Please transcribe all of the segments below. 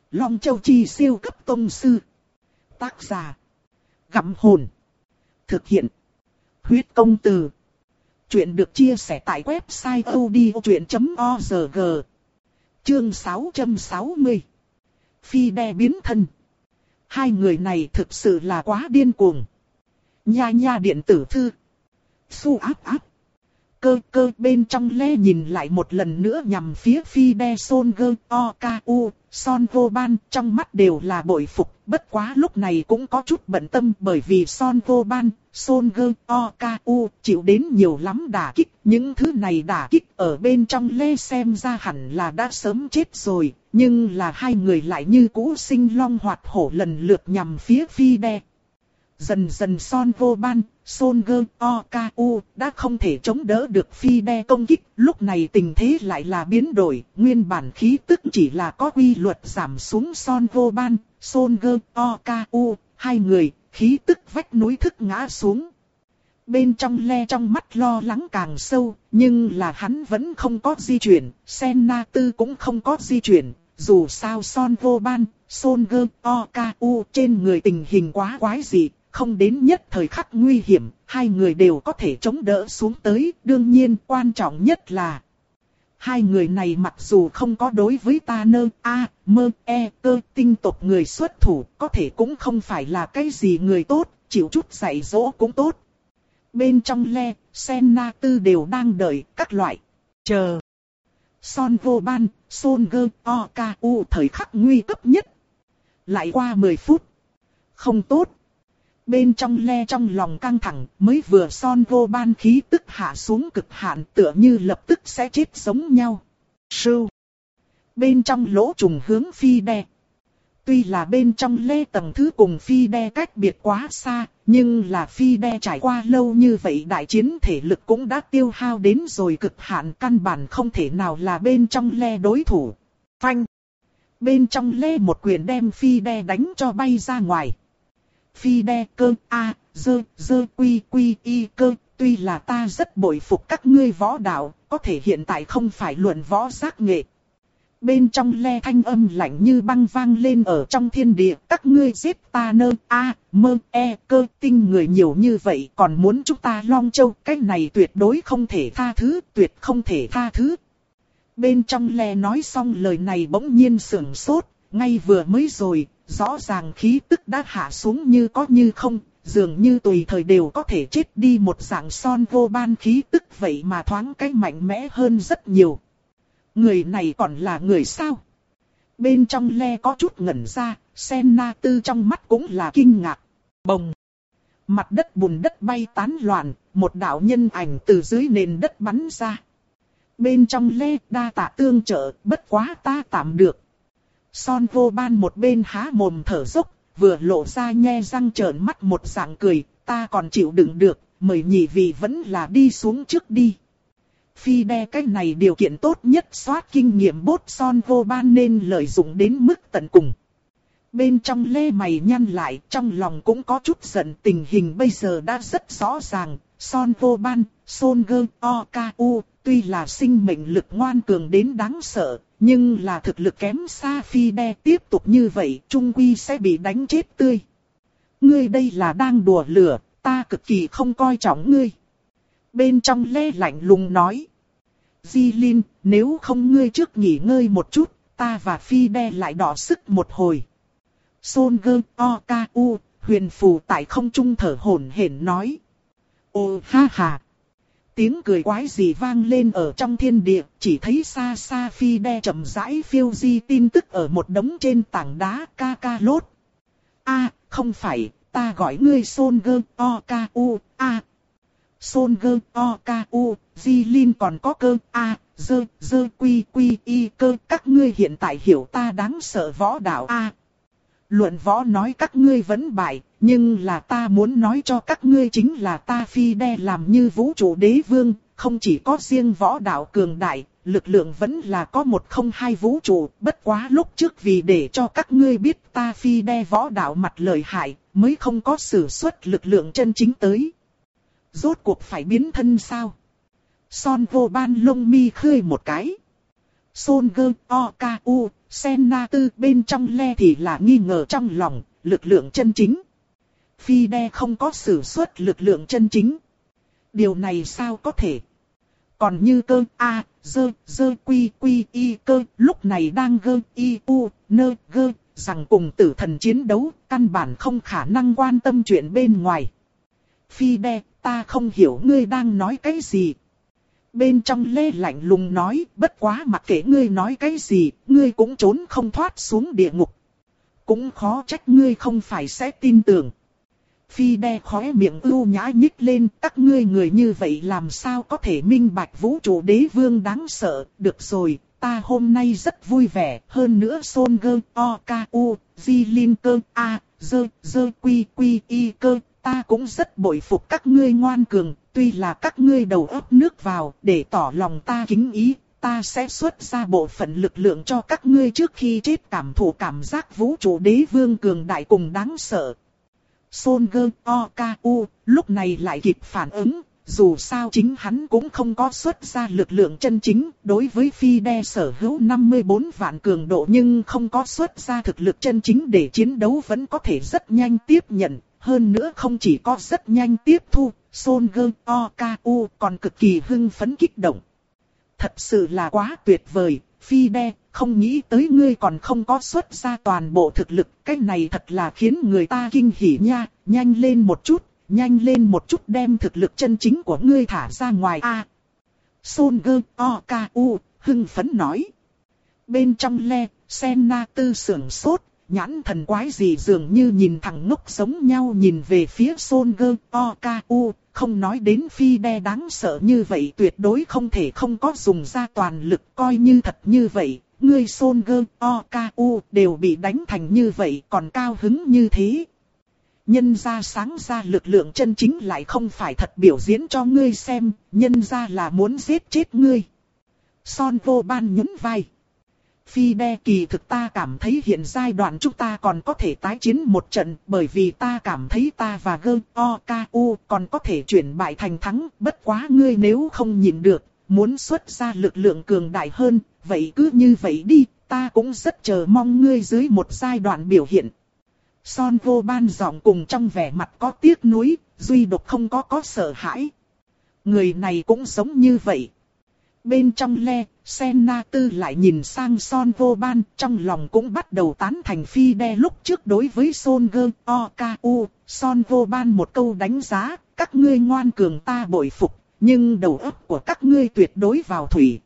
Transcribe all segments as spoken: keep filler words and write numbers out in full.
Long Châu Chi siêu cấp tông sư. Tác giả. Gặm hồn. Thực hiện. Huyết công từ. Chuyện được chia sẻ tại website audiochuyện chấm org. Chương sáu trăm sáu mươi. Phi đe biến thân. Hai người này thực sự là quá điên cuồng. Nha nha điện tử thư. Su áp áp. Cơ cơ bên trong le nhìn lại một lần nữa nhằm phía Phi đe Son Gơ O K U, Son Vô Ban trong mắt đều là bội phục. Bất quá lúc này cũng có chút bận tâm bởi vì Son Vô Ban, Son Gơ O K U chịu đến nhiều lắm đả kích. Những thứ này đả kích ở bên trong le xem ra hẳn là đã sớm chết rồi. Nhưng là hai người lại như cũ sinh long hoạt hổ lần lượt nhằm phía Phi đe. Dần dần Son Vô Ban, Son Gơ O K U đã không thể chống đỡ được Phi đe công kích. Lúc này tình thế lại là biến đổi, nguyên bản khí tức chỉ là có quy luật giảm xuống. Son Vô Ban, Son Gơ O K U, hai người, khí tức vách núi thức ngã xuống. Bên trong le trong mắt lo lắng càng sâu, nhưng là hắn vẫn không có di chuyển, Sen Na Tư cũng không có di chuyển. Dù sao Son Vô Ban, Son Gơ O K U trên người tình hình quá quái dị. Không đến nhất thời khắc nguy hiểm, hai người đều có thể chống đỡ xuống tới. Đương nhiên quan trọng nhất là hai người này mặc dù không có đối với ta nơ a mơ e cơ tinh tộc người xuất thủ, có thể cũng không phải là cái gì người tốt, chịu chút dạy dỗ cũng tốt. Bên trong le, Sen Na Tư đều đang đợi các loại chờ. Son Vô Ban, Son Gơ O K U thời khắc nguy cấp nhất. Lại qua mười phút. Không tốt. Bên trong le trong lòng căng thẳng, mới vừa Son Vô Ban khí tức hạ xuống cực hạn, tựa như lập tức sẽ chết giống nhau. Sưu. Bên trong lỗ trùng hướng Phi đe. Tuy là bên trong le tầng thứ cùng Phi đe cách biệt quá xa, nhưng là Phi đe trải qua lâu như vậy đại chiến thể lực cũng đã tiêu hao đến rồi cực hạn, căn bản không thể nào là bên trong le đối thủ. Phanh. Bên trong le một quyền đem Phi đe đánh cho bay ra ngoài. Phi đe cơ a dơ dơ quy quy y cơ, tuy là ta rất bội phục các ngươi võ đạo, có thể hiện tại không phải luận võ giác nghệ. Bên trong le thanh âm lạnh như băng vang lên ở trong thiên địa, các ngươi giết ta nơ a mơ e cơ tinh người nhiều như vậy, còn muốn chúng ta Long Châu, cái này tuyệt đối không thể tha thứ, tuyệt không thể tha thứ. Bên trong le nói xong lời này bỗng nhiên sửng sốt, ngay vừa mới rồi. Rõ ràng khí tức đã hạ xuống như có như không, dường như tùy thời đều có thể chết đi một dạng. Son Vô Ban khí tức vậy mà thoáng cái mạnh mẽ hơn rất nhiều. Người này còn là người sao? Bên trong le có chút ngẩn ra, Sen Na Tư trong mắt cũng là kinh ngạc. Bồng! Mặt đất bùn đất bay tán loạn, một đạo nhân ảnh từ dưới nền đất bắn ra. Bên trong le đa tạ tương trợ, bất quá ta tạm được. Son Vô Ban một bên há mồm thở dốc, vừa lộ ra nhe răng trợn mắt một dạng cười, ta còn chịu đựng được, mời nhị vị vẫn là đi xuống trước đi. Phi đe cái này điều kiện tốt nhất soát kinh nghiệm bốt Son Vô Ban nên lợi dụng đến mức tận cùng. Bên trong lê mày nhăn lại, trong lòng cũng có chút giận, tình hình bây giờ đã rất rõ ràng. Son Vô Ban, Son Gơ O K U, tuy là sinh mệnh lực ngoan cường đến đáng sợ, nhưng là thực lực kém xa Phi đe, tiếp tục như vậy chung quy sẽ bị đánh chết tươi. Ngươi đây là đang đùa lửa, ta cực kỳ không coi trọng ngươi. Bên trong lê lạnh lùng nói. Di Linh, nếu không ngươi trước nghỉ ngơi một chút, ta và Phi đe lại đọ sức một hồi. Son Gơ O K U, huyền phù tại không trung thở hổn hển nói. Ô ha ha. Tiếng cười quái gì vang lên ở trong thiên địa, chỉ thấy xa xa Phi đe chậm rãi phiêu di tin tức ở một đống trên tảng đá ca ca lốt. A, không phải, ta gọi ngươi Son Gơ O K U, A. Son Gơ O K U, Di Linh còn có cơ, A, dơ, dơ quy quy y cơ, các ngươi hiện tại hiểu ta đáng sợ võ đạo A. Luận võ nói các ngươi vẫn bại, nhưng là ta muốn nói cho các ngươi chính là ta Phi đe làm như vũ trụ đế vương, không chỉ có riêng võ đạo cường đại, lực lượng vẫn là có một không hai vũ trụ, bất quá lúc trước vì để cho các ngươi biết ta Phi đe võ đạo mặt lợi hại, mới không có sử xuất lực lượng chân chính tới. Rốt cuộc phải biến thân sao? Son Vô Ban lông mi khơi một cái. Son Gơ O K U, Senna Tư bên trong le thì là nghi ngờ trong lòng, lực lượng chân chính. Fide không có sử xuất lực lượng chân chính. Điều này sao có thể? Còn như cơ A, dơ, dơ quy quy y cơ, lúc này đang gơ y u, nơ gơ, rằng cùng tử thần chiến đấu, căn bản không khả năng quan tâm chuyện bên ngoài. Fide, ta không hiểu ngươi đang nói cái gì. Bên trong lê lạnh lùng nói, bất quá mặc kệ ngươi nói cái gì, ngươi cũng trốn không thoát xuống địa ngục. Cũng khó trách ngươi không phải sẽ tin tưởng. Fide khóe miệng ưu nhã nhích lên, các ngươi người như vậy làm sao có thể minh bạch vũ trụ đế vương đáng sợ. Được rồi, ta hôm nay rất vui vẻ, hơn nữa Son Gơ O K U, Jilin cơ A, dơ, dơ quy quy y cơ, ta cũng rất bội phục các ngươi ngoan cường. Tuy là các ngươi đầu óc nước vào, để tỏ lòng ta kính ý, ta sẽ xuất ra bộ phận lực lượng cho các ngươi trước khi chết cảm thụ cảm giác vũ trụ đế vương cường đại cùng đáng sợ. Son Gơ O K U lúc này lại kịp phản ứng, dù sao chính hắn cũng không có xuất ra lực lượng chân chính, đối với Fide sở hữu năm mươi bốn vạn cường độ nhưng không có xuất ra thực lực chân chính để chiến đấu vẫn có thể rất nhanh tiếp nhận, hơn nữa không chỉ có rất nhanh tiếp thu, Son Gơ O K U còn cực kỳ hưng phấn kích động. Thật sự là quá tuyệt vời, Fide, không nghĩ tới ngươi còn không có xuất ra toàn bộ thực lực, cái này thật là khiến người ta kinh hỉ nha, nhanh lên một chút, nhanh lên một chút đem thực lực chân chính của ngươi thả ra ngoài a. À, Son Gơ O K U hưng phấn nói. Bên trong le, Senna Tư sưởng sốt, nhãn thần quái gì dường như nhìn thằng ngốc giống nhau nhìn về phía Son Gơ O K U, không nói đến Fide đáng sợ như vậy tuyệt đối không thể không có dùng ra toàn lực, coi như thật như vậy, ngươi Son Gơ O K U đều bị đánh thành như vậy còn cao hứng như thế. Nhân ra sáng ra lực lượng chân chính lại không phải thật biểu diễn cho ngươi xem, nhân ra là muốn giết chết ngươi. Son Vô Ban nhún vai. Fide, kỳ thực ta cảm thấy hiện giai đoạn chúng ta còn có thể tái chiến một trận, bởi vì ta cảm thấy ta và Gơ O K U còn có thể chuyển bại thành thắng, bất quá ngươi nếu không nhịn được, muốn xuất ra lực lượng cường đại hơn, vậy cứ như vậy đi, ta cũng rất chờ mong ngươi dưới một giai đoạn biểu hiện. Son Vô Ban giọng cùng trong vẻ mặt có tiếc nuối, duy độc không có có sợ hãi. Người này cũng giống như vậy. Bên trong le, Senna Tư lại nhìn sang Son Vô Ban, trong lòng cũng bắt đầu tán thành Fide lúc trước đối với Son Gơ O K U. Son Vô Ban một câu đánh giá, các ngươi ngoan cường ta bội phục, nhưng đầu óc của các ngươi tuyệt đối vào thủy.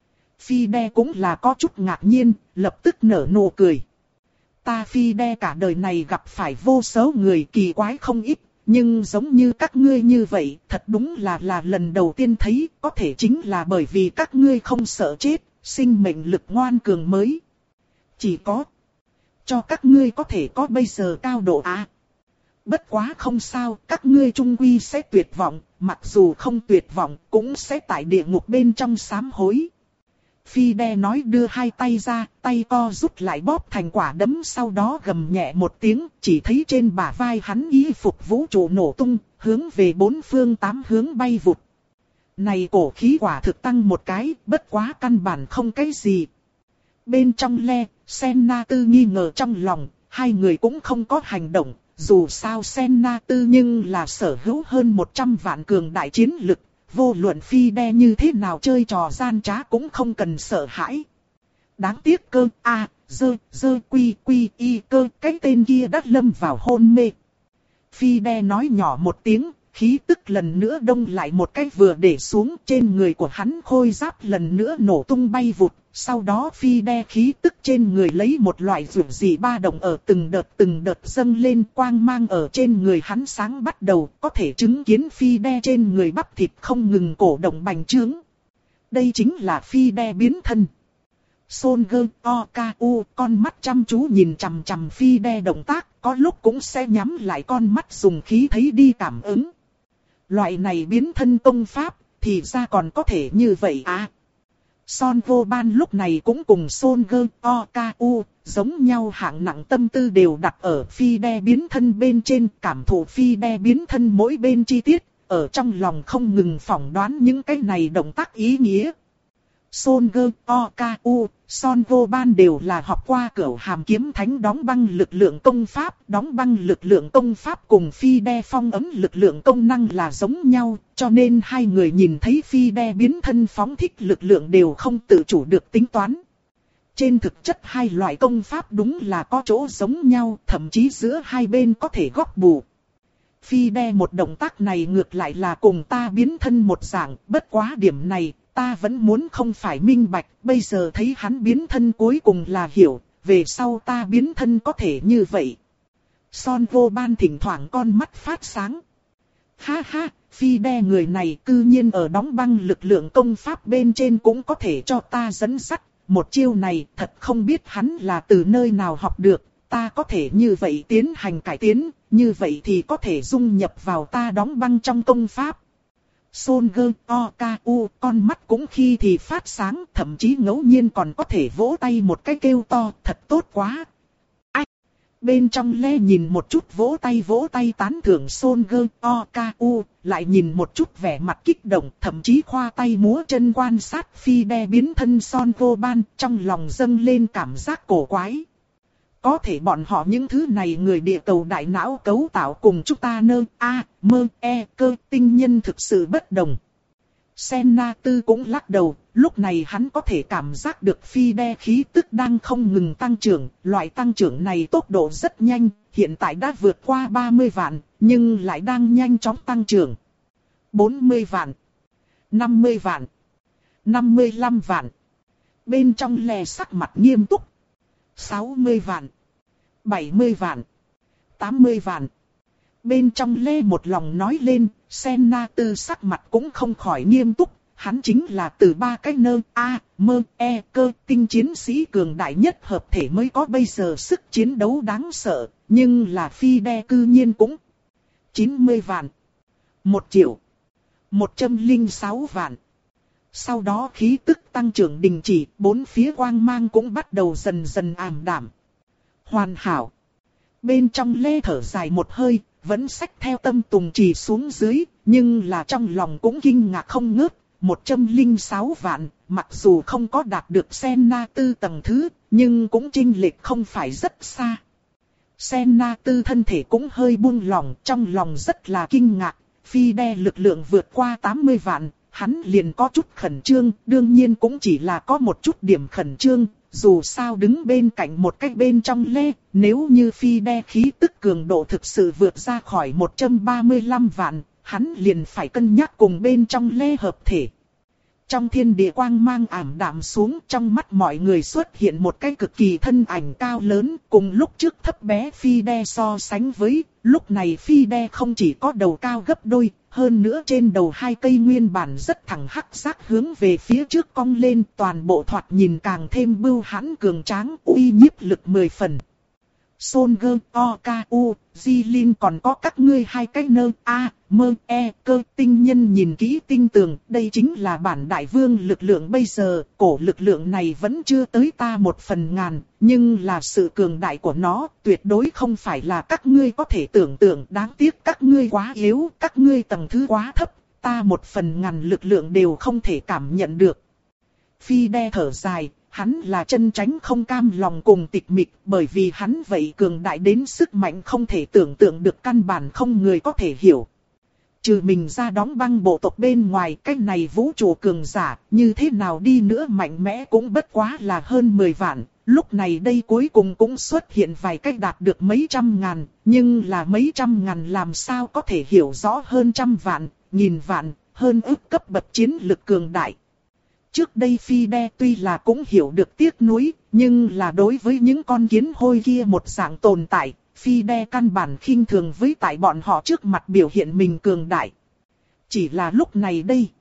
Fide cũng là có chút ngạc nhiên, lập tức nở nụ cười. Ta Fide cả đời này gặp phải vô số người kỳ quái không ít. Nhưng giống như các ngươi như vậy, thật đúng là là lần đầu tiên thấy, có thể chính là bởi vì các ngươi không sợ chết, sinh mệnh lực ngoan cường mới. Chỉ có cho các ngươi có thể có bây giờ cao độ á. À, bất quá không sao, các ngươi chung quy sẽ tuyệt vọng, mặc dù không tuyệt vọng, cũng sẽ tại địa ngục bên trong sám hối. Fide nói đưa hai tay ra, tay co rút lại bóp thành quả đấm sau đó gầm nhẹ một tiếng, chỉ thấy trên bả vai hắn y phục vũ trụ nổ tung, hướng về bốn phương tám hướng bay vụt. Này cổ khí quả thực tăng một cái, bất quá căn bản không cái gì. Bên trong le, Senna Tư nghi ngờ trong lòng, hai người cũng không có hành động, dù sao Senna Tư nhưng là sở hữu hơn một trăm vạn cường đại chiến lực. Vô luận Fide như thế nào chơi trò gian trá cũng không cần sợ hãi. Đáng tiếc cơ A, dơ, dơ quy quy y cơ, cái tên kia đã lâm vào hôn mê. Fide nói nhỏ một tiếng, khí tức lần nữa đông lại một cái vừa để xuống, trên người của hắn khôi giáp lần nữa nổ tung bay vụt. Sau đó Fide khí tức trên người lấy một loại rủi dị ba động ở từng đợt từng đợt dâng lên, quang mang ở trên người hắn sáng bắt đầu, có thể chứng kiến Fide trên người bắp thịt không ngừng cổ động bành trướng. Đây chính là Fide biến thân. Son Gơ O K U con mắt chăm chú nhìn chằm chằm Fide động tác, có lúc cũng sẽ nhắm lại con mắt dùng khí thấy đi cảm ứng. Loại này biến thân công pháp, thì ra còn có thể như vậy à. Son Vô Ban lúc này cũng cùng Son Gơ O K U, giống nhau hạng nặng tâm tư đều đặt ở Fide biến thân bên trên, cảm thụ Fide biến thân mỗi bên chi tiết, ở trong lòng không ngừng phỏng đoán những cái này động tác ý nghĩa. Son Go, Oku, Son Goban đều là học qua cửu hàm kiếm thánh đóng băng lực lượng công pháp. Đóng băng lực lượng công pháp cùng phi đe phong ấm lực lượng công năng là giống nhau, cho nên hai người nhìn thấy phi đe biến thân phóng thích lực lượng đều không tự chủ được tính toán. Trên thực chất hai loại công pháp đúng là có chỗ giống nhau, thậm chí giữa hai bên có thể góp bù. Phi đe một động tác này ngược lại là cùng ta biến thân một dạng, bất quá điểm này ta vẫn muốn không phải minh bạch, bây giờ thấy hắn biến thân cuối cùng là hiểu, về sau ta biến thân có thể như vậy. Son Goban thỉnh thoảng con mắt phát sáng. Ha ha, phi đe người này cư nhiên ở đóng băng lực lượng công pháp bên trên cũng có thể cho ta dẫn dắt. Một chiêu này thật không biết hắn là từ nơi nào học được, ta có thể như vậy tiến hành cải tiến, như vậy thì có thể dung nhập vào ta đóng băng trong công pháp. Son Go, Oku, con mắt cũng khi thì phát sáng, thậm chí ngẫu nhiên còn có thể vỗ tay một cái kêu to, thật tốt quá. Ai? Bên trong le nhìn một chút vỗ tay vỗ tay tán thưởng Son Go, Oku, lại nhìn một chút vẻ mặt kích động, thậm chí khoa tay múa chân quan sát phi đe biến thân Son Goban, trong lòng dâng lên cảm giác cổ quái. Có thể bọn họ những thứ này người địa cầu đại não cấu tạo cùng chúng ta nơ, a, mơ, e, cơ, tinh nhân thực sự bất đồng. Senna Tư cũng lắc đầu, lúc này hắn có thể cảm giác được phi đe khí tức đang không ngừng tăng trưởng, loại tăng trưởng này tốc độ rất nhanh, hiện tại đã vượt qua ba mươi vạn, nhưng lại đang nhanh chóng tăng trưởng. bốn mươi vạn, năm mươi vạn, năm mươi lăm vạn. Bên trong lè sắc mặt nghiêm túc. sáu mươi vạn, bảy mươi vạn, tám mươi vạn. Bên trong lê một lòng nói lên, Senna Tư sắc mặt cũng không khỏi nghiêm túc. Hắn chính là từ ba cái nơ, a, mơ, e, cơ, tinh chiến sĩ cường đại nhất hợp thể mới có bây giờ sức chiến đấu đáng sợ. Nhưng là phi đe cư nhiên cũng chín mươi vạn, một triệu, một trăm lẻ sáu vạn. Sau đó khí tức tăng trưởng đình chỉ, bốn phía quang mang cũng bắt đầu dần dần ảm đạm. Hoàn hảo. Bên trong lê thở dài một hơi, vẫn xách theo tâm tùng trì xuống dưới, nhưng là trong lòng cũng kinh ngạc không ngớt. một trăm lẻ sáu vạn, mặc dù không có đạt được Senna Tư tầng thứ, nhưng cũng chênh lệch không phải rất xa. Senna Tư thân thể cũng hơi buông lỏng, trong lòng rất là kinh ngạc. Phi đe lực lượng vượt qua tám mươi vạn. Hắn liền có chút khẩn trương, đương nhiên cũng chỉ là có một chút điểm khẩn trương, dù sao đứng bên cạnh một cách bên trong lê, nếu như phi đe khí tức cường độ thực sự vượt ra khỏi một trăm ba mươi lăm vạn, hắn liền phải cân nhắc cùng bên trong lê hợp thể. Trong thiên địa quang mang ảm đạm xuống, trong mắt mọi người xuất hiện một cái cực kỳ thân ảnh cao lớn, cùng lúc trước thấp bé phi đe so sánh với, lúc này phi đe không chỉ có đầu cao gấp đôi, hơn nữa trên đầu hai cây nguyên bản rất thẳng hắc sắc hướng về phía trước cong lên, toàn bộ thoạt nhìn càng thêm bưu hãn cường tráng, uy nhiếp lực mười phần. Son Go, Oku, Jilin còn có các ngươi hai cái nơ, a, mơ, e, cơ, tinh nhân nhìn kỹ tinh tường, đây chính là bản đại vương lực lượng bây giờ, cổ lực lượng này vẫn chưa tới ta một phần ngàn, nhưng là sự cường đại của nó, tuyệt đối không phải là các ngươi có thể tưởng tượng, đáng tiếc các ngươi quá yếu, các ngươi tầng thứ quá thấp, ta một phần ngàn lực lượng đều không thể cảm nhận được. Phi đe thở dài. Hắn là chân tránh không cam lòng cùng tịch mịch, bởi vì hắn vậy cường đại đến sức mạnh không thể tưởng tượng được, căn bản không người có thể hiểu. Trừ mình ra đóng băng bộ tộc bên ngoài, cái này vũ trụ cường giả, như thế nào đi nữa mạnh mẽ cũng bất quá là hơn mười vạn. Lúc này đây cuối cùng cũng xuất hiện vài cách đạt được mấy trăm ngàn, nhưng là mấy trăm ngàn làm sao có thể hiểu rõ hơn trăm vạn, nghìn vạn, hơn ức cấp bậc chiến lực cường đại. Trước đây phi đe tuy là cũng hiểu được tiếc nuối, nhưng là đối với những con kiến hôi kia một dạng tồn tại, phi đe căn bản khinh thường với tại bọn họ trước mặt biểu hiện mình cường đại. Chỉ là lúc này đây.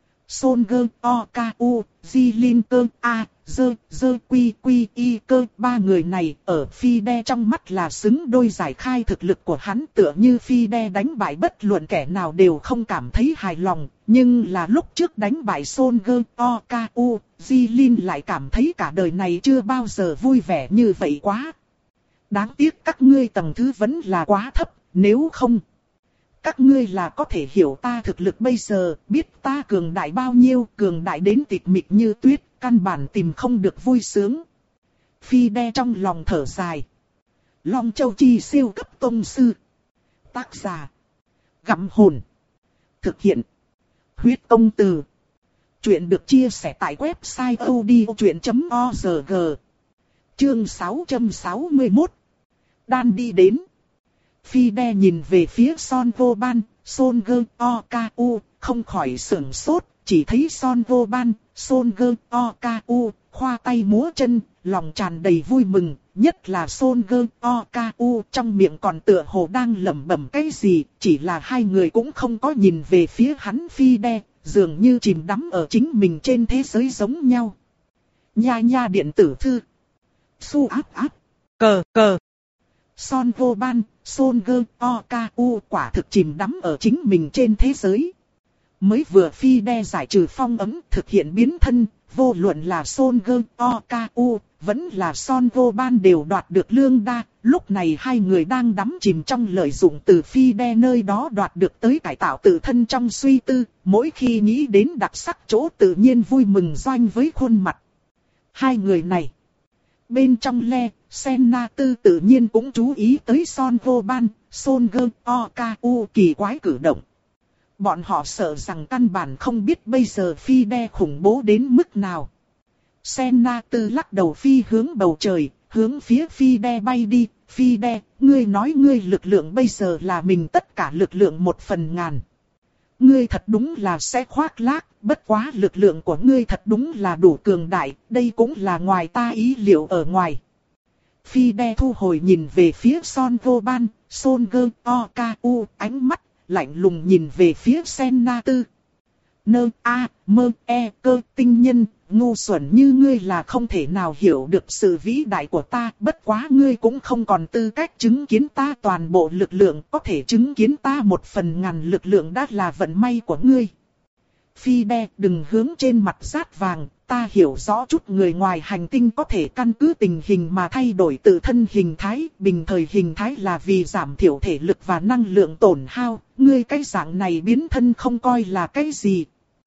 Son Go, Oku, Jilin cơ, a, dơ, dơ quy quy y cơ, ba người này ở phi đe trong mắt là xứng đôi giải khai thực lực của hắn, tựa như phi đe đánh bại bất luận kẻ nào đều không cảm thấy hài lòng, nhưng là lúc trước đánh bại Son Go, Oku, Jilin lại cảm thấy cả đời này chưa bao giờ vui vẻ như vậy quá. Đáng tiếc các ngươi tầng thứ vẫn là quá thấp, nếu không Các ngươi là có thể hiểu ta thực lực bây giờ, biết ta cường đại bao nhiêu, cường đại đến tịch mịch như tuyết, căn bản tìm không được vui sướng. Phi đe trong lòng thở dài. Long Châu Chi siêu cấp tông sư. Tác giả. Gặm hồn. Thực hiện. Huyết công từ. Chuyện được chia sẻ tại website odchuyện chấm org. Chương sáu trăm sáu mươi mốt. Đan đi đến. Phi đe nhìn về phía Son Vô Ban, Son Gơ O K U, không khỏi sửng sốt, chỉ thấy Son Vô Ban, Son Gơ O K U, khoa tay múa chân, lòng tràn đầy vui mừng, nhất là Son Gơ O K U trong miệng còn tựa hồ đang lẩm bẩm cái gì, chỉ là hai người cũng không có nhìn về phía hắn Phi đe, dường như chìm đắm ở chính mình trên thế giới giống nhau. Nha nha điện tử thư. Su áp áp. Cờ cờ. Son Vô Ban, Son Gơ O K U quả thực chìm đắm ở chính mình trên thế giới. Mới vừa Phi đe giải trừ phong ấm thực hiện biến thân, vô luận là Son Gơ O K U, vẫn là Son Vô Ban đều đoạt được lương đa. Lúc này hai người đang đắm chìm trong lợi dụng từ Phi đe nơi đó đoạt được tới cải tạo tự thân trong suy tư, mỗi khi nghĩ đến đặc sắc chỗ tự nhiên vui mừng doanh với khuôn mặt. Hai người này. Bên trong le, Senna Tư tự nhiên cũng chú ý tới Son Vô Ban, Son Gơ O K U kỳ quái cử động. Bọn họ sợ rằng căn bản không biết bây giờ Phi đe khủng bố đến mức nào. Senna Tư lắc đầu phi hướng bầu trời, hướng phía Phi đe bay đi. Phi đe, ngươi nói ngươi lực lượng bây giờ là mình tất cả lực lượng một phần ngàn. Ngươi thật đúng là sẽ khoác lác, bất quá lực lượng của ngươi thật đúng là đủ cường đại, đây cũng là ngoài ta ý liệu ở ngoài. Phi đe thu hồi nhìn về phía Son Vô Ban, Son Gơ O K U, ánh mắt lạnh lùng nhìn về phía Senna Tư. Nơ a mơ e cơ tinh nhân, ngu xuẩn như ngươi là không thể nào hiểu được sự vĩ đại của ta, bất quá ngươi cũng không còn tư cách chứng kiến ta toàn bộ lực lượng, có thể chứng kiến ta một phần ngàn lực lượng đã là vận may của ngươi. Phi đe, đừng hướng trên mặt rát vàng, ta hiểu rõ chút người ngoài hành tinh có thể căn cứ tình hình mà thay đổi tự thân hình thái, bình thời hình thái là vì giảm thiểu thể lực và năng lượng tổn hao, ngươi cái dạng này biến thân không coi là cái gì.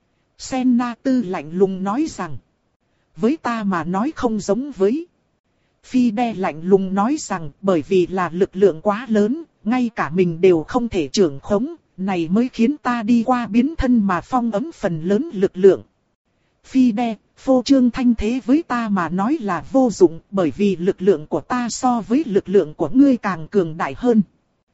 Senna Tư lạnh lùng nói rằng, với ta mà nói không giống với. Phi đe lạnh lùng nói rằng, bởi vì là lực lượng quá lớn, ngay cả mình đều không thể trưởng khống, này mới khiến ta đi qua biến thân mà phong ấm phần lớn lực lượng. Phi đe, phô trương thanh thế với ta mà nói là vô dụng, bởi vì lực lượng của ta so với lực lượng của ngươi càng cường đại hơn.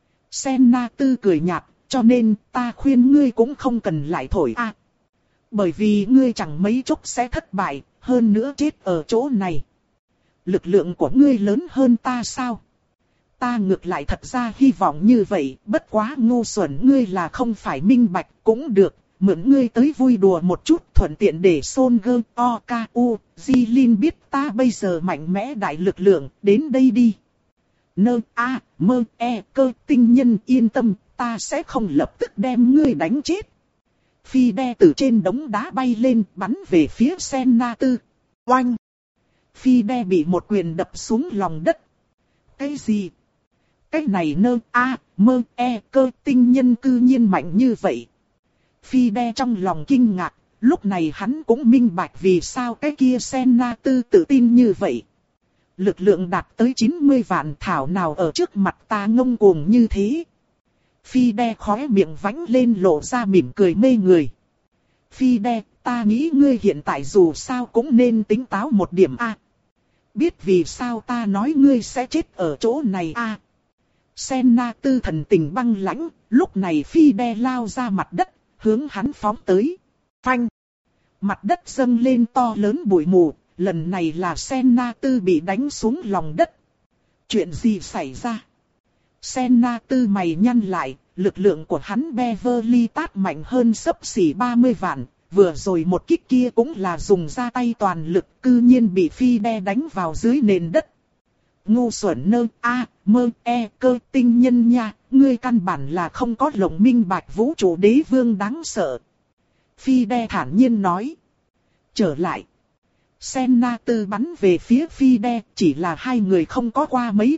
Senna Tư cười nhạt, cho nên ta khuyên ngươi cũng không cần lại thổi a. À, bởi vì ngươi chẳng mấy chốc sẽ thất bại, hơn nữa chết ở chỗ này. Lực lượng của ngươi lớn hơn ta sao? Ta ngược lại thật ra hy vọng như vậy, bất quá ngu xuẩn ngươi là không phải minh bạch cũng được, mượn ngươi tới vui đùa một chút thuận tiện để Son Gơ O K U, Jilin biết ta bây giờ mạnh mẽ đại lực lượng, đến đây đi. Nơ a mơ e cơ tinh nhân yên tâm, ta sẽ không lập tức đem ngươi đánh chết. Phi đe từ trên đống đá bay lên bắn về phía Senna Tư. Oanh! Phi đe bị một quyền đập xuống lòng đất. Cái gì? Cái này nơ a mơ e cơ tinh nhân cư nhiên mạnh như vậy. Phi đe trong lòng kinh ngạc, lúc này hắn cũng minh bạch vì sao cái kia Senna Tư tự tin như vậy. Lực lượng đạt tới chín mươi vạn thảo nào ở trước mặt ta ngông cuồng như thế. Phi đe khóe miệng vánh lên lộ ra mỉm cười mê người. Phi đe, ta nghĩ ngươi hiện tại dù sao cũng nên tính táo một điểm a. Biết vì sao ta nói ngươi sẽ chết ở chỗ này a? À, Senna Tư thần tình băng lãnh, lúc này Phi đe lao ra mặt đất, hướng hắn phóng tới. Phanh! Mặt đất dâng lên to lớn bụi mù, lần này là Senna Tư bị đánh xuống lòng đất. Chuyện gì xảy ra? Senna Tư mày nhăn lại, lực lượng của hắn Beverly tát mạnh hơn xấp xỉ ba mươi vạn, vừa rồi một kích kia cũng là dùng ra tay toàn lực, cư nhiên bị Phi đe đánh vào dưới nền đất. Ngu xuẩn nơ a mơ e cơ tinh nhân nha, ngươi căn bản là không có lộng minh bạch vũ trụ đế vương đáng sợ. Phi đe thản nhiên nói. Trở lại. Senna Tư bắn về phía Phi đe, chỉ là hai người không có qua mấy chiêu,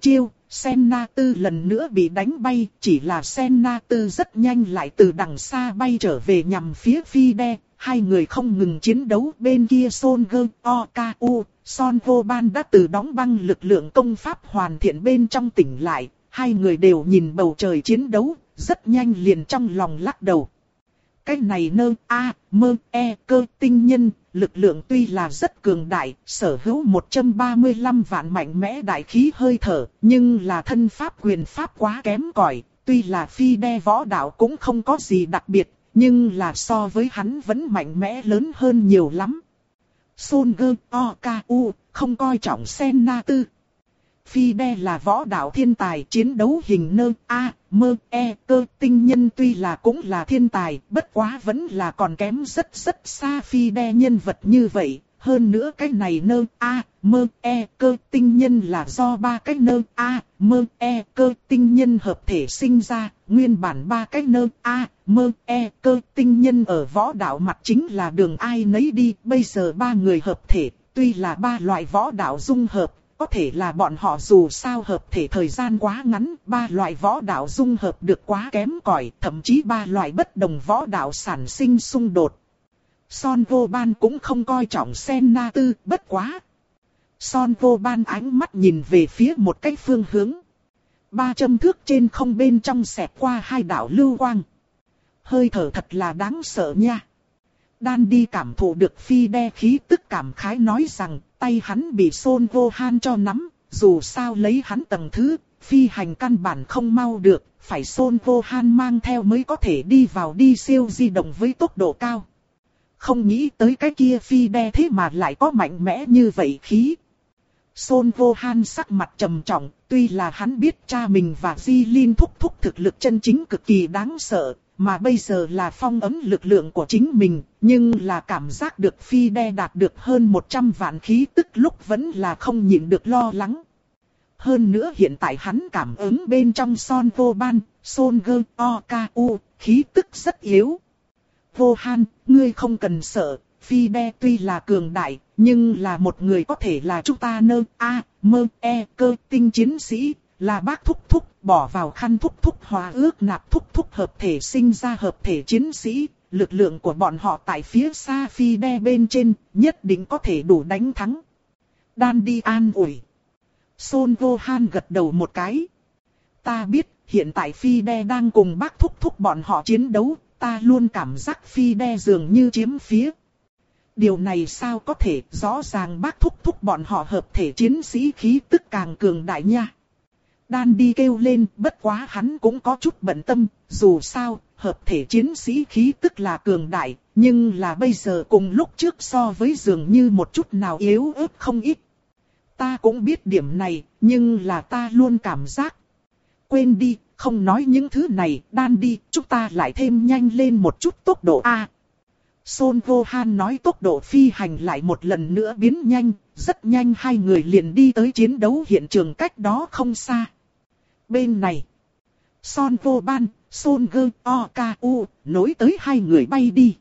Senna Tư lần nữa bị đánh bay, chỉ là Senna Tư rất nhanh lại từ đằng xa bay trở về nhằm phía Fide. Hai người không ngừng chiến đấu, bên kia Son Go Okaku, Son Vô Ban đã từ đóng băng lực lượng công pháp hoàn thiện bên trong tỉnh lại. Hai người đều nhìn bầu trời chiến đấu, rất nhanh liền trong lòng lắc đầu. Cái này nơ a mơ e cơ tinh nhân, lực lượng tuy là rất cường đại, sở hữu một trăm ba mươi lăm vạn mạnh mẽ đại khí hơi thở, nhưng là thân pháp quyền pháp quá kém cỏi. Tuy là Fide võ đạo cũng không có gì đặc biệt, nhưng là so với hắn vẫn mạnh mẽ lớn hơn nhiều lắm. Son Go Okaku không coi trọng Senna Tư. Fide là võ đạo thiên tài, chiến đấu hình nơ a mơ e cơ tinh nhân tuy là cũng là thiên tài, bất quá vẫn là còn kém rất rất xa Fide nhân vật như vậy. Hơn nữa cái này nơ a mơ e cơ tinh nhân là do ba cái nơ a mơ e cơ tinh nhân hợp thể sinh ra. Nguyên bản ba cái nơ a mơ e cơ tinh nhân ở võ đạo mặt chính là đường ai nấy đi. Bây giờ ba người hợp thể, tuy là ba loại võ đạo dung hợp, có thể là bọn họ dù sao hợp thể thời gian quá ngắn, ba loại võ đạo dung hợp được quá kém cỏi, thậm chí ba loại bất đồng võ đạo sản sinh xung đột. Son Vô Ban cũng không coi trọng Senna Tư, bất quá. Son Vô Ban ánh mắt nhìn về phía một cái phương hướng. Ba châm thước trên không bên trong xẹt qua hai đạo lưu quang. Hơi thở thật là đáng sợ nha. Đan đi cảm thụ được Fide khí tức cảm khái nói rằng, tay hắn bị Son Vô Han cho nắm, dù sao lấy hắn tầng thứ, phi hành căn bản không mau được, phải Son Vô Han mang theo mới có thể đi vào đi siêu di động với tốc độ cao. Không nghĩ tới cái kia Fide thế mà lại có mạnh mẽ như vậy khí. Son Vô Han sắc mặt trầm trọng, tuy là hắn biết cha mình và Di Linh thúc thúc thực lực chân chính cực kỳ đáng sợ, mà bây giờ là phong ấn lực lượng của chính mình, nhưng là cảm giác được Fide đạt được hơn một trăm vạn khí tức lúc vẫn là không nhịn được lo lắng. Hơn nữa hiện tại hắn cảm ứng bên trong Son Vô Ban, Son Go Okaku, khí tức rất yếu. Vô Han, ngươi không cần sợ, Fide tuy là cường đại, nhưng là một người có thể là chúng ta nơ a mơ e cơ tinh chiến sĩ, là bác thúc thúc, bỏ vào khăn thúc thúc hòa ước nạp thúc thúc hợp thể sinh ra hợp thể chiến sĩ, lực lượng của bọn họ tại phía xa Fide bên trên, nhất định có thể đủ đánh thắng. Đan đi an ủi. Son Vô Han gật đầu một cái. Ta biết, hiện tại Fide đang cùng bác thúc thúc bọn họ chiến đấu, ta luôn cảm giác Fide dường như chiếm phía. Điều này sao có thể, rõ ràng bác thúc thúc bọn họ hợp thể chiến sĩ khí tức càng cường đại nha. Đan đi kêu lên, bất quá hắn cũng có chút bận tâm, dù sao, hợp thể chiến sĩ khí tức là cường đại, nhưng là bây giờ cùng lúc trước so với dường như một chút nào yếu ớt không ít. Ta cũng biết điểm này, nhưng là ta luôn cảm giác. Quên đi, không nói những thứ này, Đan đi, chúng ta lại thêm nhanh lên một chút tốc độ A. Son Vô Han nói tốc độ phi hành lại một lần nữa biến nhanh, rất nhanh hai người liền đi tới chiến đấu hiện trường cách đó không xa. Bên này, Son Vô Ban, Son Go Okaku, nối tới hai người bay đi.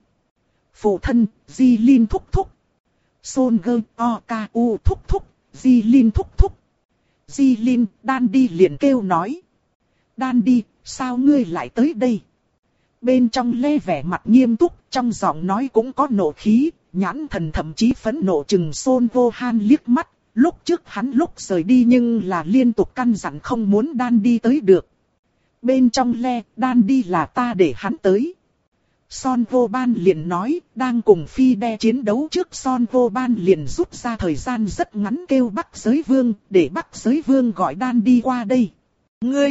Phụ thân, Di Linh thúc thúc. Son Go Okaku thúc thúc, Di Linh thúc thúc. Di Linh, Đan đi liền kêu nói. Đan đi, sao ngươi lại tới đây? Bên trong lê vẻ mặt nghiêm túc, trong giọng nói cũng có nộ khí, nhãn thần thậm chí phẫn nộ chừng Son Vô Han liếc mắt. Lúc trước hắn lúc rời đi nhưng là liên tục căn dặn không muốn Đan đi tới được. Bên trong le, Đan đi là ta để hắn tới. Son Vô Ban liền nói, đang cùng Fide chiến đấu trước Son Vô Ban liền rút ra thời gian rất ngắn kêu Bắc Giới Vương, để Bắc Giới Vương gọi Đan đi qua đây. Ngươi!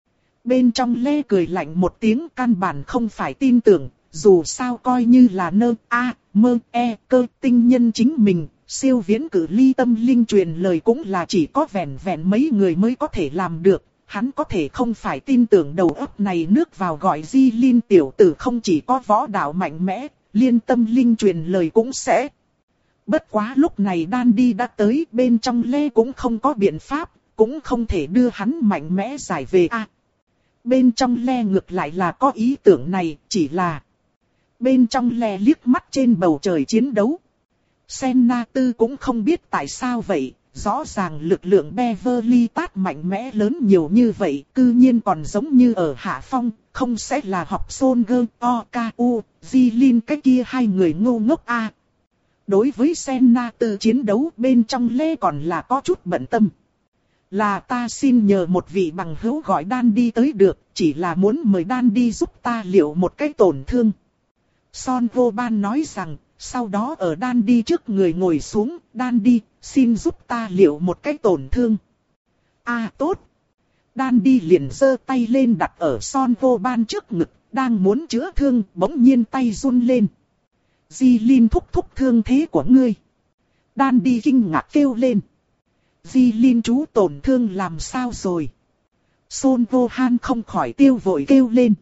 Bên trong lê cười lạnh một tiếng, căn bản không phải tin tưởng, dù sao coi như là nơ a mơ e cơ tinh nhân chính mình, siêu viễn cử ly tâm linh truyền lời cũng là chỉ có vẹn vẹn mấy người mới có thể làm được. Hắn có thể không phải tin tưởng đầu óc này nước vào gọi Di Linh tiểu tử không chỉ có võ đạo mạnh mẽ, liên tâm linh truyền lời cũng sẽ. Bất quá lúc này Đan đi đã tới, bên trong lê cũng không có biện pháp, cũng không thể đưa hắn mạnh mẽ giải về a. À, bên trong le ngược lại là có ý tưởng này, chỉ là bên trong le liếc mắt trên bầu trời chiến đấu. Senna Tư cũng không biết tại sao vậy, rõ ràng lực lượng Beverly Tát mạnh mẽ lớn nhiều như vậy, cư nhiên còn giống như ở hạ phong, không sẽ là học Soldier, Oku, Jilin cái kia hai người ngu ngốc a. Đối với Senna từ chiến đấu bên trong Lê còn là có chút bận tâm. Là ta xin nhờ một vị bằng hữu gọi Đan đi tới được, chỉ là muốn mời Đan đi giúp ta liệu một cái tổn thương. Son Vô Ban nói rằng, sau đó ở Đan đi trước người ngồi xuống, Đan đi, xin giúp ta liệu một cái tổn thương. A à, tốt. Đan đi liền giơ tay lên đặt ở Son Vô Ban trước ngực, đang muốn chữa thương, bỗng nhiên tay run lên. Jilin thúc thúc thương thế của ngươi. Đan đi kinh ngạc kêu lên. Jilin chú tổn thương làm sao rồi? Son Vô Han không khỏi tiêu vội kêu lên.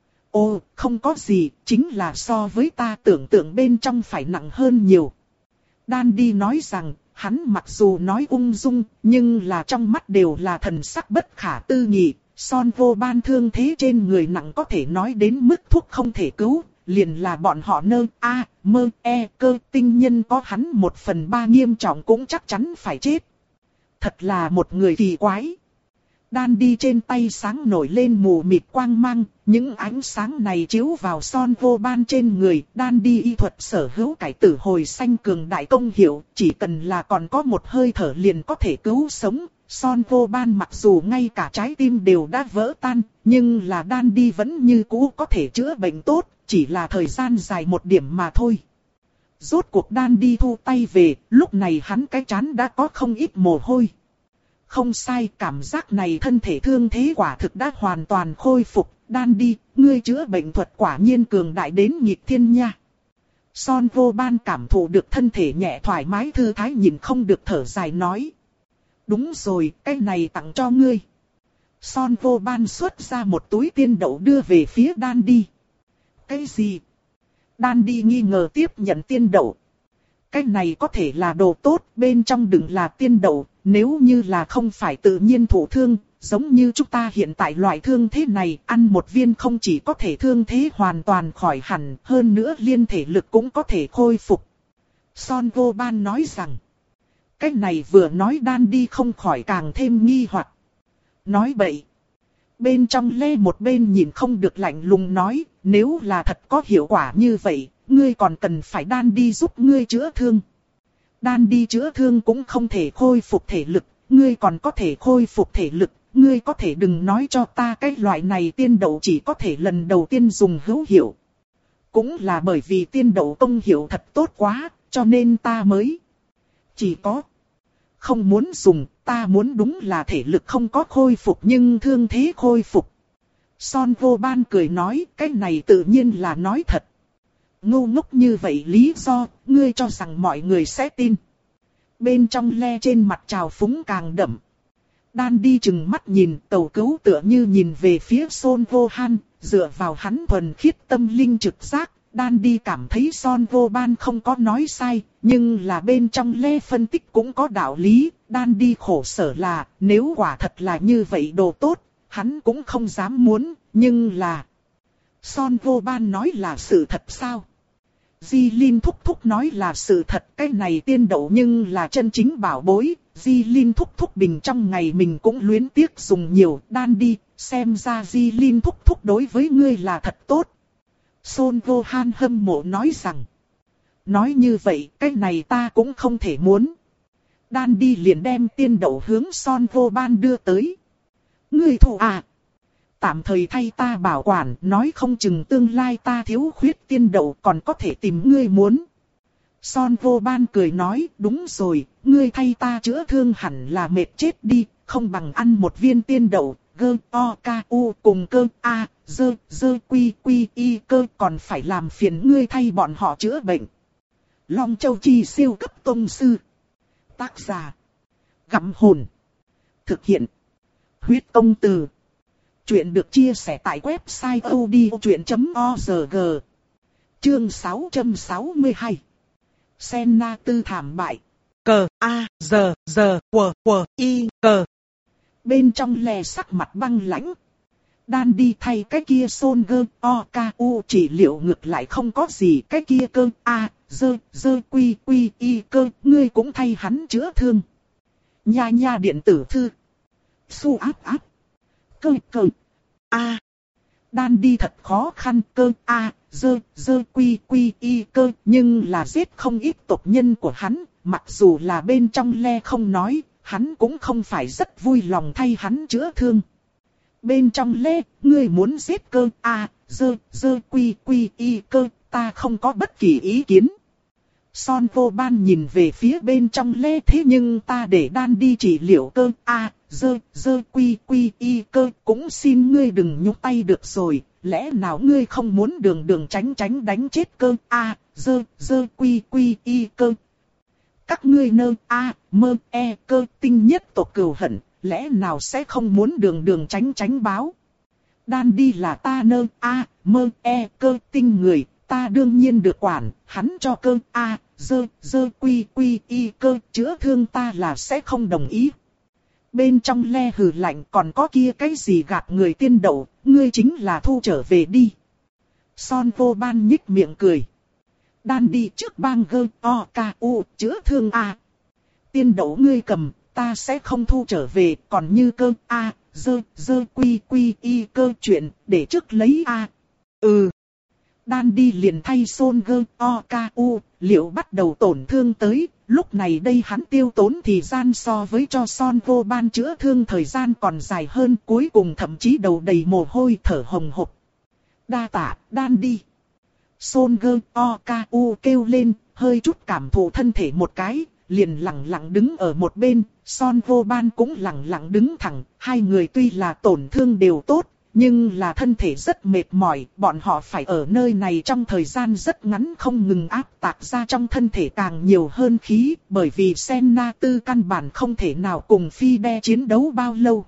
Ồ, không có gì, chính là so với ta tưởng tượng bên trong phải nặng hơn nhiều. Đan đi nói rằng, hắn mặc dù nói ung dung, nhưng là trong mắt đều là thần sắc bất khả tư nghị. Son Vô Ban thương thế trên người nặng có thể nói đến mức thuốc không thể cứu, liền là bọn họ nơ, a, mơ, e, cơ tinh nhân có hắn một phần ba nghiêm trọng cũng chắc chắn phải chết. Thật là một người kỳ quái. Đan đi trên tay sáng nổi lên mù mịt quang mang, những ánh sáng này chiếu vào Son Vô Ban trên người. Đan đi y thuật sở hữu cải tử hồi sanh cường đại công hiệu, chỉ cần là còn có một hơi thở liền có thể cứu sống. Son Vô Ban mặc dù ngay cả trái tim đều đã vỡ tan, nhưng là Đan đi vẫn như cũ có thể chữa bệnh tốt, chỉ là thời gian dài một điểm mà thôi. Rốt cuộc Đan đi thu tay về, lúc này hắn cái trán đã có không ít mồ hôi. Không sai, cảm giác này thân thể thương thế quả thực đã hoàn toàn khôi phục. Đan đi, ngươi chữa bệnh thuật quả nhiên cường đại đến nghịch thiên nha. Son Vô Ban cảm thụ được thân thể nhẹ thoải mái thư thái, nhìn không được thở dài nói. Đúng rồi, cái này tặng cho ngươi. Son Vô Ban xuất ra một túi tiên đậu đưa về phía Đan đi. Cái gì? Đan đi nghi ngờ tiếp nhận tiên đậu. Cái này có thể là đồ tốt, bên trong đừng là tiên đậu, nếu như là không phải tự nhiên thụ thương, giống như chúng ta hiện tại loại thương thế này, ăn một viên không chỉ có thể thương thế hoàn toàn khỏi hẳn, hơn nữa liên thể lực cũng có thể khôi phục. Son Vô Ban nói rằng, cái này vừa nói Đan đi không khỏi càng thêm nghi hoặc. Nói bậy. Bên trong Lê một bên nhìn không được lạnh lùng nói, nếu là thật có hiệu quả như vậy, ngươi còn cần phải Đan đi giúp ngươi chữa thương. Đan đi chữa thương cũng không thể khôi phục thể lực, ngươi còn có thể khôi phục thể lực, ngươi có thể đừng nói cho ta cái loại này tiên đậu chỉ có thể lần đầu tiên dùng hữu hiệu. Cũng là bởi vì tiên đậu công hiệu thật tốt quá, cho nên ta mới chỉ có không muốn dùng, ta muốn đúng là thể lực không có khôi phục nhưng thương thế khôi phục. Son Vô Ban cười nói, cái này tự nhiên là nói thật. Ngu ngốc như vậy lý do, ngươi cho rằng mọi người sẽ tin. Bên trong Le trên mặt trào phúng càng đậm. Đan đi chừng mắt nhìn, tàu cứu tựa như nhìn về phía Son Vô Han, dựa vào hắn thuần khiết tâm linh trực giác. Đan đi cảm thấy Son Vô Ban không có nói sai, nhưng là bên trong Lê phân tích cũng có đạo lý. Đan đi khổ sở là, nếu quả thật là như vậy đồ tốt, hắn cũng không dám muốn, nhưng là... Son Vô Ban nói là sự thật sao? Jilin thúc thúc nói là sự thật, cái này tiên đậu nhưng là chân chính bảo bối. Jilin thúc thúc bình trong ngày mình cũng luyến tiếc dùng nhiều. Đan đi, xem ra Jilin thúc thúc đối với ngươi là thật tốt. Son Vô Han hâm mộ nói rằng, nói như vậy, cái này ta cũng không thể muốn. Đan đi liền đem tiên đậu hướng Son Vô Ban đưa tới. Ngươi thù à? Tạm thời thay ta bảo quản, nói không chừng tương lai ta thiếu khuyết tiên đậu còn có thể tìm ngươi muốn. Son Vô Ban cười nói, đúng rồi, ngươi thay ta chữa thương hẳn là mệt chết đi, không bằng ăn một viên tiên đậu. Gơ, o, ca, u cùng cơ, a, dơ, dơ, quy, quy, y cơ còn phải làm phiền ngươi thay bọn họ chữa bệnh. Long Châu Chi siêu cấp tông sư. Tác giả. Gặm hồn. Thực hiện. Huyết công từ. Chuyện được chia sẻ tại website odchuyện chấm org. Chương sáu trăm sáu mươi hai. Senna tư thảm bại. Cờ, a, giờ, giờ, quờ, quờ, y, cờ. Bên trong Le sắc mặt băng lãnh. Đan đi thay cái kia Son Gơ, O, K, U chỉ liệu ngược lại không có gì. Cái kia cơ, A, dơ, dơ, quy, quy, y cơ, ngươi cũng thay hắn chữa thương. Nha nha điện tử thư. Su áp áp. Cơ cơ. A. Đan đi thật khó khăn cơ A. Dơ dơ quy quy y cơ. Nhưng là giết không ít tộc nhân của hắn. Mặc dù là bên trong le không nói. Hắn cũng không phải rất vui lòng thay hắn chữa thương. Bên trong le, ngươi muốn giết cơ A. Dơ dơ quy quy y cơ. Ta không có bất kỳ ý kiến. Son vô ban nhìn về phía bên trong lê, thế nhưng ta để đan đi trị liệu cơ A, dơ, dơ quy quy y cơ, cũng xin ngươi đừng nhúc tay được rồi, lẽ nào ngươi không muốn đường đường tránh tránh đánh chết cơ A, dơ, dơ quy quy y cơ. Các ngươi nơ A, mơ e cơ tinh nhất tộc cừu hận, lẽ nào sẽ không muốn đường đường tránh tránh báo. Đan đi là ta nơ A, mơ e cơ tinh người. Ta đương nhiên được quản, hắn cho cơ A, dơ, dơ quy quy y cơ, chữa thương ta là sẽ không đồng ý. Bên trong le hừ lạnh còn có kia cái gì gạt người tiên đậu, ngươi chính là thu trở về đi. Son vô ban nhích miệng cười. Đan đi trước bang gơ, o, ca, u, chữa thương A. Tiên đậu ngươi cầm, ta sẽ không thu trở về, còn như cơ A, dơ, dơ quy quy y cơ chuyện, để trước lấy A. Ừ. Đan đi liền thay Son gơ o ca u, liệu bắt đầu tổn thương tới, lúc này đây hắn tiêu tốn thời gian so với cho Son vô ban chữa thương thời gian còn dài hơn, cuối cùng thậm chí đầu đầy mồ hôi thở hồng hộc. Đa tạ, đan đi. Son gơ o ca u kêu lên, hơi chút cảm thụ thân thể một cái, liền lặng lặng đứng ở một bên, Son vô ban cũng lặng lặng đứng thẳng, hai người tuy là tổn thương đều tốt. Nhưng là thân thể rất mệt mỏi, bọn họ phải ở nơi này trong thời gian rất ngắn không ngừng áp tạc ra trong thân thể càng nhiều hơn khí, bởi vì Senna Tư căn bản không thể nào cùng Phi Đe chiến đấu bao lâu.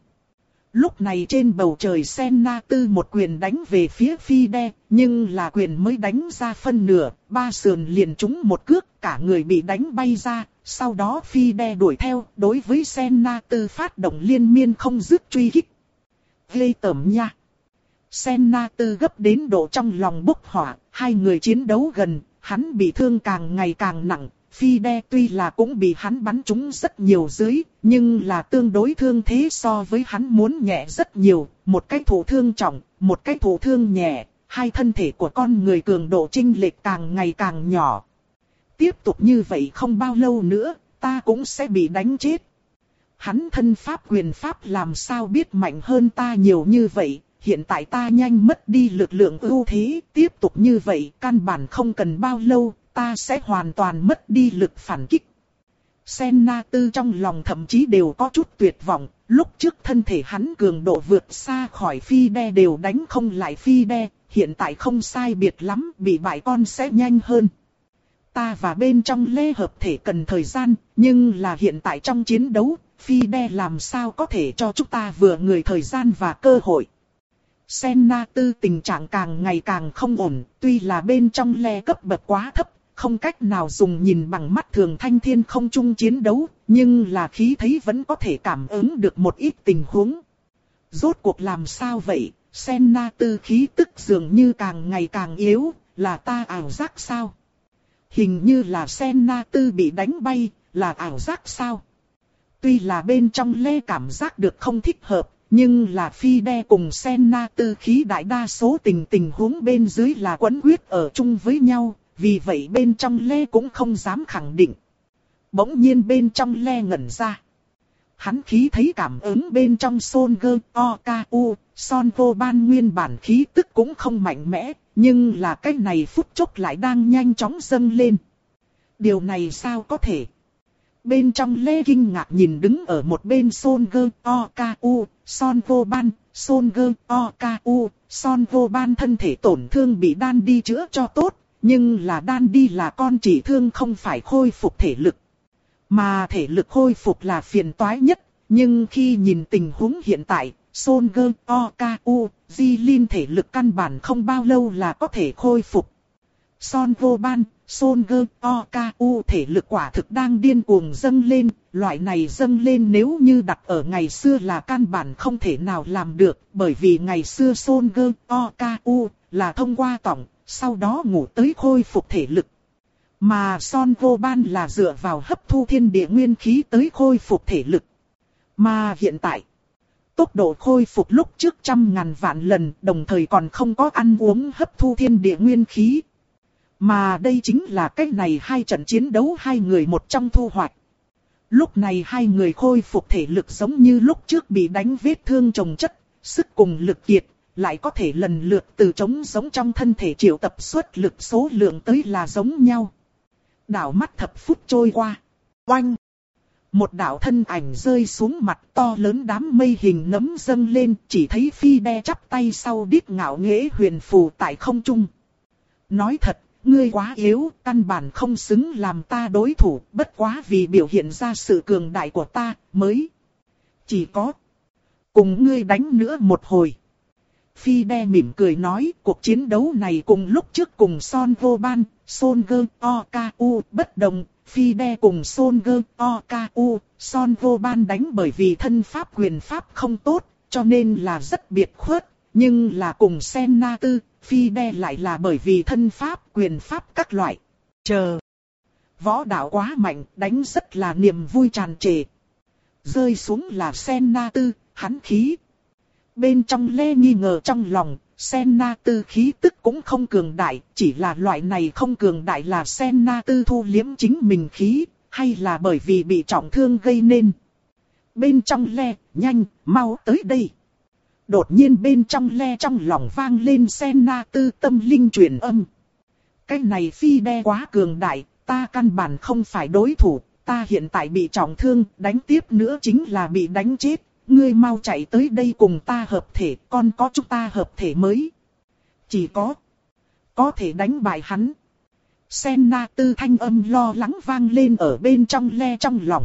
Lúc này trên bầu trời Senna Tư một quyền đánh về phía Phi Đe, nhưng là quyền mới đánh ra phân nửa, ba sườn liền trúng một cước, cả người bị đánh bay ra, sau đó Phi Đe đuổi theo, đối với Senna Tư phát động liên miên không dứt truy kích. Ghê tởm nha. Senna Tư gấp đến độ trong lòng bốc hỏa, hai người chiến đấu gần, hắn bị thương càng ngày càng nặng, Phi Đe tuy là cũng bị hắn bắn trúng rất nhiều dưới, nhưng là tương đối thương thế so với hắn muốn nhẹ rất nhiều, một cái thụ thương trọng, một cái thụ thương nhẹ, hai thân thể của con người cường độ chênh lệch càng ngày càng nhỏ. Tiếp tục như vậy không bao lâu nữa, ta cũng sẽ bị đánh chết. Hắn thân pháp quyền pháp làm sao biết mạnh hơn ta nhiều như vậy, hiện tại ta nhanh mất đi lực lượng ưu thế, tiếp tục như vậy căn bản không cần bao lâu, ta sẽ hoàn toàn mất đi lực phản kích. Senna Tư trong lòng thậm chí đều có chút tuyệt vọng, lúc trước thân thể hắn cường độ vượt xa khỏi Phi Đe đều đánh không lại Phi Đe, hiện tại không sai biệt lắm, bị bại con sẽ nhanh hơn. Ta và bên trong lê hợp thể cần thời gian, nhưng là hiện tại trong chiến đấu, Phi Đe làm sao có thể cho chúng ta vừa người thời gian và cơ hội. Senna Tư tình trạng càng ngày càng không ổn, tuy là bên trong le cấp bậc quá thấp, không cách nào dùng nhìn bằng mắt thường thanh thiên không chung chiến đấu, nhưng là khí thấy vẫn có thể cảm ứng được một ít tình huống. Rốt cuộc làm sao vậy, Senna Tư khí tức dường như càng ngày càng yếu, là ta ảo giác sao? Hình như là Senna Tư bị đánh bay, là ảo giác sao? Tuy là bên trong lê cảm giác được không thích hợp, nhưng là Phi Đe cùng Senna Tư khí đại đa số tình tình huống bên dưới là quấn quyết ở chung với nhau, vì vậy bên trong lê cũng không dám khẳng định. Bỗng nhiên bên trong lê ngẩn ra. Hắn khí thấy cảm ứng bên trong Son gơ o ca u, Son vô ban nguyên bản khí tức cũng không mạnh mẽ, nhưng là cái này phút chốc lại đang nhanh chóng dâng lên. Điều này sao có thể? Bên trong lê kinh ngạc nhìn đứng ở một bên Son gơ o ca u, Son vô ban, Son gơ o ca u, Son vô ban thân thể tổn thương bị đan đi chữa cho tốt, nhưng là đan đi là con chỉ thương không phải khôi phục thể lực. Mà thể lực khôi phục là phiền toái nhất, nhưng khi nhìn tình huống hiện tại, Son gơ o ca u, Di Linh thể lực căn bản không bao lâu là có thể khôi phục. Son vô ban, Son gơ o ca u thể lực quả thực đang điên cuồng dâng lên, loại này dâng lên nếu như đặt ở ngày xưa là căn bản không thể nào làm được, bởi vì ngày xưa Son gơ o ca u là thông qua tổng, sau đó ngủ tới khôi phục thể lực. Mà Son vô ban là dựa vào hấp thu thiên địa nguyên khí tới khôi phục thể lực. Mà hiện tại, tốc độ khôi phục lúc trước trăm ngàn vạn lần, đồng thời còn không có ăn uống hấp thu thiên địa nguyên khí. Mà đây chính là cách này hai trận chiến đấu hai người một trong thu hoạch. Lúc này hai người khôi phục thể lực giống như lúc trước bị đánh vết thương chồng chất, sức cùng lực kiệt, lại có thể lần lượt từ trống giống trong thân thể triệu tập xuất lực số lượng tới là giống nhau. Đảo mắt thập phút trôi qua. Oanh! Một đạo thân ảnh rơi xuống mặt, to lớn đám mây hình nấm dâng lên, chỉ thấy Phi Đe chắp tay sau đít ngạo nghễ huyền phù tại không trung. Nói thật, ngươi quá yếu, căn bản không xứng làm ta đối thủ, bất quá vì biểu hiện ra sự cường đại của ta, mới chỉ có cùng ngươi đánh nữa một hồi. Phi Đe mỉm cười nói, cuộc chiến đấu này cùng lúc trước cùng Son Goban, Son Go Oku bất đồng. Phi Đe cùng Son Go Oku, Son Goban đánh bởi vì thân pháp quyền pháp không tốt, cho nên là rất biệt khuất. Nhưng là cùng Senna Tư, Phi Đe lại là bởi vì thân pháp quyền pháp các loại. Chờ! Võ đạo quá mạnh, đánh rất là niềm vui tràn trề. Rơi xuống là Senna Tư, hắn khí. Bên trong Lê nghi ngờ trong lòng, Senna Tư khí tức cũng không cường đại, chỉ là loại này không cường đại là Senna Tư thu liếm chính mình khí, hay là bởi vì bị trọng thương gây nên. Bên trong Le, nhanh, mau tới đây. Đột nhiên bên trong Le trong lòng vang lên Senna Tư tâm linh truyền âm. Cái này Phi Đe quá cường đại, ta căn bản không phải đối thủ, ta hiện tại bị trọng thương, đánh tiếp nữa chính là bị đánh chết. Ngươi mau chạy tới đây cùng ta hợp thể, còn có chúng ta hợp thể mới. Chỉ có, có thể đánh bại hắn. Senna Tư thanh âm lo lắng vang lên ở bên trong Le trong lòng.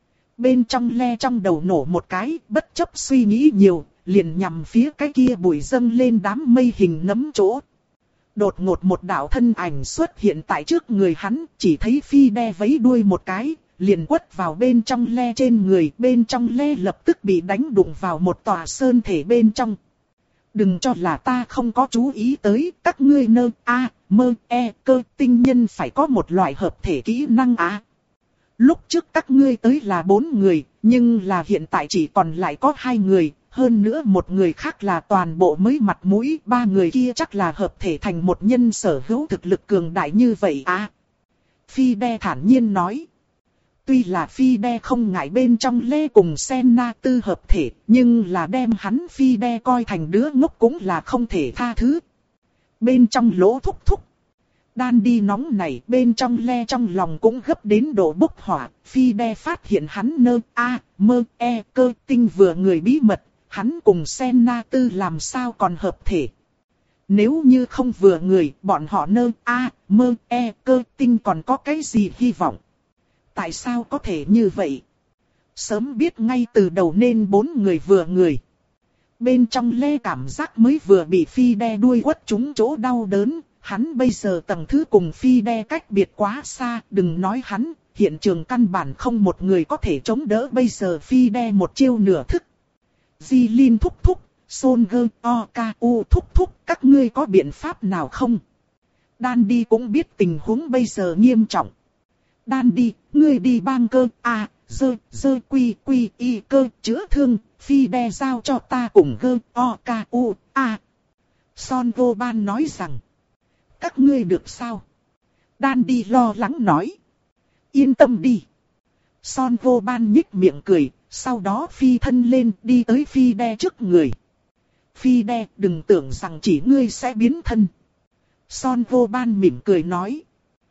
Bên trong Le trong đầu nổ một cái, bất chấp suy nghĩ nhiều, liền nhằm phía cái kia bụi dâng lên đám mây hình nấm chỗ. Đột ngột một đạo thân ảnh xuất hiện tại trước người hắn, chỉ thấy Phi Đe vẫy đuôi một cái, liền quất vào bên trong Le trên người, bên trong Le lập tức bị đánh đụng vào một tòa sơn thể bên trong. Đừng cho là ta không có chú ý tới, các ngươi nơ a mơ e cơ tinh nhân phải có một loại hợp thể kỹ năng á. Lúc trước các ngươi tới là bốn người, nhưng là hiện tại chỉ còn lại có hai người, hơn nữa một người khác là toàn bộ mới mặt mũi, ba người kia chắc là hợp thể thành một nhân sở hữu thực lực cường đại như vậy á. Phi Đe thản nhiên nói. Tuy là Phi Đe không ngại bên trong Lê cùng Senna Tư hợp thể, nhưng là đem hắn Phi Đe coi thành đứa ngốc cũng là không thể tha thứ. Bên trong lỗ thúc thúc. Đan đi nóng này bên trong Le trong lòng cũng gấp đến độ bốc hỏa. Phi Đe phát hiện hắn nơ a mơ e cơ tinh vừa người bí mật, hắn cùng Senna Tư làm sao còn hợp thể. Nếu như không vừa người, bọn họ nơ a mơ e cơ tinh còn có cái gì hy vọng. Tại sao có thể như vậy? Sớm biết ngay từ đầu nên bốn người vừa người. Bên trong Lê cảm giác mới vừa bị Phi Đe đuôi quất trúng chỗ đau đớn. Hắn bây giờ tầng thứ cùng Phi Đe cách biệt quá xa. Đừng nói hắn, hiện trường căn bản không một người có thể chống đỡ bây giờ Phi Đe một chiêu nửa thức. Di Linh thúc thúc, Son Go Oku thúc thúc, các ngươi có biện pháp nào không? Đan đi cũng biết tình huống bây giờ nghiêm trọng. Đan đi, ngươi đi bang cơ, a, dơ, dơ quy quy y cơ, chữa thương, Phi Đe giao cho ta cùng gơ, o, ca, u, a. Son Goban nói rằng, các ngươi được sao? Đan đi lo lắng nói, yên tâm đi. Son Goban nhích miệng cười, sau đó phi thân lên đi tới Phi Đe trước người. Phi Đe, đừng tưởng rằng chỉ ngươi sẽ biến thân. Son Goban mỉm cười nói.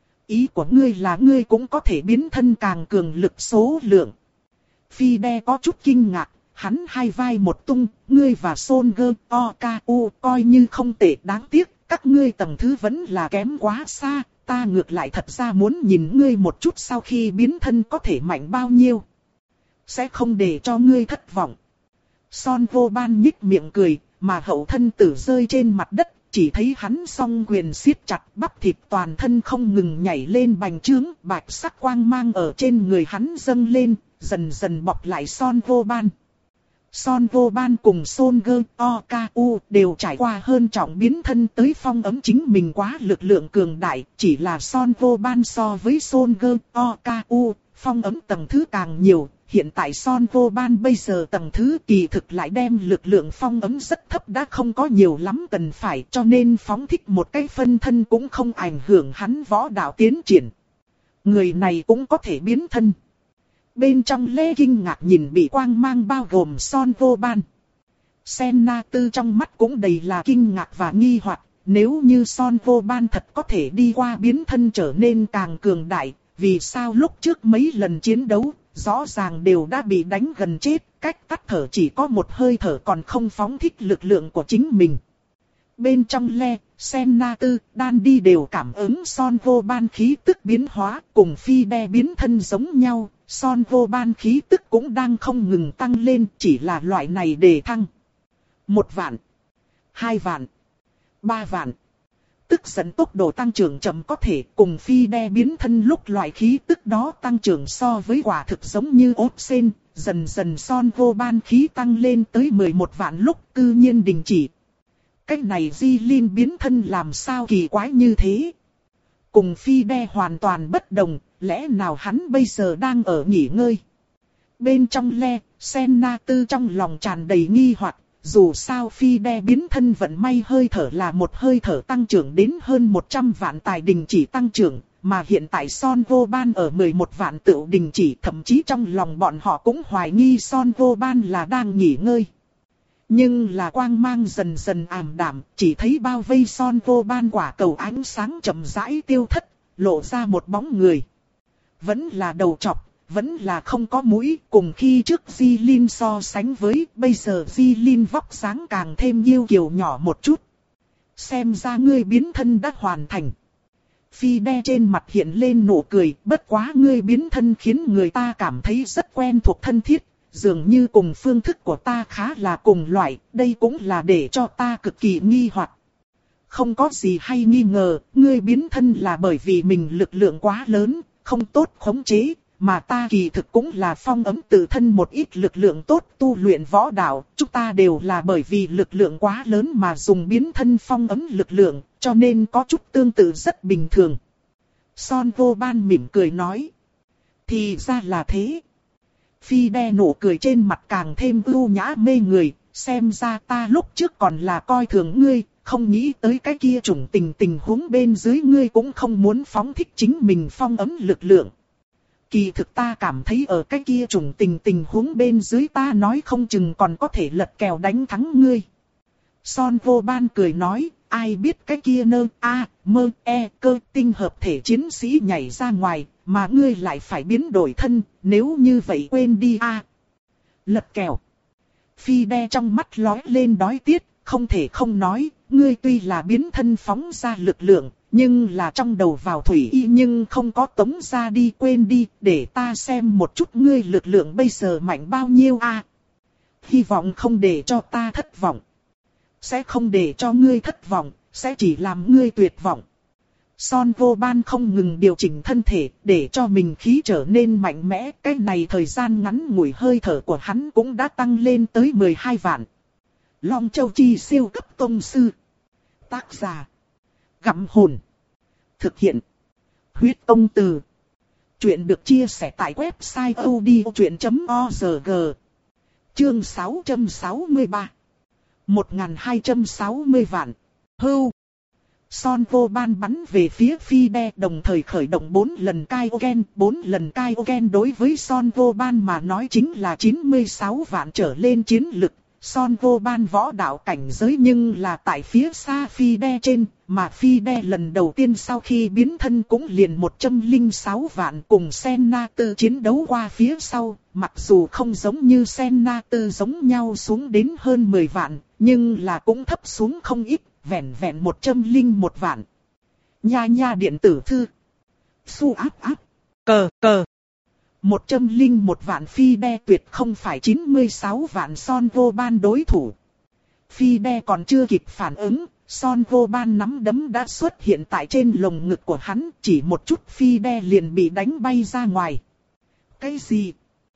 Ý của ngươi là ngươi cũng có thể biến thân càng cường lực số lượng. Phi Đe có chút kinh ngạc, hắn hai vai một tung, ngươi và Son Go Oku coi như không tệ, đáng tiếc, các ngươi tầng thứ vẫn là kém quá xa, ta ngược lại thật ra muốn nhìn ngươi một chút sau khi biến thân có thể mạnh bao nhiêu. Sẽ không để cho ngươi thất vọng. Son Goban nhích miệng cười, mà hậu thân tử rơi trên mặt đất. Chỉ thấy hắn song quyền siết chặt, bắp thịt toàn thân không ngừng nhảy lên bành trướng, bạch sắc quang mang ở trên người hắn dâng lên, dần dần bọc lại Son Goban. Son Goban cùng Son Go Oku đều trải qua hơn trọng biến thân tới phong ấm chính mình quá lực lượng cường đại, chỉ là Son Goban so với Son Go Oku, phong ấm tầng thứ càng nhiều, hiện tại Son Vô Ban bây giờ tầng thứ kỳ thực lại đem lực lượng phong ấm rất thấp đã không có nhiều lắm cần phải cho nên phóng thích một cái phân thân cũng không ảnh hưởng hắn võ đạo tiến triển. Người này cũng có thể biến thân. Bên trong Lê kinh ngạc nhìn bị quang mang bao gồm Son Vô Ban. Senna Tư trong mắt cũng đầy là kinh ngạc và nghi hoặc, nếu như Son Vô Ban thật có thể đi qua biến thân trở nên càng cường đại, vì sao lúc trước mấy lần chiến đấu, rõ ràng đều đã bị đánh gần chết, cách tắt thở chỉ có một hơi thở còn không phóng thích lực lượng của chính mình. Bên trong Le, Senna Tư, Đan Đi đều cảm ứng Son Vô Ban khí tức biến hóa, cùng Phi Đe biến thân giống nhau, Son Vô Ban khí tức cũng đang không ngừng tăng lên, chỉ là loại này để thăng. Một vạn, hai vạn, ba vạn. Tức giận tốc độ tăng trưởng chậm có thể cùng Phi Đe biến thân lúc loại khí tức đó tăng trưởng so với quả thực giống như ốp sen, dần dần Son Vô Ban khí tăng lên tới mười một vạn lúc cư nhiên đình chỉ. Cách này Di Linh biến thân làm sao kỳ quái như thế? Cùng Phi Đe hoàn toàn bất đồng, lẽ nào hắn bây giờ đang ở nghỉ ngơi? Bên trong Le, Senna Tư trong lòng tràn đầy nghi hoặc. Dù sao Phi Đe biến thân vận may hơi thở là một hơi thở tăng trưởng đến hơn một trăm vạn tài đình chỉ tăng trưởng, mà hiện tại Son Vô Ban ở mười một vạn tựu đình chỉ, thậm chí trong lòng bọn họ cũng hoài nghi Son Vô Ban là đang nghỉ ngơi. Nhưng là quang mang dần dần ảm đạm, chỉ thấy bao vây Son Vô Ban quả cầu ánh sáng chậm rãi tiêu thất, lộ ra một bóng người. Vẫn là đầu trọc. Vẫn là không có mũi, cùng khi trước Di Linh so sánh với, bây giờ Di Linh vóc dáng càng thêm yêu kiều nhỏ một chút. Xem ra ngươi biến thân đã hoàn thành. Phi Đe trên mặt hiện lên nụ cười, bất quá ngươi biến thân khiến người ta cảm thấy rất quen thuộc thân thiết, dường như cùng phương thức của ta khá là cùng loại, đây cũng là để cho ta cực kỳ nghi hoặc. Không có gì hay nghi ngờ, ngươi biến thân là bởi vì mình lực lượng quá lớn, không tốt khống chế. Mà ta kỳ thực cũng là phong ấm tự thân một ít lực lượng tốt tu luyện võ đạo, chúng ta đều là bởi vì lực lượng quá lớn mà dùng biến thân phong ấm lực lượng, cho nên có chút tương tự rất bình thường. Son Vô Ban mỉm cười nói. Thì ra là thế. Phi Đe nụ cười trên mặt càng thêm ưu nhã mê người, xem ra ta lúc trước còn là coi thường ngươi, không nghĩ tới cái kia chủng tình tình huống bên dưới ngươi cũng không muốn phóng thích chính mình phong ấm lực lượng. Kỳ thực ta cảm thấy ở cái kia trùng tình tình huống bên dưới ta nói không chừng còn có thể lật kèo đánh thắng ngươi. Son Vô Ban cười nói, ai biết cái kia nơ, a, mơ, e, cơ tinh hợp thể chiến sĩ nhảy ra ngoài, mà ngươi lại phải biến đổi thân, nếu như vậy quên đi a. Lật kèo. Phi Đe trong mắt lóe lên đói tiết, không thể không nói, ngươi tuy là biến thân phóng ra lực lượng. Nhưng là trong đầu vào thủy y nhưng không có tống ra đi quên đi, để ta xem một chút ngươi lực lượng bây giờ mạnh bao nhiêu a. À, hy vọng không để cho ta thất vọng. Sẽ không để cho ngươi thất vọng, sẽ chỉ làm ngươi tuyệt vọng. Son Vô Ban không ngừng điều chỉnh thân thể, để cho mình khí trở nên mạnh mẽ. Cái này thời gian ngắn ngủi hơi thở của hắn cũng đã tăng lên tới mười hai vạn. Long Châu Chi siêu cấp tông sư. Tác giả Gặm Hồn. Thực hiện Huyết Tông Từ. Chuyện được chia sẻ tại website odchuyện chấm org. Chương sáu trăm sáu mươi ba. một nghìn hai trăm sáu mươi vạn. Hưu. Son Vô Ban bắn về phía Phi Đe đồng thời khởi động bốn lần Kaioken. bốn lần Kaioken đối với Son Vô Ban mà nói chính là chín mươi sáu vạn trở lên chiến lực. Son Vô Ban võ đạo cảnh giới nhưng là tại phía xa Phi Đe trên, mà Phi Đe lần đầu tiên sau khi biến thân cũng liền một trăm lẻ sáu vạn cùng Senna Tư chiến đấu qua phía sau, mặc dù không giống như Senna Tư giống nhau xuống đến hơn mười vạn, nhưng là cũng thấp xuống không ít, vẹn vẹn một trăm lẻ một vạn. Nha nha điện tử thư. Su áp áp. Cờ cờ. một trăm lẻ một vạn Phi Đe tuyệt không phải chín mươi sáu vạn Son Vô Ban đối thủ. Phi Đe còn chưa kịp phản ứng, Son Vô Ban nắm đấm đã xuất hiện tại trên lồng ngực của hắn, chỉ một chút Phi Đe liền bị đánh bay ra ngoài. Cái gì?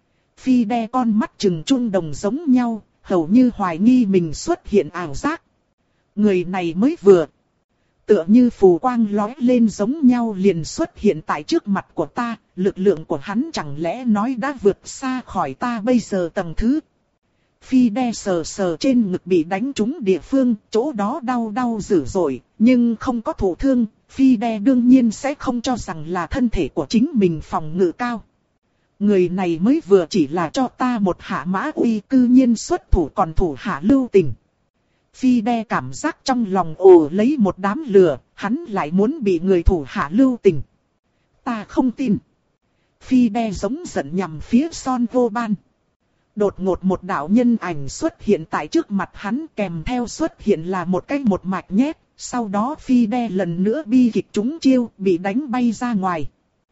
Phi Đe con mắt trừng trung đồng giống nhau, hầu như hoài nghi mình xuất hiện ảo giác. Người này mới vừa tựa như phù quang lóe lên giống nhau liền xuất hiện tại trước mặt của ta, lực lượng của hắn chẳng lẽ nói đã vượt xa khỏi ta bây giờ tầng thứ. Phi đe sờ sờ trên ngực bị đánh trúng địa phương, chỗ đó đau đau dữ dội, nhưng không có thụ thương, Phi đe đương nhiên sẽ không cho rằng là thân thể của chính mình phòng ngự cao. Người này mới vừa chỉ là cho ta một hạ mã uy, cư nhiên xuất thủ còn thủ hạ lưu tình. Phi đe cảm giác trong lòng ồ lấy một đám lửa, hắn lại muốn bị người thủ hạ lưu tình. Ta không tin. Phi đe giống giận nhằm phía Son Vô Ban. Đột ngột một đạo nhân ảnh xuất hiện tại trước mặt hắn, kèm theo xuất hiện là một cái một mạch nhét. Sau đó Phi đe lần nữa bi kịch trúng chiêu, bị đánh bay ra ngoài.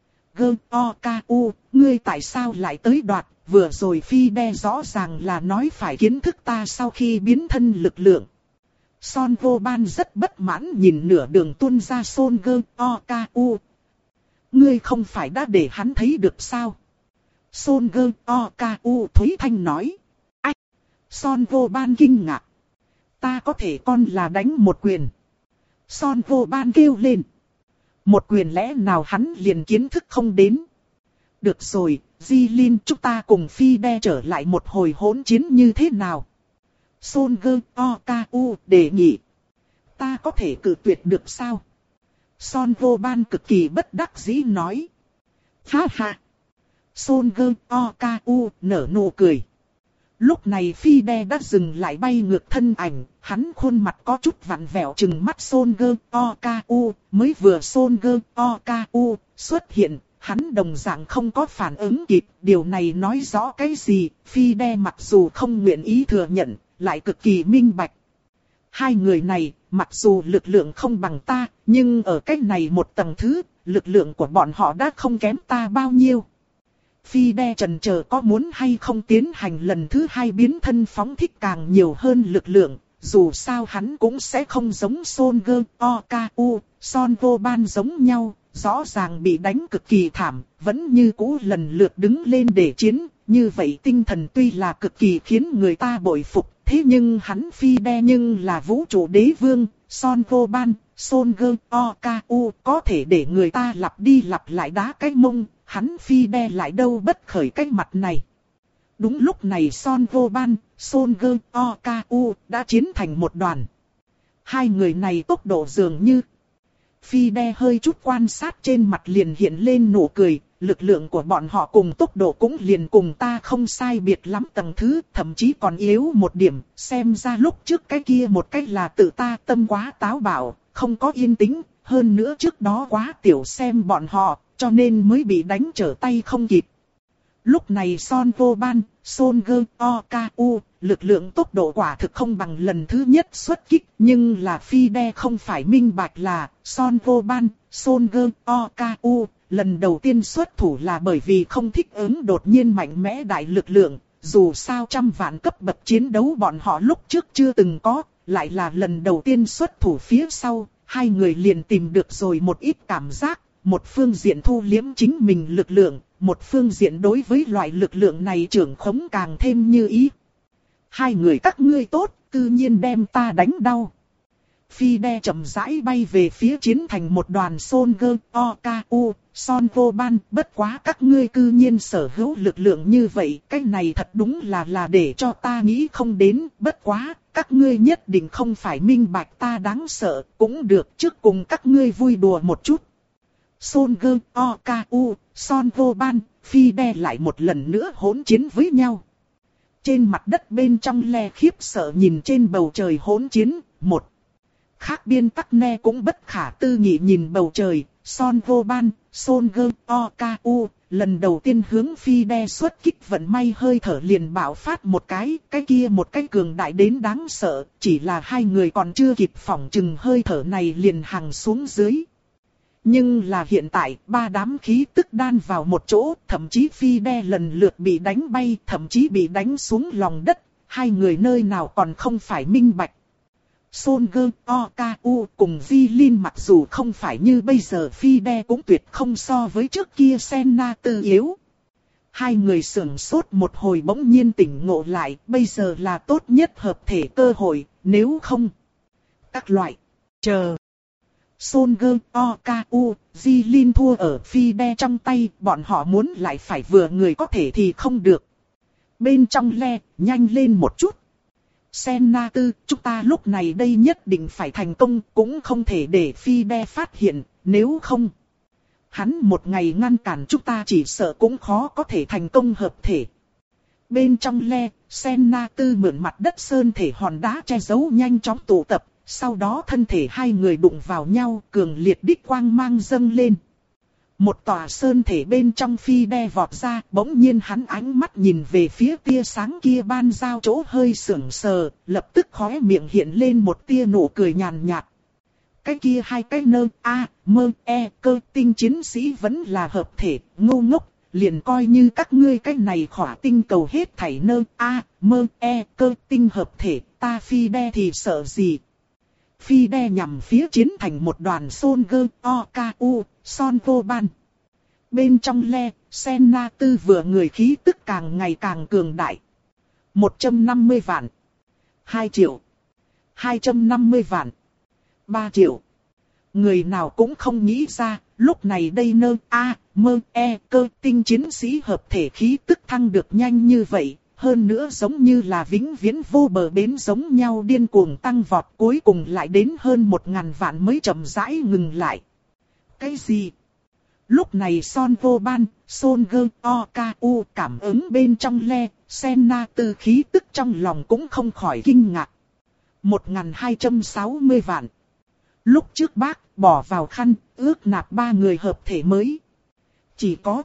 Gơ o ca u, ngươi tại sao lại tới đoạt? Vừa rồi Phi đe rõ ràng là nói phải kiến thức ta sau khi biến thân lực lượng. Son Vô Ban rất bất mãn nhìn nửa đường tuôn ra Son Gơ o ca u. Ngươi không phải đã để hắn thấy được sao? Son Gơ o ca u Thúy Thanh nói. Ách! Son Vô Ban kinh ngạc. Ta có thể con là đánh một quyền. Son Vô Ban kêu lên. Một quyền lẽ nào hắn liền kiến thức không đến. Được rồi, Di Linh, chúng ta cùng Phi đe trở lại một hồi hỗn chiến như thế nào? Son Gơ o ca u đề nghị. Ta có thể cự tuyệt được sao? Son Vô Ban cực kỳ bất đắc dĩ nói. Ha ha! Son Gơ o ca u nở nụ cười. Lúc này Phi đe đã dừng lại bay ngược thân ảnh, hắn khuôn mặt có chút vặn vẹo trừng mắt Son Gơ o ca u, mới vừa Son Gơ o ca u xuất hiện, hắn đồng dạng không có phản ứng kịp, điều này nói rõ cái gì, Phi đe mặc dù không nguyện ý thừa nhận, lại cực kỳ minh bạch. Hai người này, mặc dù lực lượng không bằng ta, nhưng ở cách này một tầng thứ, lực lượng của bọn họ đã không kém ta bao nhiêu. Phi đe chần chờ có muốn hay không tiến hành lần thứ hai biến thân phóng thích càng nhiều hơn lực lượng, dù sao hắn cũng sẽ không giống Son Gơ o ca u, Son Vô Ban giống nhau, rõ ràng bị đánh cực kỳ thảm, vẫn như cũ lần lượt đứng lên để chiến, như vậy tinh thần tuy là cực kỳ khiến người ta bội phục, thế nhưng hắn Phi đe nhưng là vũ trụ đế vương, Son Vô Ban, Son Gơ o ca u có thể để người ta lặp đi lặp lại đá cái mông. Hắn Phi đe lại đâu bất khởi cái mặt này. Đúng lúc này Son Vô Ban, Son Gơ o ca u đã chiến thành một đoàn. Hai người này tốc độ dường như. Phi đe hơi chút quan sát trên mặt liền hiện lên nụ cười. Lực lượng của bọn họ cùng tốc độ cũng liền cùng ta không sai biệt lắm tầng thứ. Thậm chí còn yếu một điểm. Xem ra lúc trước cái kia một cách là tự ta tâm quá táo bạo. Không có yên tĩnh. Hơn nữa trước đó quá tiểu xem bọn họ. Cho nên mới bị đánh trở tay không kịp. Lúc này Son Vô Ban, Son Gơ o ca u, lực lượng tốc độ quả thực không bằng lần thứ nhất xuất kích. Nhưng là Phi đe không phải minh bạch là Son Vô Ban, Son Gơ o ca u, lần đầu tiên xuất thủ là bởi vì không thích ứng đột nhiên mạnh mẽ đại lực lượng. Dù sao trăm vạn cấp bậc chiến đấu bọn họ lúc trước chưa từng có, lại là lần đầu tiên xuất thủ phía sau, hai người liền tìm được rồi một ít cảm giác. Một phương diện thu liếm chính mình lực lượng, một phương diện đối với loại lực lượng này trưởng khống càng thêm như ý. Hai người các ngươi tốt, tự nhiên đem ta đánh đau. Phi đe chậm rãi bay về phía chiến thành một đoàn Son Gơ o ca u, Son Vô Ban, bất quá các ngươi cư nhiên sở hữu lực lượng như vậy, cái này thật đúng là là để cho ta nghĩ không đến, bất quá, các ngươi nhất định không phải minh bạch ta đáng sợ, cũng được trước cùng các ngươi vui đùa một chút. Son Gơ o ca u, Son Vô Ban, Phi đe lại một lần nữa hỗn chiến với nhau. Trên mặt đất bên trong le khiếp sợ nhìn trên bầu trời hỗn chiến, một. Khác biên tắc ne cũng bất khả tư nghị nhìn bầu trời, Son Vô Ban, Son Gơ o ca u, lần đầu tiên hướng Phi đe xuất kích vận may hơi thở liền bạo phát một cái, cái kia một cái cường đại đến đáng sợ, chỉ là hai người còn chưa kịp phỏng chừng hơi thở này liền hằng xuống dưới. Nhưng là hiện tại, ba đám khí tức đan vào một chỗ, thậm chí Phi đe lần lượt bị đánh bay, thậm chí bị đánh xuống lòng đất, hai người nơi nào còn không phải minh bạch. Son Gơ o ca u cùng Di Linh mặc dù không phải như bây giờ Phi đe cũng tuyệt không so với trước kia Senna tư yếu. Hai người sưởng sốt một hồi bỗng nhiên tỉnh ngộ lại, bây giờ là tốt nhất hợp thể cơ hội, nếu không. Các loại, chờ. Son Go Oku, Jilin thua ở Fide trong tay, bọn họ muốn lại phải vừa người có thể thì không được. Bên trong le, nhanh lên một chút. Senna Tư, chúng ta lúc này đây nhất định phải thành công, cũng không thể để Fide phát hiện, nếu không. Hắn một ngày ngăn cản chúng ta chỉ sợ cũng khó có thể thành công hợp thể. Bên trong le, Senna Tư mượn mặt đất sơn thể hòn đá che giấu nhanh chóng tụ tập, sau đó thân thể hai người đụng vào nhau, cường liệt đích quang mang dâng lên. Một tòa sơn thể bên trong Fide vọt ra, bỗng nhiên hắn ánh mắt nhìn về phía tia sáng kia ban giao chỗ hơi sững sờ, lập tức khóe miệng hiện lên một tia nụ cười nhàn nhạt. Cái kia hai cái nơ, a, mơ, e, cơ tinh chiến sĩ vẫn là hợp thể, ngu ngốc, liền coi như các ngươi cái này khỏa tinh cầu hết thảy nơ, a, mơ, e, cơ tinh hợp thể, ta Fide thì sợ gì. Fide nhằm phía chiến thành một đoàn Son Go Oku, Son Vô Ban. Bên trong le, Senna Tư vừa người khí tức càng ngày càng cường đại. một trăm năm mươi vạn. hai triệu. hai trăm năm mươi vạn. ba triệu. Người nào cũng không nghĩ ra, lúc này đây nơ, a, mơ, e, cơ tinh chiến sĩ hợp thể khí tức thăng được nhanh như vậy. Hơn nữa giống như là vĩnh viễn vô bờ bến giống nhau điên cuồng tăng vọt, cuối cùng lại đến hơn một ngàn vạn mới chậm rãi ngừng lại. Cái gì? Lúc này Son Vô Ban, Son Go Oku cảm ứng bên trong le, Senna Tư khí tức trong lòng cũng không khỏi kinh ngạc. một nghìn hai trăm sáu mươi vạn. Lúc trước bác bỏ vào khăn, ước nạp ba người hợp thể mới. Chỉ có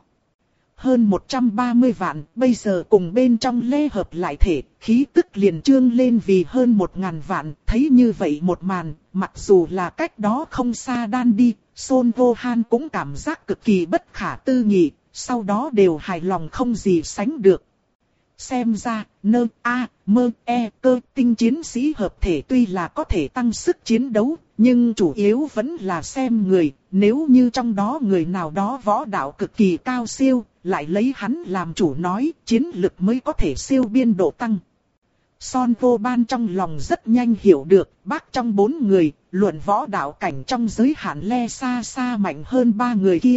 hơn một trăm ba mươi vạn, bây giờ cùng bên trong le hợp lại thể, khí tức liền trương lên vì hơn một ngàn vạn. Thấy như vậy một màn, mặc dù là cách đó không xa đan đi, Son Vô Han cũng cảm giác cực kỳ bất khả tư nghị, sau đó đều hài lòng không gì sánh được. Xem ra, nơ, a, mơ, e, cơ tinh chiến sĩ hợp thể tuy là có thể tăng sức chiến đấu, nhưng chủ yếu vẫn là xem người, nếu như trong đó người nào đó võ đạo cực kỳ cao siêu, lại lấy hắn làm chủ nói, chiến lực mới có thể siêu biên độ tăng. Son Vô Ban trong lòng rất nhanh hiểu được, bác trong bốn người, luận võ đạo cảnh trong giới hạn le xa xa mạnh hơn ba người kia.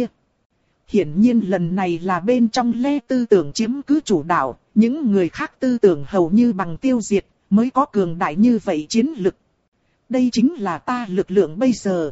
Hiển nhiên lần này là bên trong le tư tưởng chiếm cứ chủ đạo, những người khác tư tưởng hầu như bằng tiêu diệt, mới có cường đại như vậy chiến lực. Đây chính là ta lực lượng bây giờ.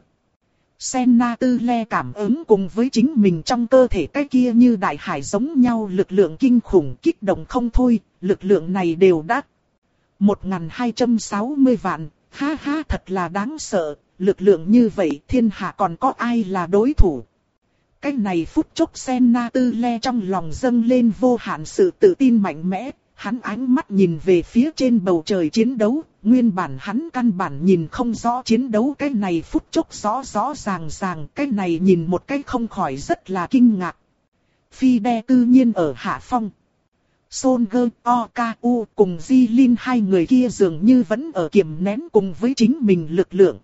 Senna Tư le cảm ứng cùng với chính mình trong cơ thể cái kia như đại hải giống nhau lực lượng kinh khủng kích động không thôi, lực lượng này đều đắt. một nghìn hai trăm sáu mươi vạn, ha ha thật là đáng sợ, lực lượng như vậy thiên hạ còn có ai là đối thủ. Cái này phút chốc Senna Tư le trong lòng dâng lên vô hạn sự tự tin mạnh mẽ, hắn ánh mắt nhìn về phía trên bầu trời chiến đấu, nguyên bản hắn căn bản nhìn không rõ chiến đấu, cái này phút chốc rõ rõ ràng ràng, cái này nhìn một cái không khỏi rất là kinh ngạc. Fide tự nhiên ở hạ phong. Son Go Oku cùng Jilin hai người kia dường như vẫn ở kiềm nén cùng với chính mình lực lượng.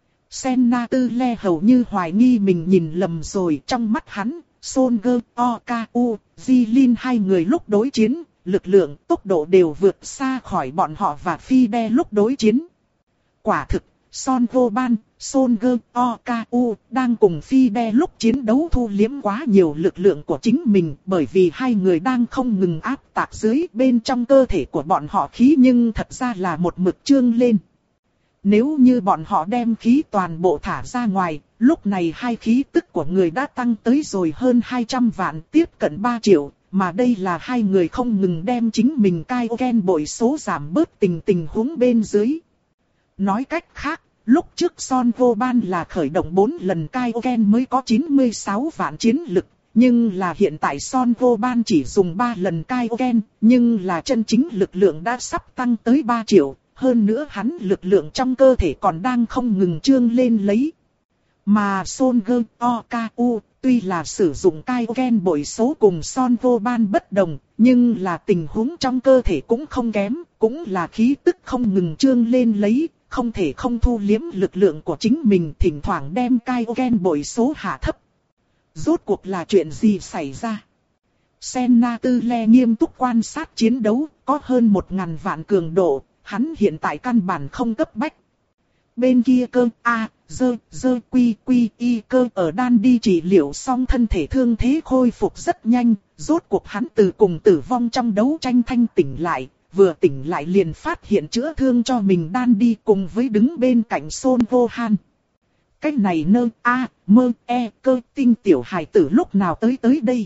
Senna Tư le hầu như hoài nghi mình nhìn lầm rồi, trong mắt hắn, Son Go Oku, Jilin hai người lúc đối chiến, lực lượng, tốc độ đều vượt xa khỏi bọn họ và Fide lúc đối chiến. Quả thực, Son Vô Ban, Son Go Oku đang cùng Fide lúc chiến đấu thu liếm quá nhiều lực lượng của chính mình, bởi vì hai người đang không ngừng áp tạc dưới bên trong cơ thể của bọn họ khí, nhưng thật ra là một mực trương lên. Nếu như bọn họ đem khí toàn bộ thả ra ngoài, lúc này hai khí tức của người đã tăng tới rồi hơn hai trăm vạn, tiếp cận ba triệu, mà đây là hai người không ngừng đem chính mình Kaioken bội số giảm bớt tình tình huống bên dưới. Nói cách khác, lúc trước Son Vô Ban là khởi động bốn lần Kaioken mới có chín mươi sáu vạn chiến lực, nhưng là hiện tại Son Vô Ban chỉ dùng ba lần Kaioken, nhưng là chân chính lực lượng đã sắp tăng tới ba triệu. Hơn nữa hắn lực lượng trong cơ thể còn đang không ngừng trương lên lấy. Mà Son Go Oku tuy là sử dụng Kaioken bội số cùng Son Vô Ban bất đồng, nhưng là tình huống trong cơ thể cũng không kém, cũng là khí tức không ngừng trương lên lấy, không thể không thu liếm lực lượng của chính mình, thỉnh thoảng đem Kaioken bội số hạ thấp. Rốt cuộc là chuyện gì xảy ra? Senna Tư le nghiêm túc quan sát chiến đấu, có hơn một ngàn vạn cường độ. Hắn hiện tại căn bản không cấp bách. Bên kia cơ A, dơ, dơ quy quy y cơ ở đan đi trị liệu xong thân thể thương thế khôi phục rất nhanh, rốt cuộc hắn từ cùng tử vong trong đấu tranh thanh tỉnh lại, vừa tỉnh lại liền phát hiện chữa thương cho mình đan đi cùng với đứng bên cạnh Son Vô Han. Cái này nơ A, mơ e cơ tinh tiểu hài tử lúc nào tới tới đây.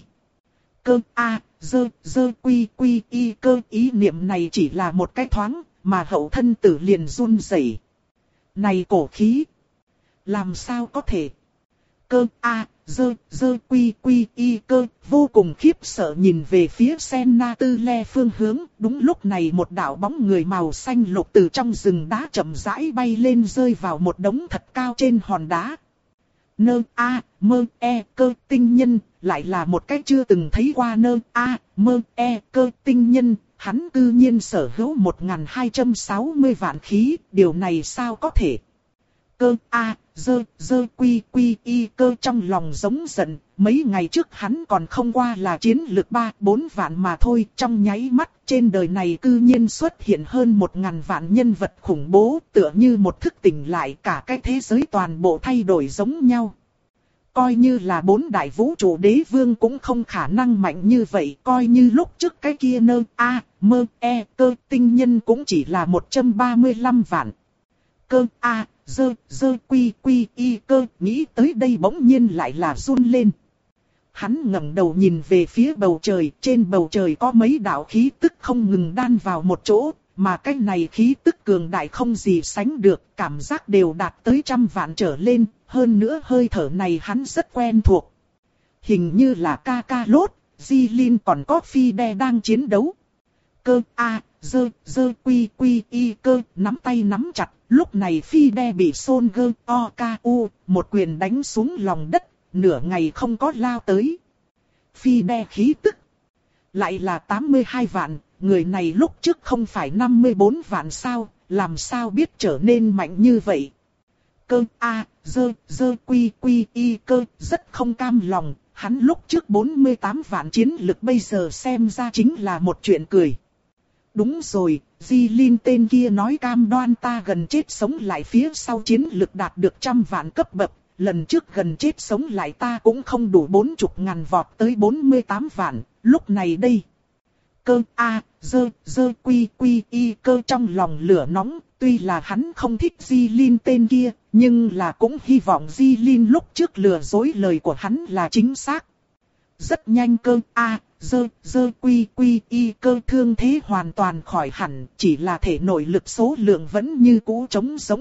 Cơ A, dơ, dơ quy quy y cơ ý niệm này chỉ là một cái thoáng, mà hậu thân tử liền run rẩy. Này cổ khí! Làm sao có thể? Cơ A, dơ, dơ quy quy y cơ, vô cùng khiếp sợ nhìn về phía Senna Tư Le phương hướng. Đúng lúc này một đạo bóng người màu xanh lục từ trong rừng đá chậm rãi bay lên rơi vào một đống thật cao trên hòn đá. Nơ A, mơ e cơ tinh nhân, lại là một cái chưa từng thấy qua nơ A, mơ e cơ tinh nhân. Hắn cư nhiên sở hữu một nghìn hai trăm sáu mươi vạn khí, điều này sao có thể? Cơ A, dơ, dơ quy quy y cơ trong lòng giống giận, mấy ngày trước hắn còn không qua là chiến lực ba bốn vạn mà thôi, trong nháy mắt trên đời này cư nhiên xuất hiện hơn một ngàn vạn nhân vật khủng bố, tựa như một thức tỉnh lại cả cái thế giới toàn bộ thay đổi giống nhau. Coi như là bốn đại vũ trụ đế vương cũng không khả năng mạnh như vậy, coi như lúc trước cái kia nơ A, mơ e cơ tinh nhân cũng chỉ là một trăm ba mươi lăm vạn. Cơ A, dơ, dơ quy quy y cơ, nghĩ tới đây bỗng nhiên lại là run lên. Hắn ngẩng đầu nhìn về phía bầu trời, trên bầu trời có mấy đạo khí tức không ngừng đan vào một chỗ, mà cái này khí tức cường đại không gì sánh được, cảm giác đều đạt tới trăm vạn trở lên, hơn nữa hơi thở này hắn rất quen thuộc. Hình như là Kakarot, Jilin còn có Fide đang chiến đấu. Cơ A, dơ, dơ quy quy y cơ, nắm tay nắm chặt, lúc này Fide bị Son Gơ O K U, một quyền đánh xuống lòng đất, nửa ngày không có lao tới. Fide khí tức lại là tám mươi hai vạn, người này lúc trước không phải năm mươi bốn vạn sao, làm sao biết trở nên mạnh như vậy. Cơ A, dơ, dơ quy quy y cơ, rất không cam lòng, hắn lúc trước bốn mươi tám vạn chiến lực bây giờ xem ra chính là một chuyện cười. Đúng rồi, Jilin tên kia nói cam đoan ta gần chết sống lại phía sau chiến lực đạt được trăm vạn cấp bậc, lần trước gần chết sống lại ta cũng không đủ bốn chục ngàn vọt tới bốn mươi tám vạn, lúc này đây. Cơ A, dơ, dơ quy quy y cơ trong lòng lửa nóng, tuy là hắn không thích Jilin tên kia, nhưng là cũng hy vọng Jilin lúc trước lừa dối lời của hắn là chính xác. Rất nhanh cơ A, dơ, dơ quy quy y cơ thương thế hoàn toàn khỏi hẳn, chỉ là thể nội lực số lượng vẫn như cũ trống giống.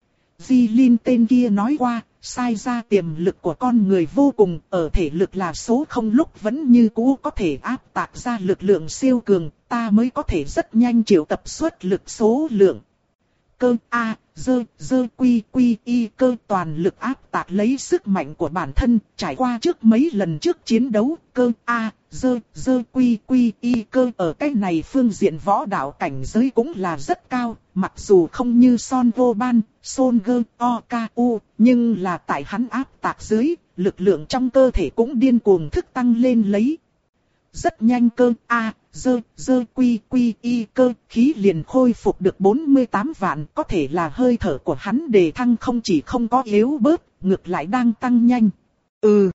Jilin tên kia nói qua, sai ra tiềm lực của con người vô cùng, ở thể lực là số không lúc vẫn như cũ có thể áp tạc ra lực lượng siêu cường, ta mới có thể rất nhanh triệu tập xuất lực số lượng. Cơ A, dơ, dơ quy quy y cơ toàn lực áp tạc lấy sức mạnh của bản thân, trải qua trước mấy lần trước chiến đấu, cơ A, dơ, dơ quy quy y cơ ở cái này phương diện võ đạo cảnh giới cũng là rất cao, mặc dù không như Son Vô Ban, Son Gơ O K U, nhưng là tại hắn áp tạc dưới, lực lượng trong cơ thể cũng điên cuồng thức tăng lên lấy. Rất nhanh cơ A, dơ, dơ quy quy y cơ, khí liền khôi phục được bốn mươi tám vạn, có thể là hơi thở của hắn đề thăng không chỉ không có yếu bớt, ngược lại đang tăng nhanh. Ừ.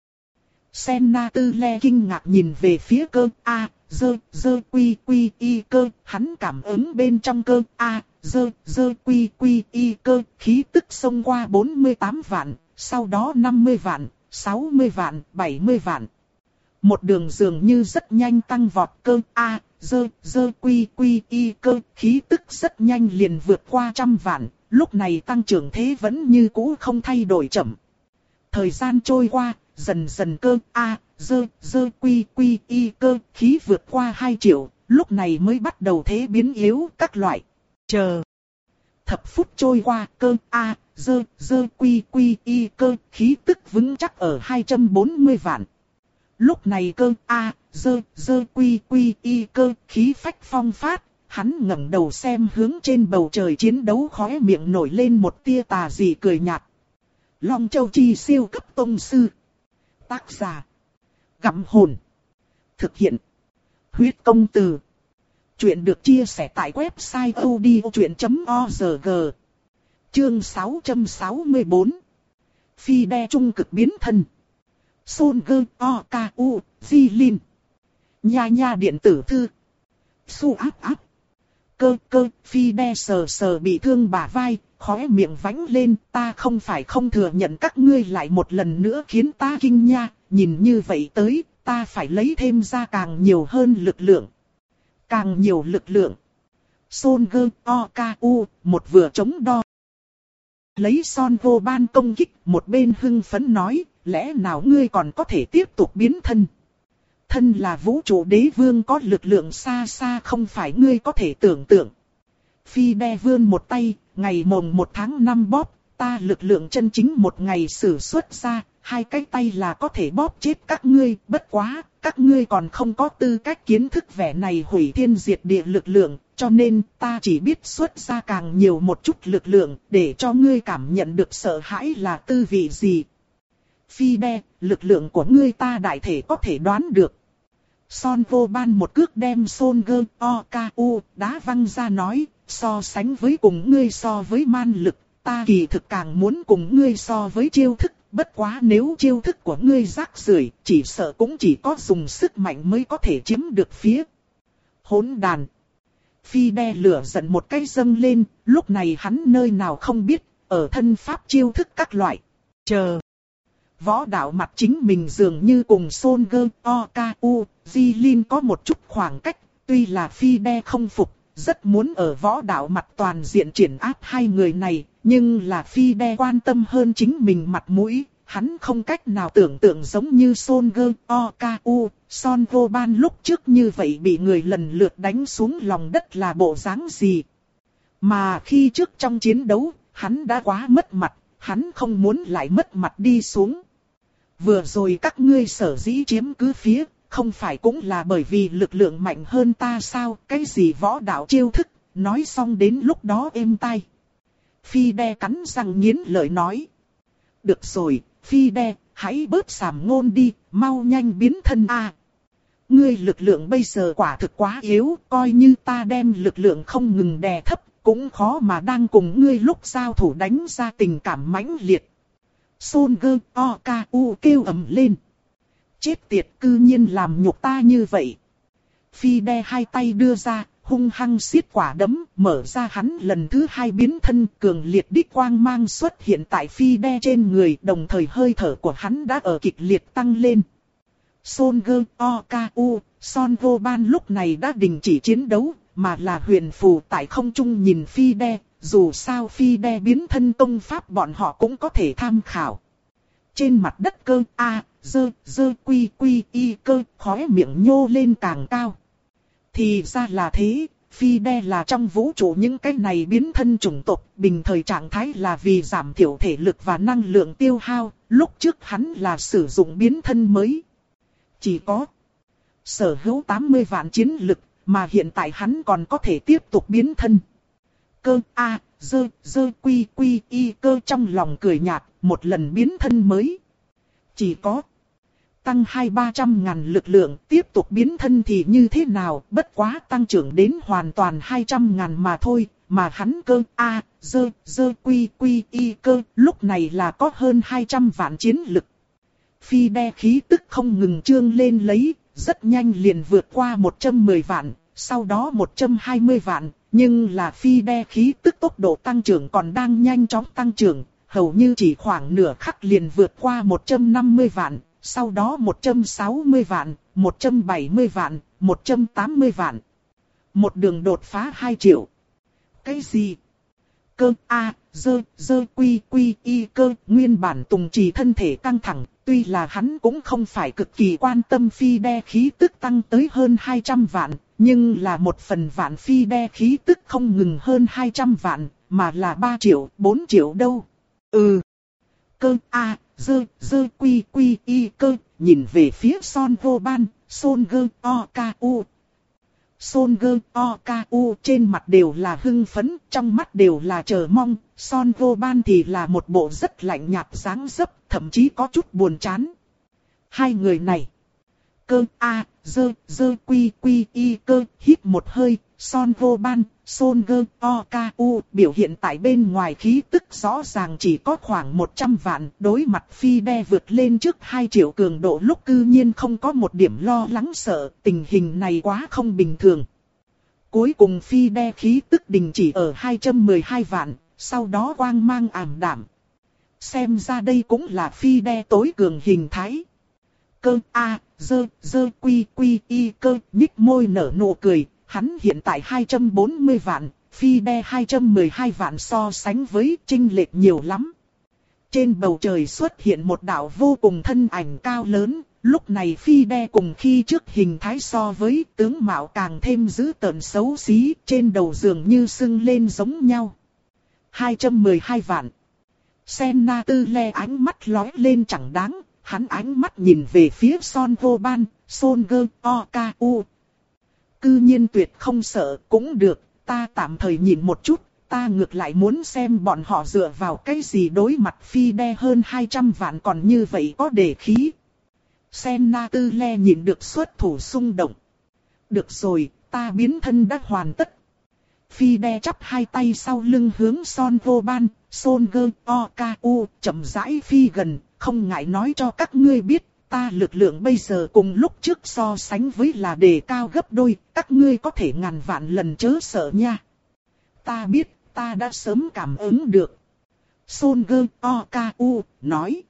Senna Tư Le kinh ngạc nhìn về phía cơ A, dơ, dơ quy quy y cơ, hắn cảm ứng bên trong cơ A, dơ, dơ quy quy y cơ, khí tức xông qua bốn mươi tám vạn, sau đó năm mươi vạn, sáu mươi vạn, bảy mươi vạn. Một đường dường như rất nhanh tăng vọt cơ A, dơ, dơ quy quy y cơ, khí tức rất nhanh liền vượt qua trăm vạn, lúc này tăng trưởng thế vẫn như cũ không thay đổi chậm. Thời gian trôi qua, dần dần cơ A, dơ, dơ quy quy y cơ, khí vượt qua hai triệu, lúc này mới bắt đầu thế biến yếu các loại. Chờ. Thập phút trôi qua, cơ A, dơ, dơ quy quy y cơ, khí tức vững chắc ở hai trăm bốn mươi vạn. Lúc này cơ A, dơ, dơ quy quy y cơ, khí phách phong phát, hắn ngẩng đầu xem hướng trên bầu trời chiến đấu khóe miệng nổi lên một tia tà dị cười nhạt. Long Châu Chi siêu cấp tông sư. Tác giả. Gặm hồn. Thực hiện. Huyết công từ. Chuyện được chia sẻ tại website odchuyện chấm org. Chương sáu trăm sáu mươi tư. Phi đe trung cực biến thân. Son gơ o ca u, di lin. Nha nha điện tử thư. Su áp áp. Cơ cơ, phi đe sờ sờ bị thương bả vai, khóe miệng vánh lên. Ta không phải không thừa nhận các ngươi lại một lần nữa khiến ta kinh nha. Nhìn như vậy tới, ta phải lấy thêm ra càng nhiều hơn lực lượng. Càng nhiều lực lượng. Son gơ o ca u, một vừa chống đo. Lấy Son vô ban công kích, một bên hưng phấn nói, lẽ nào ngươi còn có thể tiếp tục biến thân? Thân là vũ trụ đế vương có lực lượng xa xa không phải ngươi có thể tưởng tượng. Phi đe vươn một tay, ngày mồng một tháng năm bóp, ta lực lượng chân chính một ngày sử xuất ra, hai cái tay là có thể bóp chết các ngươi, bất quá, các ngươi còn không có tư cách kiến thức vẻ này hủy thiên diệt địa lực lượng, cho nên ta chỉ biết xuất ra càng nhiều một chút lực lượng, để cho ngươi cảm nhận được sợ hãi là tư vị gì. Phi đe, lực lượng của ngươi ta đại thể có thể đoán được. Son vô ban một cước đem Son gơ o ca u đá văng ra nói, so sánh với cùng ngươi so với man lực, ta kỳ thực càng muốn cùng ngươi so với chiêu thức, bất quá nếu chiêu thức của ngươi rác rưởi, chỉ sợ cũng chỉ có dùng sức mạnh mới có thể chiếm được phía. Hỗn đàn. Phi đe lửa giận một cái dâng lên, lúc này hắn nơi nào không biết, ở thân pháp chiêu thức các loại. Chờ. Võ đạo mặt chính mình dường như cùng Son gơ o ca u, di lin có một chút khoảng cách, tuy là phi đe không phục, rất muốn ở võ đạo mặt toàn diện triển áp hai người này, nhưng là phi đe quan tâm hơn chính mình mặt mũi, hắn không cách nào tưởng tượng giống như Son gơ o ca u, Son vô ban lúc trước như vậy bị người lần lượt đánh xuống lòng đất là bộ dáng gì. Mà khi trước trong chiến đấu, hắn đã quá mất mặt, hắn không muốn lại mất mặt đi xuống. Vừa rồi các ngươi sở dĩ chiếm cứ phía, không phải cũng là bởi vì lực lượng mạnh hơn ta sao, cái gì võ đạo chiêu thức, nói xong đến lúc đó êm tai. Phi đe cắn răng nghiến lợi nói. Được rồi, phi đe, hãy bớt sàm ngôn đi, mau nhanh biến thân a. Ngươi lực lượng bây giờ quả thực quá yếu, coi như ta đem lực lượng không ngừng đè thấp, cũng khó mà đang cùng ngươi lúc giao thủ đánh ra tình cảm mãnh liệt. Son gơ o ca u kêu ầm lên. Chết tiệt, cư nhiên làm nhục ta như vậy. Phi đe hai tay đưa ra, hung hăng siết quả đấm, mở ra hắn lần thứ hai biến thân, cường liệt đích quang mang xuất hiện tại phi đe trên người, đồng thời hơi thở của hắn đã ở kịch liệt tăng lên. Son gơ o ca u, Son vô ban lúc này đã đình chỉ chiến đấu, mà là huyền phù tại không trung nhìn phi đe, dù sao phi đe biến thân công pháp bọn họ cũng có thể tham khảo. Trên mặt đất cơ a, dơ, dơ quy quy y cơ, khóe miệng nhô lên càng cao. Thì ra là thế, phi đe là trong vũ trụ những cái này biến thân chủng tộc, bình thời trạng thái là vì giảm thiểu thể lực và năng lượng tiêu hao, lúc trước hắn là sử dụng biến thân mới. Chỉ có sở hữu tám mươi vạn chiến lực, mà hiện tại hắn còn có thể tiếp tục biến thân. Cơ a, dơ, dơ quy quy y cơ trong lòng cười nhạt, một lần biến thân mới. Chỉ có tăng hai ba trăm ngàn lực lượng, tiếp tục biến thân thì như thế nào, bất quá tăng trưởng đến hoàn toàn hai trăm ngàn mà thôi, mà hắn cơ a, dơ, dơ quy quy y cơ, lúc này là có hơn hai trăm vạn chiến lực. Phi đe khí tức không ngừng trương lên lấy, rất nhanh liền vượt qua một trăm mười vạn, sau đó một trăm hai mươi vạn, nhưng là phi đe khí tức tốc độ tăng trưởng còn đang nhanh chóng tăng trưởng, hầu như chỉ khoảng nửa khắc liền vượt qua một trăm năm mươi vạn, sau đó một trăm sáu mươi vạn, một trăm bảy mươi vạn, một trăm tám mươi vạn. Một đường đột phá hai triệu. Cái gì? Cơ a, dơ, dơ quy quy y cơ, nguyên bản Tùng Trì thân thể căng thẳng, tuy là hắn cũng không phải cực kỳ quan tâm phi đe khí tức tăng tới hơn hai trăm vạn, nhưng là một phần vạn phi đe khí tức không ngừng hơn hai trăm vạn, mà là ba triệu, bốn triệu đâu. Ừ. Cơ a, dơ, dơ quy quy y cơ, nhìn về phía Son vô ban, Son gơ o ca u. Son gơ o ca u trên mặt đều là hưng phấn, trong mắt đều là chờ mong, Son vô ban thì là một bộ rất lạnh nhạt dáng dấp, thậm chí có chút buồn chán. Hai người này, cơ a, dơ, dơ quy quy y cơ, hít một hơi, Son Vô Ban, Son Gơ, O Ca U, biểu hiện tại bên ngoài khí tức rõ ràng chỉ có khoảng một trăm vạn, đối mặt phi đe vượt lên trước hai triệu cường độ lúc cư nhiên không có một điểm lo lắng sợ, tình hình này quá không bình thường. Cuối cùng phi đe khí tức đình chỉ ở hai trăm mười hai vạn, sau đó quang mang ảm đạm. Xem ra đây cũng là phi đe tối cường hình thái. Cơ a, dơ, dơ quy quy y cơ, nhích môi nở nụ cười, hắn hiện tại hai trăm bốn mươi vạn, phi đe hai trăm mười hai vạn so sánh với chênh lệch nhiều lắm. Trên bầu trời xuất hiện một đạo vô cùng thân ảnh cao lớn, lúc này phi đe cùng khi trước hình thái so với tướng mạo càng thêm dữ tợn xấu xí, trên đầu dường như sưng lên giống nhau. hai trăm mười hai vạn. Senna Tư Le ánh mắt lóe lên chẳng đáng, hắn ánh mắt nhìn về phía Son Vô Ban, Son Gơ, O Ca U. Cư nhiên tuyệt không sợ, cũng được, ta tạm thời nhìn một chút, ta ngược lại muốn xem bọn họ dựa vào cái gì đối mặt phi đe hơn hai trăm vạn còn như vậy có đề khí. Senna Tư Le nhìn được xuất thủ xung động. Được rồi, ta biến thân đã hoàn tất. Phi đe chắp hai tay sau lưng hướng Son Vô Ban, Son Gơ, O Ca U, chậm rãi phi gần, không ngại nói cho các ngươi biết, ta lực lượng bây giờ cùng lúc trước so sánh với là đề cao gấp đôi, các ngươi có thể ngàn vạn lần chớ sợ nha. Ta biết, ta đã sớm cảm ứng được. Son Gơ, O Ca U, nói.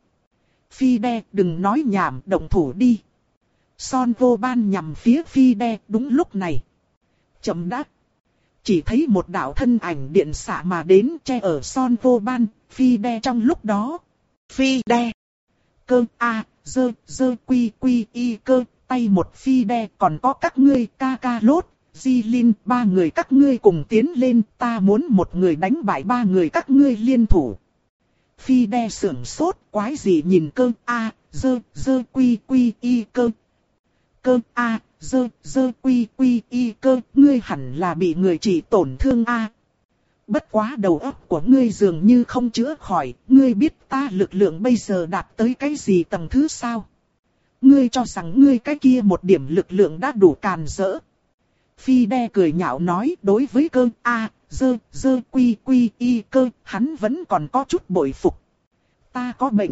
Phi đe, đừng nói nhảm, động thủ đi. Son Vô Ban nhằm phía phi đe, đúng lúc này. Chậm đã. Chỉ thấy một đạo thân ảnh điện xạ mà đến che ở Son Vô Ban, phi đe trong lúc đó. Phi đe. Cơ a, dơ, dơ quy quy y cơ, tay một phi đe, còn có các ngươi ca ca lốt, di linh, ba người các ngươi cùng tiến lên, ta muốn một người đánh bại ba người các ngươi liên thủ. Phi đe sưởng sốt, quái gì nhìn cơ a, dơ, dơ quy quy y cơ. Cơ a, dơ, dơ quy quy y cơ, ngươi hẳn là bị người chỉ tổn thương a. Bất quá đầu óc của ngươi dường như không chữa khỏi, ngươi biết ta lực lượng bây giờ đạt tới cái gì tầng thứ sao? Ngươi cho rằng ngươi cái kia một điểm lực lượng đã đủ càn rỡ. Phi đe cười nhạo nói đối với cơ a, dơ, dơ quy quy y cơ, hắn vẫn còn có chút bội phục. Ta có bệnh.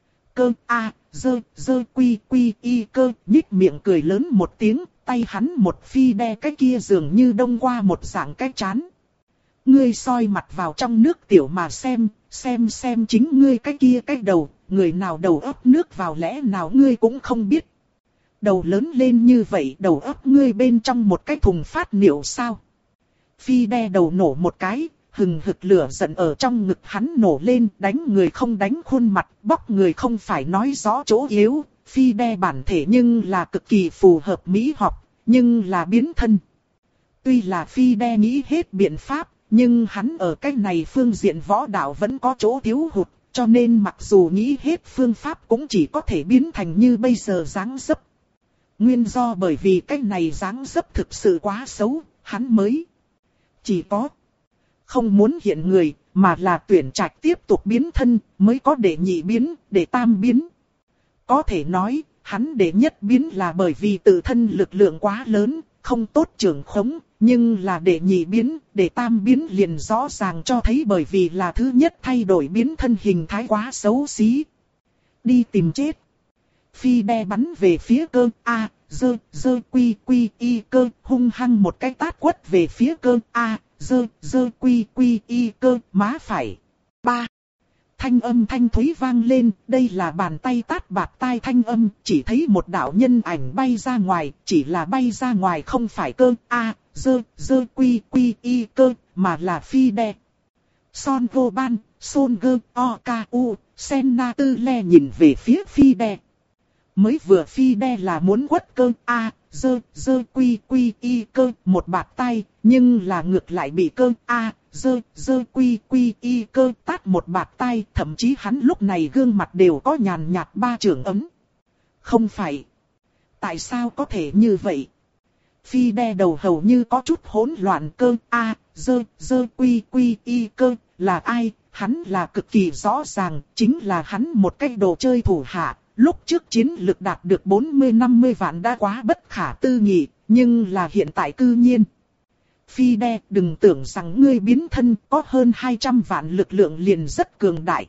Cơ a, dơ, dơ quy quy y cơ, nhích miệng cười lớn một tiếng, tay hắn một phi đe cái kia dường như đông qua một dạng cái chán. Ngươi soi mặt vào trong nước tiểu mà xem, xem xem chính ngươi cái kia cái đầu, người nào đầu ấp nước vào lẽ nào ngươi cũng không biết. Đầu lớn lên như vậy đầu ấp ngươi bên trong một cái thùng phát niệu sao? Phi đe đầu nổ một cái, hừng hực lửa giận ở trong ngực hắn nổ lên, đánh người không đánh khuôn mặt, bóc người không phải nói rõ chỗ yếu. Phi đe bản thể nhưng là cực kỳ phù hợp mỹ học, nhưng là biến thân. Tuy là phi đe nghĩ hết biện pháp, nhưng hắn ở cái này phương diện võ đạo vẫn có chỗ thiếu hụt, cho nên mặc dù nghĩ hết phương pháp cũng chỉ có thể biến thành như bây giờ dáng dấp. Nguyên do bởi vì cái này dáng dấp thực sự quá xấu, hắn mới chỉ có không muốn hiện người, mà là tuyển trạch tiếp tục biến thân, mới có đệ nhị biến, đệ tam biến. Có thể nói, hắn đệ nhất biến là bởi vì tự thân lực lượng quá lớn, không tốt trưởng khống, nhưng là đệ nhị biến, đệ tam biến liền rõ ràng cho thấy bởi vì là thứ nhất thay đổi biến thân hình thái quá xấu xí. Đi tìm chết. Phi đe bắn về phía cơ a, dơ, dơ quy quy y cơ, hung hăng một cái tát quất về phía cơ a, dơ, dơ quy quy y cơ, má phải. Ba. Thanh âm thanh thúy vang lên, đây là bàn tay tát bạt tai thanh âm, chỉ thấy một đạo nhân ảnh bay ra ngoài, chỉ là bay ra ngoài không phải cơ a, dơ, dơ quy quy y cơ, mà là phi đe. Son Vô Ban, Son Gơ, O Ca U, Senna Tư Le nhìn về phía phi đe. Mới vừa phi đe là muốn quất cơ a, dơ, dơ quy quy y cơ, một bạt tay, nhưng là ngược lại bị cơ a, dơ, dơ quy quy y cơ tát một bạt tay, thậm chí hắn lúc này gương mặt đều có nhàn nhạt ba chưởng ấm. Không phải. Tại sao có thể như vậy? Phi đe đầu hầu như có chút hỗn loạn, cơ a, dơ, dơ quy quy y cơ, là ai? Hắn là cực kỳ rõ ràng, chính là hắn một cái đồ chơi thủ hạ. lúc trước chiến lực đạt được bốn mươi năm mươi vạn đã quá bất khả tư nghị, nhưng là hiện tại cư nhiên. Phi đe, đừng tưởng rằng ngươi biến thân có hơn hai trăm vạn lực lượng liền rất cường đại.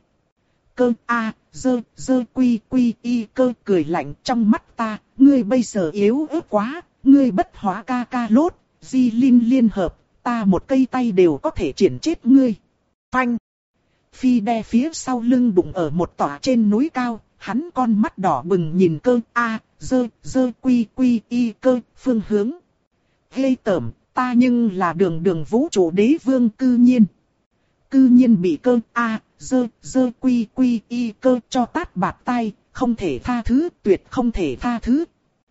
Cơ a, dơ, dơ quy quy y cơ cười lạnh trong mắt ta, ngươi bây giờ yếu ớt quá, ngươi bất hóa ca ca lốt, di linh liên hợp, ta một cây tay đều có thể triển chết ngươi. Phanh. Phi đe phía sau lưng đụng ở một tòa trên núi cao, hắn con mắt đỏ bừng nhìn cơ a, dơ, dơ quy quy y cơ, phương hướng. Ghê tởm, ta nhưng là đường đường vũ trụ đế vương cư nhiên. Cư nhiên bị cơ a, dơ, dơ quy quy y cơ cho tát bạt tay, không thể tha thứ, tuyệt không thể tha thứ.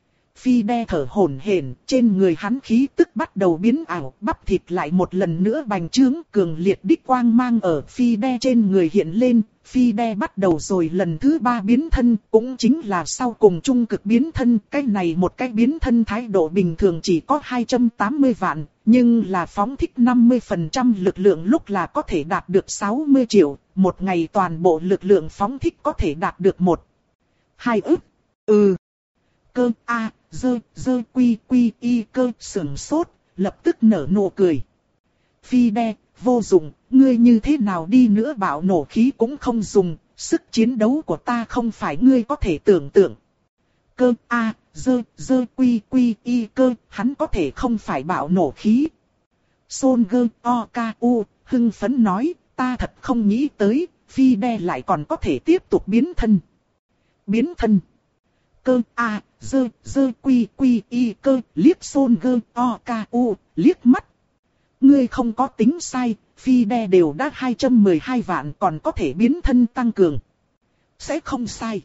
Phi đe thở hổn hển, trên người hắn khí tức bắt đầu biến ảo, bắp thịt lại một lần nữa bành trướng, cường liệt đích quang mang ở phi đe trên người hiện lên. Phi đe bắt đầu rồi lần thứ ba biến thân, cũng chính là sau cùng trung cực biến thân. Cái này một cái biến thân thái độ bình thường chỉ có hai trăm tám mươi vạn, nhưng là phóng thích năm mươi phần trăm lực lượng lúc là có thể đạt được sáu mươi triệu. Một ngày toàn bộ lực lượng phóng thích có thể đạt được một, hai ức. Ừ. Cơ a, dơ, dơ quy quy y cơ sưởng sốt, lập tức nở nụ cười. Phi đe, vô dụng, ngươi như thế nào đi nữa bạo nổ khí cũng không dùng, sức chiến đấu của ta không phải ngươi có thể tưởng tượng. Cơ a, dơ, dơ quy quy y cơ, hắn có thể không phải bạo nổ khí. Son gơ o ca u, hưng phấn nói, ta thật không nghĩ tới, phi đe lại còn có thể tiếp tục biến thân. Biến thân. Cơ a, dơ, dơ quy quy y cơ, liếc Son gơ o ca u, liếc mắt. Ngươi không có tính sai, phi đe đều đã hai trăm mười hai vạn còn có thể biến thân tăng cường. Sẽ không sai.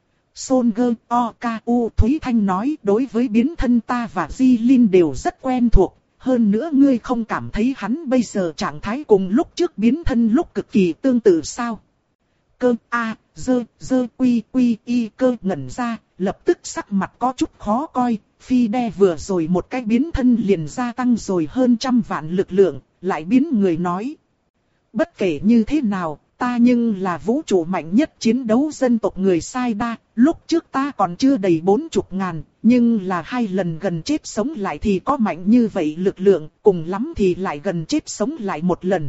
Son gơ o ca u Thúy Thanh nói, đối với biến thân ta và Di Linh đều rất quen thuộc. Hơn nữa ngươi không cảm thấy hắn bây giờ trạng thái cùng lúc trước biến thân lúc cực kỳ tương tự sao? Cơ a, dơ, dơ quy quy y cơ ngẩn ra, lập tức sắc mặt có chút khó coi. Phi đe vừa rồi một cái biến thân liền gia tăng rồi hơn trăm vạn lực lượng, lại biến người nói. Bất kể như thế nào, ta nhưng là vũ trụ mạnh nhất chiến đấu dân tộc người Sai Đa, lúc trước ta còn chưa đầy bốn chục ngàn, nhưng là hai lần gần chết sống lại thì có mạnh như vậy lực lượng, cùng lắm thì lại gần chết sống lại một lần.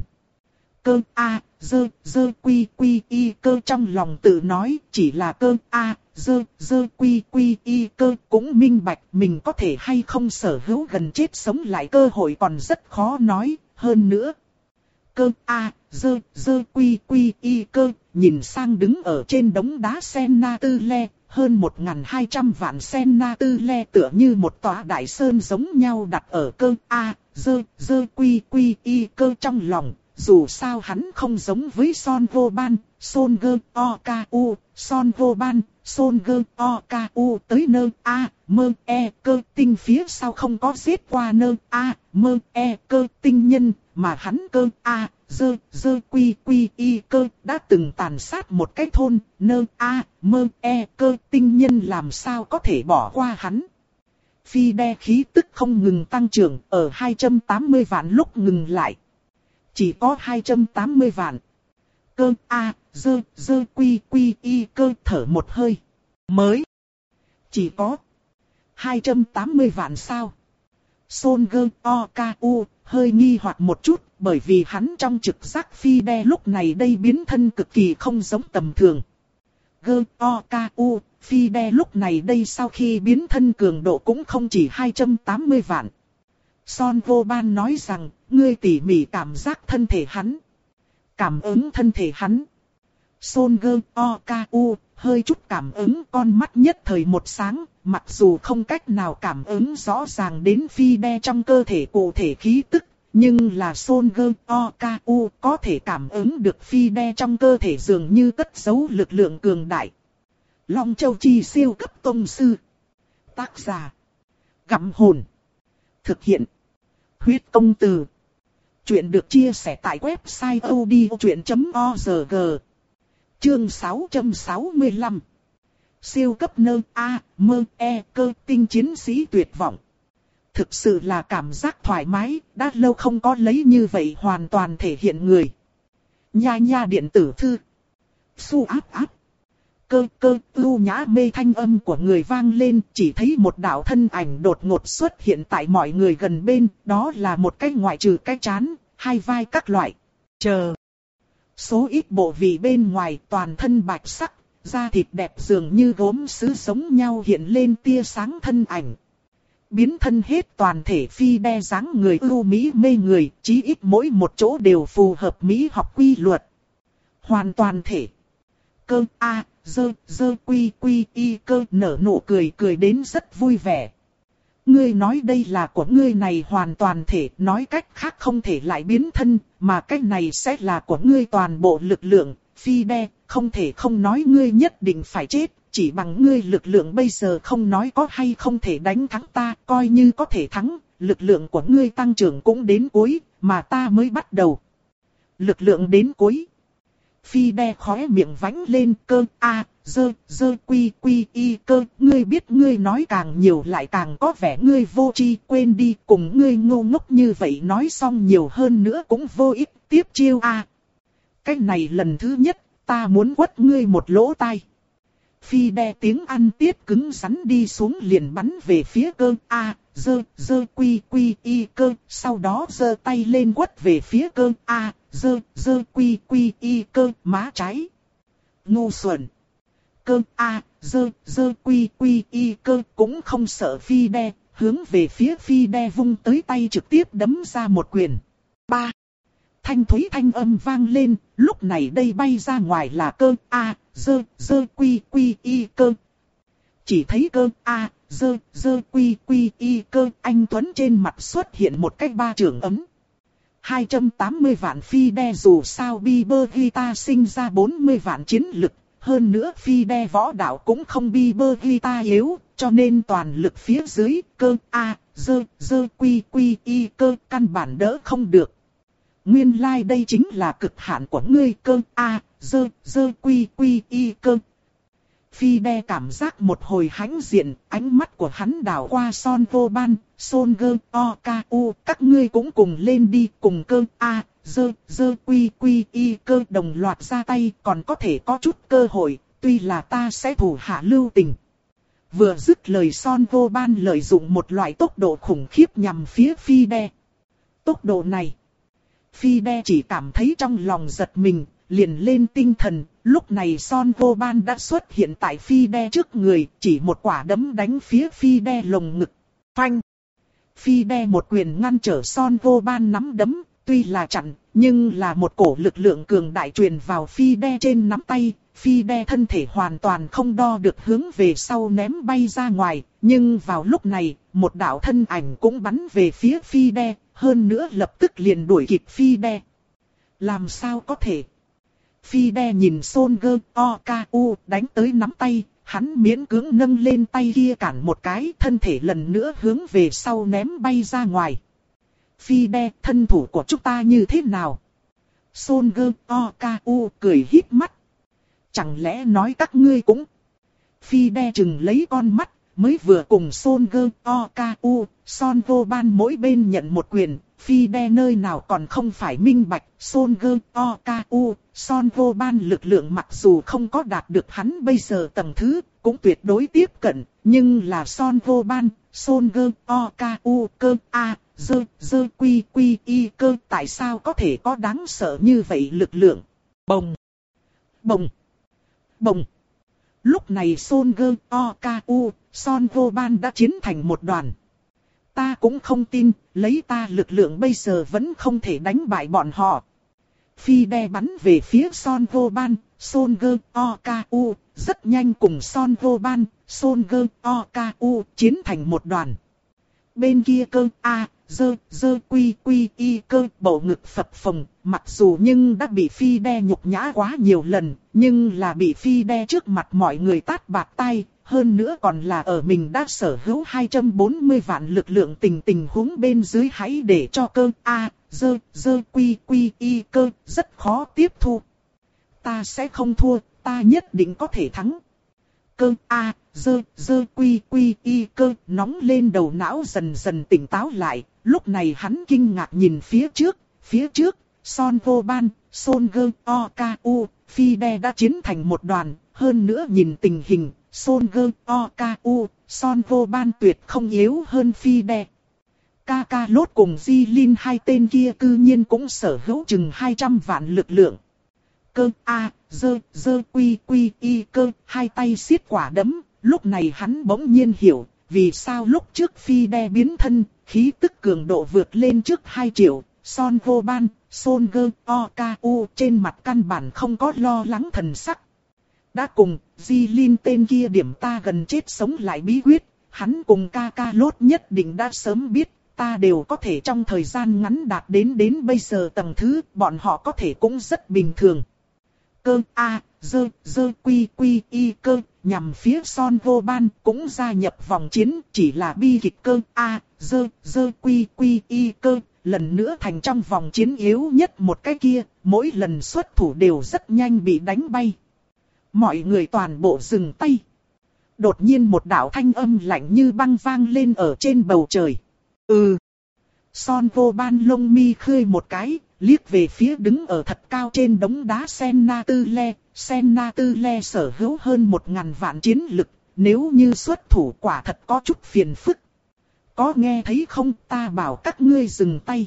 Cơ a, dơ, dơ quy quy y cơ trong lòng tự nói, chỉ là cơ a, dơ, dơ quy quy y cơ cũng minh bạch mình có thể hay không sở hữu gần chết sống lại cơ hội còn rất khó nói, hơn nữa. Cơ a, dơ, dơ quy quy y cơ, nhìn sang đứng ở trên đống đá sen na tư le, hơn một nghìn hai trăm vạn sen na tư le tựa như một tòa đại sơn giống nhau đặt ở cơ a, dơ, dơ quy quy y cơ trong lòng. Dù sao hắn không giống với Son Vô Ban, Son Gơ O Ca U, Son Vô Ban, Son Gơ O Ca U tới nơ A, mơ e cơ tinh phía sau không có giết qua nơ A, mơ e cơ tinh nhân, mà hắn cơ A, dơ, dơ quy quy y cơ đã từng tàn sát một cái thôn, nơ A, mơ e cơ tinh nhân làm sao có thể bỏ qua hắn. Phi đe khí tức không ngừng tăng trưởng, ở hai trăm tám mươi vạn lúc ngừng lại. Chỉ có hai trăm tám mươi vạn. Cơ a, dơ, dơ quy quy y cơ thở một hơi. Mới. Chỉ có hai trăm tám mươi vạn sao. Son gơ o ca u hơi nghi hoặc một chút, bởi vì hắn trong trực giác phi đe lúc này đây biến thân cực kỳ không giống tầm thường. Gơ o ca u, phi đe lúc này đây sau khi biến thân cường độ cũng không chỉ hai trăm tám mươi vạn. Son Vô Ban nói rằng, ngươi tỉ mỉ cảm giác thân thể hắn. Cảm ứng thân thể hắn. Son gơ o ca u, hơi chút cảm ứng con mắt nhất thời một sáng, mặc dù không cách nào cảm ứng rõ ràng đến phi đe trong cơ thể cụ thể khí tức, nhưng là Son gơ o ca u có thể cảm ứng được phi đe trong cơ thể dường như cất giấu lực lượng cường đại. Long Châu Chi siêu cấp tông sư. Tác giả. Gặm hồn. Thực hiện. Huyết công từ. Chuyện được chia sẻ tại website odchuyện chấm org. Chương sáu trăm sáu mươi lăm. Siêu cấp nơ A, mơ e cơ tinh chiến sĩ tuyệt vọng. Thực sự là cảm giác thoải mái, đã lâu không có lấy như vậy hoàn toàn thể hiện người. Nha nha điện tử thư. Su áp áp. cơ cơ ưu nhã mê thanh âm của người vang lên, chỉ thấy một đạo thân ảnh đột ngột xuất hiện tại mọi người gần bên, đó là một cái ngoại trừ cái trán, hai vai các loại. Chờ. Số ít bộ vị bên ngoài toàn thân bạch sắc, da thịt đẹp dường như gốm sứ giống nhau hiện lên tia sáng thân ảnh. Biến thân hết toàn thể phi đe dáng người ưu mỹ mê người, chí ít mỗi một chỗ đều phù hợp mỹ học quy luật. Hoàn toàn thể. Cơ a dơ dơ quy quy y cơ nở nụ cười cười đến rất vui vẻ. Ngươi nói đây là của ngươi này hoàn toàn thể, nói cách khác không thể lại biến thân, mà cách này sẽ là của ngươi toàn bộ lực lượng, phi đe, không thể không nói ngươi nhất định phải chết, chỉ bằng ngươi lực lượng bây giờ không nói có hay không thể đánh thắng ta, coi như có thể thắng, lực lượng của ngươi tăng trưởng cũng đến cuối, mà ta mới bắt đầu. Lực lượng đến cuối. Phi đe khóe miệng vánh lên cơ a dơ dơ quy quy y cơ, ngươi biết ngươi nói càng nhiều lại càng có vẻ ngươi vô tri, quên đi, cùng ngươi ngu ngốc như vậy nói xong nhiều hơn nữa cũng vô ích, tiếp chiêu a. À. Cái này lần thứ nhất, ta muốn quất ngươi một lỗ tai. Phi đe tiếng ăn tiết cứng rắn đi xuống liền bắn về phía cơ a dơ dơ quy quy y cơ, sau đó giơ tay lên quất về phía cơ a dơ dơ quy quy y cơ má trái. Ngu xuẩn. Cơ a dơ dơ quy quy y cơ cũng không sợ phi đe, hướng về phía phi đe vung tới tay trực tiếp đấm ra một quyền. Ba. Thanh thúy thanh âm vang lên, lúc này đây bay ra ngoài là cơ a dơ dơ quy quy y cơ. Chỉ thấy cơ a dơ dơ quy quy y cơ, anh Tuấn trên mặt xuất hiện một cái ba trường ấm. hai trăm tám mươi vạn phi đe, dù sao Bieber Guitar sinh ra bốn mươi vạn chiến lực, hơn nữa phi đe võ đạo cũng không Bieber Guitar yếu, cho nên toàn lực phía dưới cơ a dơ dơ quy quy y cơ căn bản đỡ không được. Nguyên lai like đây chính là cực hạn của ngươi cơ a dơ dơ quy quy y cơ. Phi đe cảm giác một hồi hãnh diện, ánh mắt của hắn đảo qua Son Vô Ban, Son Gơ, O K U, các ngươi cũng cùng lên đi, cùng cơ a dơ dơ quy quy y cơ đồng loạt ra tay, còn có thể có chút cơ hội, tuy là ta sẽ thủ hạ lưu tình. Vừa dứt lời Son Vô Ban lợi dụng một loại tốc độ khủng khiếp nhằm phía phi đe. Tốc độ này, phi đe chỉ cảm thấy trong lòng giật mình, liền lên tinh thần, lúc này Son Vô Ban đã xuất hiện tại phi đe trước người, chỉ một quả đấm đánh phía phi đe lồng ngực. Phanh! Phi đe một quyền ngăn trở Son Vô Ban nắm đấm, tuy là chặn, nhưng là một cổ lực lượng cường đại truyền vào phi đe trên nắm tay, phi đe thân thể hoàn toàn không đo được hướng về sau ném bay ra ngoài, nhưng vào lúc này, một đạo thân ảnh cũng bắn về phía phi đe, hơn nữa lập tức liền đuổi kịp phi đe. Làm sao có thể? Phi đe nhìn Son Gơ, O K U đánh tới nắm tay, hắn miễn cưỡng nâng lên tay kia cản một cái, thân thể lần nữa hướng về sau ném bay ra ngoài. Phi đe, thân thủ của chúng ta như thế nào? Son Gơ, O K U cười híp mắt. Chẳng lẽ nói các ngươi cũng... Phi đe chừng lấy con mắt, mới vừa cùng Son Gơ, O K U, Son Vô Ban mỗi bên nhận một quyền. Phi đe nơi nào còn không phải minh bạch, Son Gơ, O K U, Son Vô Ban lực lượng mặc dù không có đạt được hắn bây giờ tầng thứ, cũng tuyệt đối tiếp cận, nhưng là Son Vô Ban, Son Gơ, O K U, cơ a dơ dơ quy quy y cơ, tại sao có thể có đáng sợ như vậy lực lượng? Bồng! Bồng! Bồng! Lúc này Son Gơ, O K U, Son Vô Ban đã chiến thành một đoàn. Ta cũng không tin, lấy ta lực lượng bây giờ vẫn không thể đánh bại bọn họ. Phi đe bắn về phía Son Vô Ban, Son Gơ, O K U, rất nhanh cùng Son Vô Ban, Son Gơ, O K U chiến thành một đoàn. Bên kia cơ a dơ dơ quy quy y cơ bầu ngực phập phồng, mặc dù nhưng đã bị phi đe nhục nhã quá nhiều lần, nhưng là bị phi đe trước mặt mọi người tát bạt tay. Hơn nữa còn là ở mình đã sở hữu hai trăm bốn mươi vạn lực lượng tình tình huống bên dưới, hãy để cho cơ a dơ dơ quy quy y cơ rất khó tiếp thu. Ta sẽ không thua, ta nhất định có thể thắng. Cơ a dơ dơ quy quy y cơ nóng lên đầu não dần dần tỉnh táo lại, lúc này hắn kinh ngạc nhìn phía trước, phía trước, Son Vô Ban, Solskjaer, Okafu, Fide đã chiến thành một đoàn. Hơn nữa nhìn tình hình, Solskjaer, Okafu, Son Goban tuyệt không yếu hơn Fide. Kaka Lốt cùng Jilin hai tên kia cư nhiên cũng sở hữu chừng hai trăm vạn lực lượng. Cơ A, dơ, dơ quy quy y cơ, hai tay siết quả đấm, lúc này hắn bỗng nhiên hiểu, vì sao lúc trước Fide biến thân, khí tức cường độ vượt lên trước hai triệu, Son Goban, Solskjaer, Okafu trên mặt căn bản không có lo lắng thần sắc. Đã cùng, Jilin tên kia điểm ta gần chết sống lại bí quyết, hắn cùng Kaka Lốt nhất định đã sớm biết. Ta đều có thể trong thời gian ngắn đạt đến đến bây giờ tầng thứ, bọn họ có thể cũng rất bình thường. Cơ A, dơ, dơ quy quy y cơ, nhằm phía Son Goban cũng gia nhập vòng chiến, chỉ là bi kịch cơ A, dơ, dơ quy quy y cơ, lần nữa thành trong vòng chiến yếu nhất một cái kia, mỗi lần xuất thủ đều rất nhanh bị đánh bay. Mọi người toàn bộ dừng tay. Đột nhiên một đạo thanh âm lạnh như băng vang lên ở trên bầu trời. Ừ. Son Goban lông mi khơi một cái, liếc về phía đứng ở thật cao trên đống đá Senna Tư Le. Senna Tư Le sở hữu hơn một ngàn vạn chiến lực, nếu như xuất thủ quả thật có chút phiền phức. Có nghe thấy không, ta bảo các ngươi dừng tay.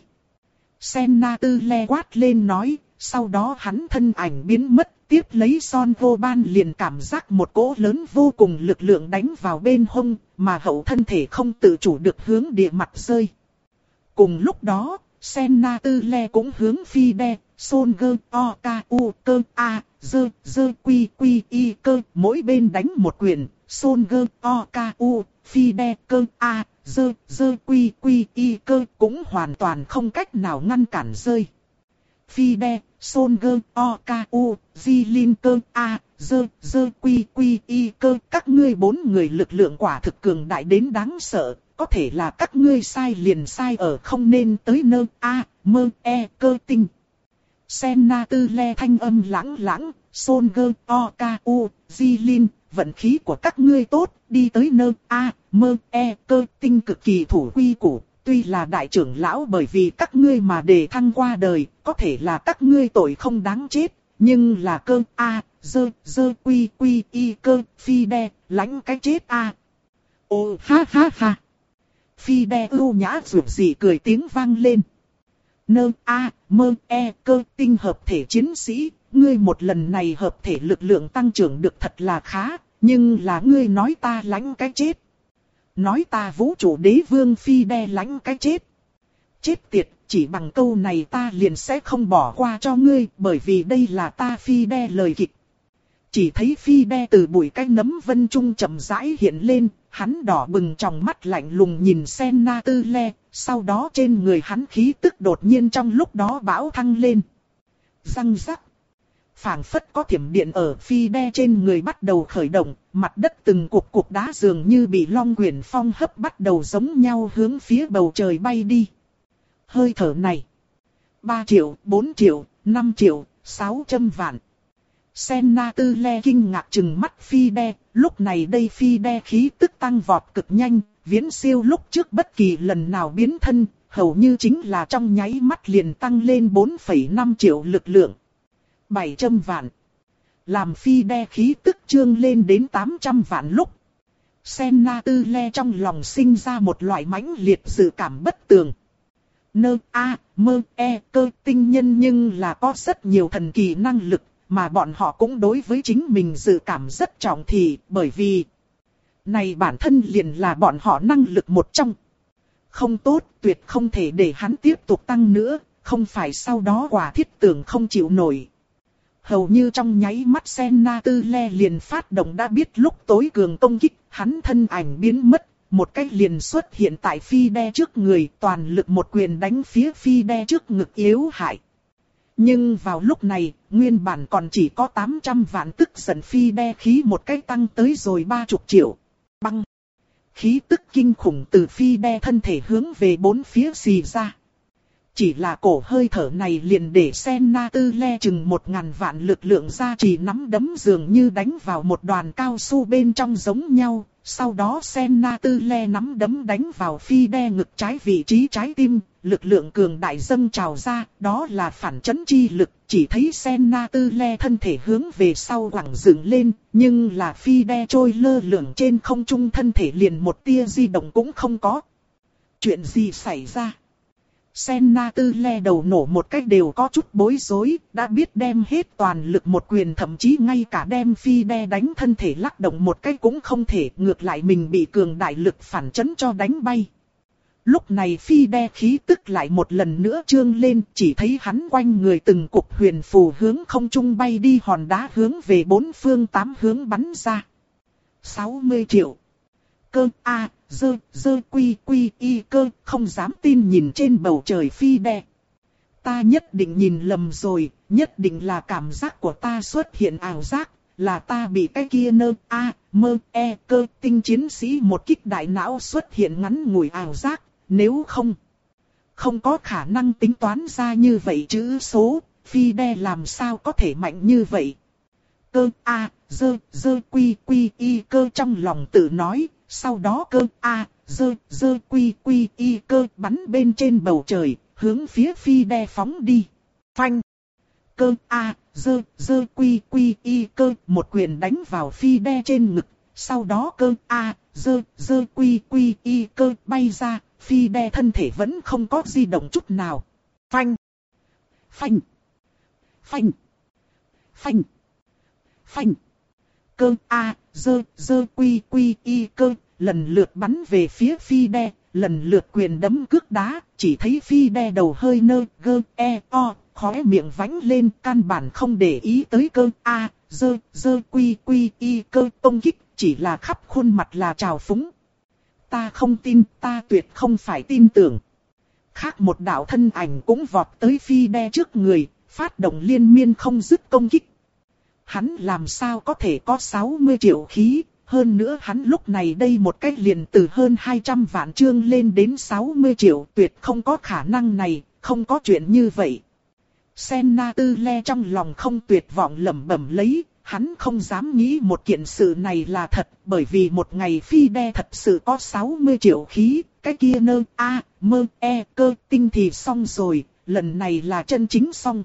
Senna Tư Le quát lên nói, sau đó hắn thân ảnh biến mất, tiếp lấy Son Goban liền cảm giác một cỗ lớn vô cùng lực lượng đánh vào bên hông, mà hậu thân thể không tự chủ được hướng địa mặt rơi. Cùng lúc đó, Senna Tư Le cũng hướng Fide, Solskjaer, Okafu, cơ A, dơ, dơ quy quy y cơ, mỗi bên đánh một quyền, Solskjaer, Okafu, Fide, cơ A, dơ, dơ quy quy y cơ cũng hoàn toàn không cách nào ngăn cản rơi. Fide, Solskjaer, Okafu, Jilin cơ A, dơ, dơ quy quy y cơ, các ngươi bốn người lực lượng quả thực cường đại đến đáng sợ, có thể là các ngươi sai liền sai ở không nên tới nơ A, mơ e cơ tinh. Senna Tư Le thanh âm lãng lãng, Solskjaer, Okafu, Jilin, vận khí của các ngươi tốt, đi tới nơ A, mơ e cơ tinh cực kỳ thủ quy củ. Tuy là đại trưởng lão bởi vì các ngươi mà đề thăng qua đời, có thể là các ngươi tội không đáng chết, nhưng là cơ A, dơ, dơ quy quy y cơ, Fide, lãnh cái chết A. Ô ha ha ha. Fide ưu nhã rủ dị cười tiếng vang lên. Nơ A, mơ e cơ tinh hợp thể chiến sĩ, ngươi một lần này hợp thể lực lượng tăng trưởng được thật là khá, nhưng là ngươi nói ta lãnh cái chết. Nói ta vũ trụ đế vương Fide lãnh cái chết. Chết tiệt, chỉ bằng câu này ta liền sẽ không bỏ qua cho ngươi, bởi vì đây là ta Fide lời kịch. Chỉ thấy Fide từ bụi cái nấm vân trung chậm rãi hiện lên, hắn đỏ bừng trong mắt lạnh lùng nhìn Senna Tư Le, sau đó trên người hắn khí tức đột nhiên trong lúc đó bão thăng lên. Răng rắc. Phảng phất có thiểm điện ở Fide trên người bắt đầu khởi động, mặt đất từng cục cục đá dường như bị long quyển phong hấp bắt đầu giống nhau hướng phía bầu trời bay đi. Hơi thở này. ba triệu, bốn triệu, năm triệu, sáu trăm vạn. Senna Tư Le kinh ngạc trừng mắt Fide, lúc này đây Fide khí tức tăng vọt cực nhanh, viễn siêu lúc trước bất kỳ lần nào biến thân, hầu như chính là trong nháy mắt liền tăng lên bốn phẩy năm triệu lực lượng. bảy trăm vạn. Làm Fide khí tức trương lên đến tám trăm vạn lúc. Senna Tư Le trong lòng sinh ra một loại mãnh liệt dự cảm bất tường. Nơ A, mơ e cơ tinh nhân nhưng là có rất nhiều thần kỳ năng lực, mà bọn họ cũng đối với chính mình dự cảm rất trọng thị, bởi vì này bản thân liền là bọn họ năng lực một trong. Không tốt, tuyệt không thể để hắn tiếp tục tăng nữa, không phải sau đó quả thiết tưởng không chịu nổi. Hầu như trong nháy mắt Senna Tư Le liền phát động đã biết lúc tối cường công kích, hắn thân ảnh biến mất, một cái liền xuất hiện tại Fide trước người, toàn lực một quyền đánh phía Fide trước ngực yếu hại. Nhưng vào lúc này, nguyên bản còn chỉ có tám trăm vạn tức giận Fide khí một cái tăng tới rồi ba mươi triệu. Băng. Khí tức kinh khủng từ Fide thân thể hướng về bốn phía xì ra. Chỉ là cổ hơi thở này liền để Senna Tư Le chừng một ngàn vạn lực lượng ra chỉ nắm đấm dường như đánh vào một đoàn cao su bên trong giống nhau. Sau đó Senna Tư Le nắm đấm đánh vào Fide ngực trái vị trí trái tim, lực lượng cường đại dâng trào ra, đó là phản chấn chi lực, chỉ thấy Senna Tư Le thân thể hướng về sau quẳng dựng lên, nhưng là phi đe trôi lơ lửng trên không trung thân thể liền một tia di động cũng không có. Chuyện gì xảy ra? Senna Tư Le đầu nổ một cách đều có chút bối rối, đã biết đem hết toàn lực một quyền, thậm chí ngay cả đem phi đe đánh thân thể lắc động một cách cũng không thể, ngược lại mình bị cường đại lực phản chấn cho đánh bay. Lúc này phi đe khí tức lại một lần nữa trương lên, chỉ thấy hắn quanh người từng cục huyền phù hướng không trung bay đi, hòn đá hướng về bốn phương tám hướng bắn ra. sáu mươi triệu. Cơ A, dơ, dơ quy quy y cơ, không dám tin nhìn trên bầu trời phi đe. Ta nhất định nhìn lầm rồi, nhất định là cảm giác của ta xuất hiện ảo giác, là ta bị cái kia nơ A, mơ, e, cơ tinh chiến sĩ một kích đại não xuất hiện ngắn ngủi ảo giác, nếu không. Không có khả năng tính toán ra như vậy chữ số, phi đe làm sao có thể mạnh như vậy. Cơ A, dơ, dơ quy quy y cơ trong lòng tự nói. Sau đó cơ A, dơ, dơ quy quy y cơ bắn bên trên bầu trời, hướng phía phi đe phóng đi. Phanh. Cơ A, dơ, dơ quy quy y cơ một quyền đánh vào phi đe trên ngực. Sau đó cơ A, dơ, dơ quy quy y cơ bay ra, phi đe thân thể vẫn không có di động chút nào. Phanh. Phanh. Phanh. Phanh. Phanh. Cơ A, dơ, dơ quy quy y cơ, lần lượt bắn về phía phi đe, lần lượt quyền đấm cước đá, chỉ thấy phi đe đầu hơi nơ, gơ, e, o, khóe miệng vánh lên, căn bản không để ý tới cơ A, dơ, dơ quy quy y cơ công kích, chỉ là khắp khuôn mặt là trào phúng. Ta không tin, ta tuyệt không phải tin tưởng. Khác một đạo thân ảnh cũng vọt tới phi đe trước người, phát động liên miên không dứt công kích. Hắn làm sao có thể có sáu mươi triệu khí, hơn nữa hắn lúc này đây một cách liền từ hơn hai trăm vạn chương lên đến sáu mươi triệu, tuyệt không có khả năng này, không có chuyện như vậy. Senna Tư Le trong lòng không tuyệt vọng lẩm bẩm lấy, hắn không dám nghĩ một kiện sự này là thật, bởi vì một ngày phi đe thật sự có sáu mươi triệu khí, cái kia nơ A, mơ, e, cơ tinh thì xong rồi, lần này là chân chính xong.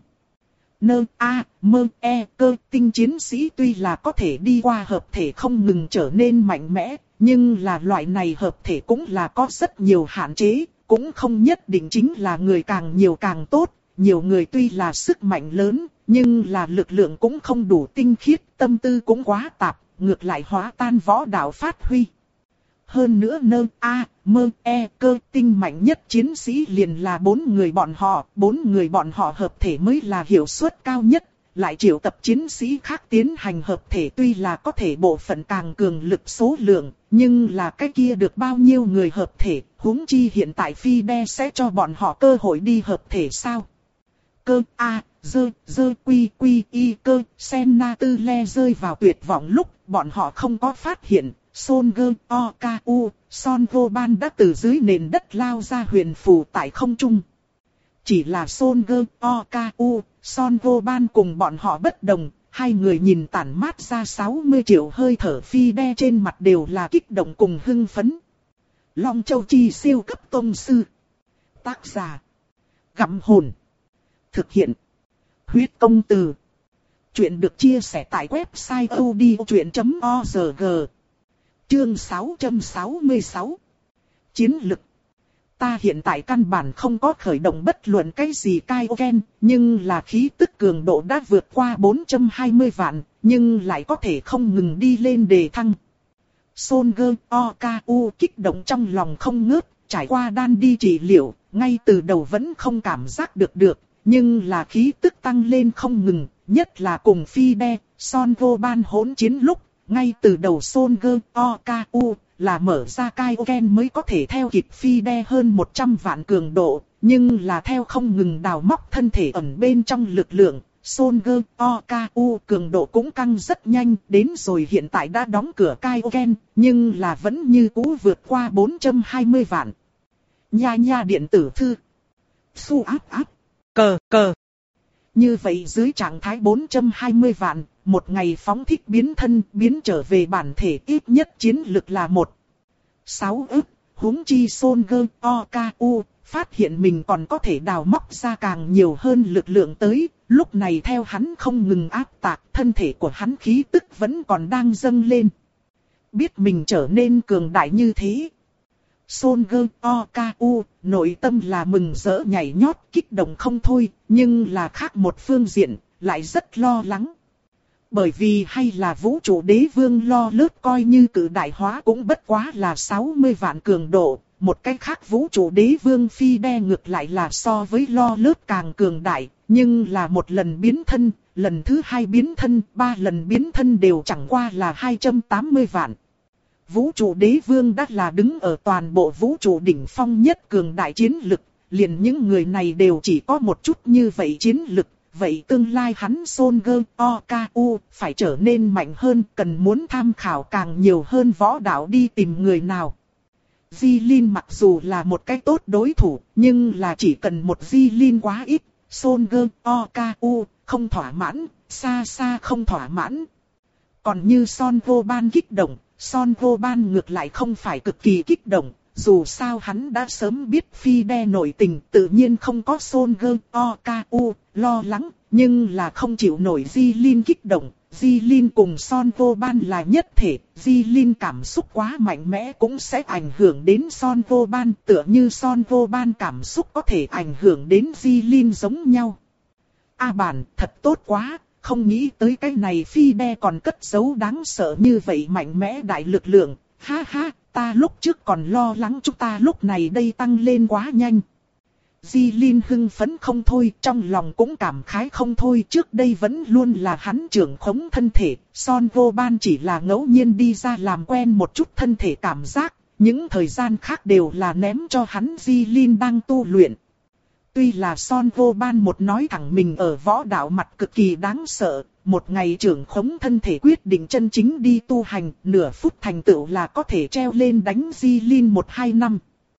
Nơ A, mơ, e, cơ tinh chiến sĩ tuy là có thể đi qua hợp thể không ngừng trở nên mạnh mẽ, nhưng là loại này hợp thể cũng là có rất nhiều hạn chế, cũng không nhất định chính là người càng nhiều càng tốt. Nhiều người tuy là sức mạnh lớn, nhưng là lực lượng cũng không đủ tinh khiết, tâm tư cũng quá tạp, ngược lại hóa tan võ đạo phát huy. Hơn nữa nơ A, mơ, e, cơ tinh mạnh nhất chiến sĩ liền là bốn người bọn họ, bốn người bọn họ hợp thể mới là hiệu suất cao nhất, lại triệu tập chiến sĩ khác tiến hành hợp thể tuy là có thể bộ phận càng cường lực số lượng, nhưng là cái kia được bao nhiêu người hợp thể, huống chi hiện tại phi đe sẽ cho bọn họ cơ hội đi hợp thể sao? Cơ A, dơ, dơ quy quy y cơ, Senna Tư Le rơi vào tuyệt vọng lúc bọn họ không có phát hiện. Son Gơ O K U, Son Vô Ban đã từ dưới nền đất lao ra huyền phù tại không trung. Chỉ là Son Gơ O K U, Son Vô Ban cùng bọn họ bất đồng, hai người nhìn tản mát ra sáu mươi triệu hơi thở phi đe trên mặt đều là kích động cùng hưng phấn. Long Châu Chi siêu cấp tông sư. Tác giả. Gặm hồn. Thực hiện. Huyết công từ. Chuyện được chia sẻ tại website odchuyện chấm org. Chương sáu trăm sáu mươi sáu. Chiến lực. Ta hiện tại căn bản không có khởi động bất luận cái gì Kaioken, nhưng là khí tức cường độ đã vượt qua bốn trăm hai mươi vạn, nhưng lại có thể không ngừng đi lên đề thăng. Son Gơ O K U kích động trong lòng không ngớt, trải qua đan đi trị liệu, ngay từ đầu vẫn không cảm giác được được, nhưng là khí tức tăng lên không ngừng, nhất là cùng phi đe, Son Vô Ban hỗn chiến lúc. Ngay từ đầu Son Gơ O K U là mở ra Kaioken mới có thể theo kịp phi đe hơn một trăm vạn cường độ, nhưng là theo không ngừng đào móc thân thể ẩn bên trong lực lượng, Son Gơ O K U cường độ cũng căng rất nhanh, đến rồi hiện tại đã đóng cửa Kaioken, nhưng là vẫn như cũ vượt qua bốn trăm hai mươi vạn. Nha nha điện tử thư. Su áp áp. Cờ cờ. Như vậy dưới trạng thái bốn trăm hai mươi vạn, một ngày phóng thích biến thân biến trở về bản thể ít nhất chiến lực là một. sáu ức, huống chi Son Gơ O K U, phát hiện mình còn có thể đào móc ra càng nhiều hơn lực lượng tới, lúc này theo hắn không ngừng áp tạc, thân thể của hắn khí tức vẫn còn đang dâng lên. Biết mình trở nên cường đại như thế. Son Go Oku, nội tâm là mừng rỡ nhảy nhót kích động không thôi, nhưng là khác một phương diện, lại rất lo lắng. Bởi vì hay là vũ trụ đế vương lo lớt coi như cử đại hóa cũng bất quá là sáu mươi vạn cường độ, một cách khác vũ trụ đế vương phi đe ngược lại là so với lo lớt càng cường đại, nhưng là một lần biến thân, lần thứ hai biến thân, ba lần biến thân đều chẳng qua là hai trăm tám mươi vạn. Vũ trụ đế vương đã là đứng ở toàn bộ vũ trụ đỉnh phong nhất cường đại chiến lực, liền những người này đều chỉ có một chút như vậy chiến lực, vậy tương lai hắn Son Go Oku phải trở nên mạnh hơn, cần muốn tham khảo càng nhiều hơn võ đạo đi tìm người nào. Di Lin mặc dù là một cái tốt đối thủ, nhưng là chỉ cần một Di Lin quá ít, Son Go Oku không thỏa mãn, xa xa không thỏa mãn. Còn như Son Goban kích động, Son Goban ngược lại không phải cực kỳ kích động, dù sao hắn đã sớm biết phi đe nội tình, tự nhiên không có Son Go Oku lo lắng, nhưng là không chịu nổi Di Lin kích động. Di Lin cùng Son Goban là nhất thể, Di Lin cảm xúc quá mạnh mẽ cũng sẽ ảnh hưởng đến Son Goban, tựa như Son Goban cảm xúc có thể ảnh hưởng đến Di Lin giống nhau. A bản, thật tốt quá, không nghĩ tới cái này phi đe còn cất giấu đáng sợ như vậy mạnh mẽ đại lực lượng, ha ha, ta lúc trước còn lo lắng chúng ta lúc này đây tăng lên quá nhanh. Di Lin hưng phấn không thôi, trong lòng cũng cảm khái không thôi, trước đây vẫn luôn là hắn trưởng khống thân thể, Son Goban chỉ là ngẫu nhiên đi ra làm quen một chút thân thể cảm giác, những thời gian khác đều là ném cho hắn Di Lin đang tu luyện. Tuy là Son Goban một nói thẳng mình ở võ đạo mặt cực kỳ đáng sợ, một ngày trưởng khống thân thể quyết định chân chính đi tu hành, nửa phút thành tựu là có thể treo lên đánh Di Lin một hai năm.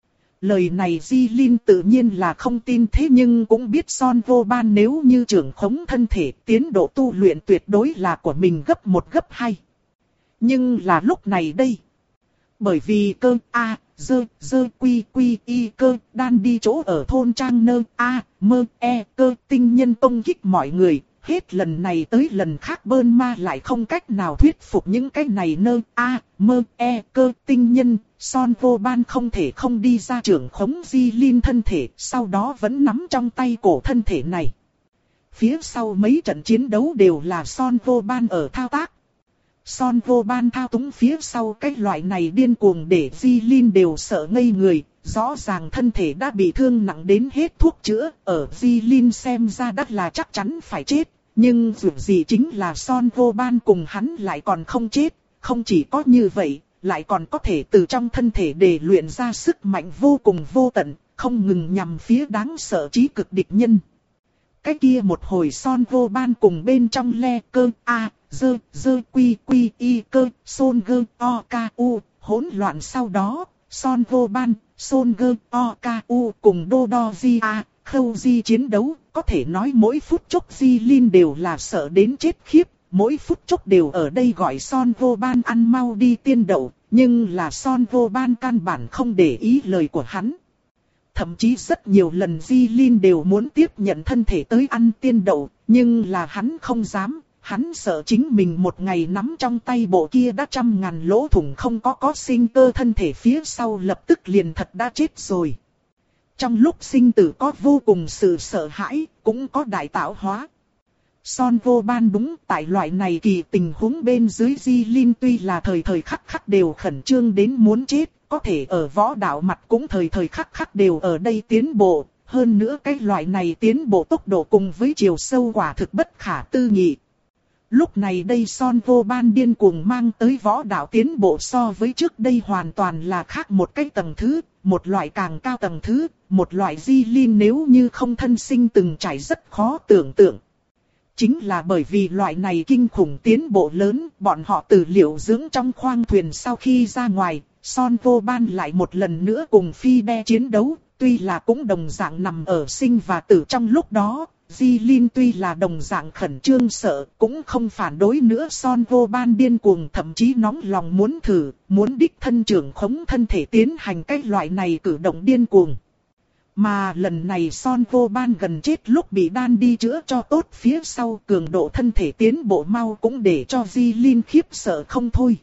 Lời này Di Lin tự nhiên là không tin, thế nhưng cũng biết Son Goban nếu như trưởng khống thân thể, tiến độ tu luyện tuyệt đối là của mình gấp một gấp hai. Nhưng là lúc này đây, bởi vì cơ A, dơ, dơ quy quy y cơ đan đi chỗ ở thôn trang nơ A, mơ e cơ tinh nhân công kích mọi người, hết lần này tới lần khác Bơn Ma lại không cách nào thuyết phục những cái này nơ A, mơ e cơ tinh nhân. Son Goban không thể không đi ra trưởng khống Di Lin thân thể, sau đó vẫn nắm trong tay cổ thân thể này. Phía sau mấy trận chiến đấu đều là Son Goban ở thao tác. Son Goban thao túng phía sau cái loại này điên cuồng để Di Lin đều sợ ngây người, rõ ràng thân thể đã bị thương nặng đến hết thuốc chữa, ở Di Lin xem ra đắt là chắc chắn phải chết, nhưng dù gì chính là Son Goban cùng hắn lại còn không chết, không chỉ có như vậy, lại còn có thể từ trong thân thể để luyện ra sức mạnh vô cùng vô tận, không ngừng nhằm phía đáng sợ chí cực địch nhân. Cái kia một hồi Son Goban cùng bên trong le cơ A, dơ, dơ quy quy y cơ, Son Go Oku, hỗn loạn sau đó, Son Goban, Son Go Oku cùng Dodoji, Khâu Di chiến đấu, có thể nói mỗi phút chốc Di Lin đều là sợ đến chết khiếp. Mỗi phút chốc đều ở đây gọi Son Goban ăn mau đi tiên đậu, nhưng là Son Goban căn bản không để ý lời của hắn. Thậm chí rất nhiều lần Di Lin đều muốn tiếp nhận thân thể tới ăn tiên đậu, nhưng là hắn không dám, hắn sợ chính mình một ngày nắm trong tay bộ kia đã trăm ngàn lỗ thủng không có có sinh cơ thân thể phía sau lập tức liền thật đã chết rồi. Trong lúc sinh tử có vô cùng sự sợ hãi, cũng có đại tạo hóa. Son Goban đúng tại loại này kỳ tình huống bên dưới Di Lin tuy là thời thời khắc khắc đều khẩn trương đến muốn chết, có thể ở võ đạo mặt cũng thời thời khắc khắc đều ở đây tiến bộ, hơn nữa cái loại này tiến bộ tốc độ cùng với chiều sâu quả thực bất khả tư nghị. Lúc này đây Son Goban điên cuồng mang tới võ đạo tiến bộ so với trước đây hoàn toàn là khác một cái tầng thứ, một loại càng cao tầng thứ, một loại Di Lin nếu như không thân sinh từng trải rất khó tưởng tượng. Chính là bởi vì loại này kinh khủng tiến bộ lớn, bọn họ từ liệu dưỡng trong khoang thuyền sau khi ra ngoài, Son Goban lại một lần nữa cùng phi đe chiến đấu, tuy là cũng đồng dạng nằm ở sinh và tử trong lúc đó, Di Lin tuy là đồng dạng khẩn trương sợ, cũng không phản đối nữa Son Goban điên cuồng thậm chí nóng lòng muốn thử, muốn đích thân trưởng khống thân thể tiến hành cái loại này cử động điên cuồng. Mà lần này Son Vô Ban gần chết lúc bị đan đi chữa cho tốt phía sau, cường độ thân thể tiến bộ mau cũng để cho Di Linh khiếp sợ không thôi.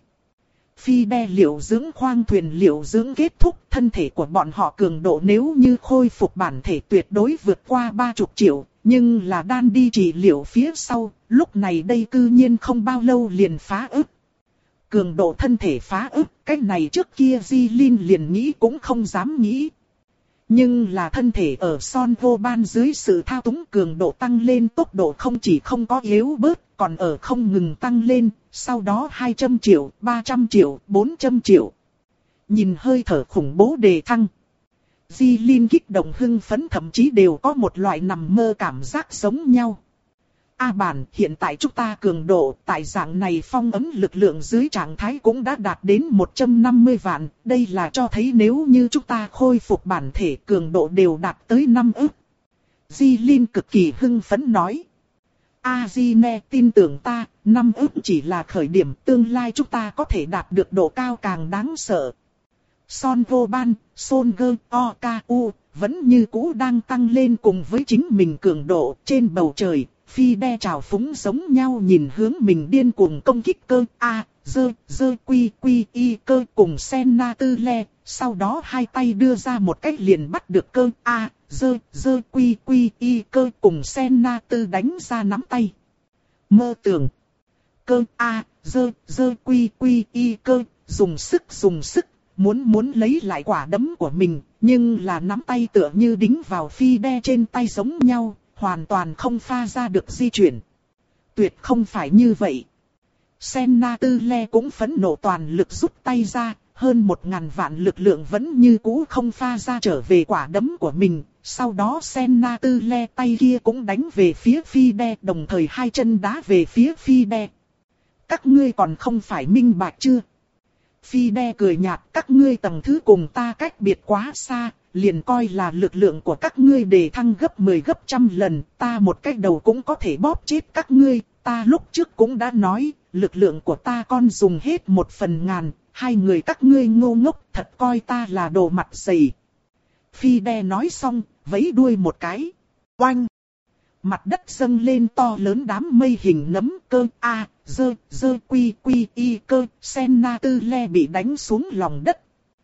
Phi đe liệu dưỡng khoang thuyền liệu dưỡng kết thúc, thân thể của bọn họ cường độ nếu như khôi phục bản thể tuyệt đối vượt qua ba mươi triệu, nhưng là đan đi trị liệu phía sau, lúc này đây cư nhiên không bao lâu liền phá ức. Cường độ thân thể phá ức, cái này trước kia Di Linh liền nghĩ cũng không dám nghĩ. Nhưng là thân thể ở Son Vô Ban dưới sự thao túng cường độ tăng lên, tốc độ không chỉ không có yếu bớt, còn ở không ngừng tăng lên, sau đó hai trăm triệu, ba trăm triệu, bốn trăm triệu. Nhìn hơi thở khủng bố đề thăng. Di Linh kích động hưng phấn, thậm chí đều có một loại nằm mơ cảm giác giống nhau. A bản, hiện tại chúng ta cường độ tại dạng này phong ấm lực lượng dưới trạng thái cũng đã đạt đến một trăm năm mươi vạn. Đây là cho thấy nếu như chúng ta khôi phục bản thể cường độ đều đạt tới năm ức. Di Linh cực kỳ hưng phấn nói. A Di Ne tin tưởng ta, năm ức chỉ là khởi điểm, tương lai chúng ta có thể đạt được độ cao càng đáng sợ. Son Vô Ban, Son Gơ, O K U vẫn như cũ đang tăng lên cùng với chính mình cường độ trên bầu trời. Phi đe trào phúng giống nhau nhìn hướng mình điên cuồng công kích cơ A, dơ, dơ quy quy y cơ cùng Senna Tư Le, sau đó hai tay đưa ra một cách liền bắt được cơ A, dơ, dơ quy quy y cơ cùng Senna Tư đánh ra nắm tay. Mơ tưởng. Cơ A, dơ, dơ quy quy y cơ, dùng sức dùng sức, muốn muốn lấy lại quả đấm của mình, nhưng là nắm tay tựa như đính vào phi đe trên tay giống nhau. Hoàn toàn không pha ra được di chuyển. Tuyệt không phải như vậy. Senna Tư Le cũng phẫn nộ toàn lực rút tay ra, hơn một ngàn vạn lực lượng vẫn như cũ không pha ra trở về quả đấm của mình. Sau đó Senna Tư Le tay kia cũng đánh về phía phi đe, đồng thời hai chân đá về phía phi đe. Các ngươi còn không phải minh bạch chưa? Phi đe cười nhạt, các ngươi tầng thứ cùng ta cách biệt quá xa. Liền coi là lực lượng của các ngươi đề thăng gấp mười gấp trăm lần, ta một cách đầu cũng có thể bóp chết các ngươi, ta lúc trước cũng đã nói, lực lượng của ta con dùng hết một phần ngàn, hai người các ngươi ngô ngốc thật coi ta là đồ mặt dày. Phi đe nói xong, vẫy đuôi một cái, oanh. Mặt đất dâng lên to lớn đám mây hình nấm cơ A, dơ, dơ quy quy y cơ, Senna Tư Le bị đánh xuống lòng đất.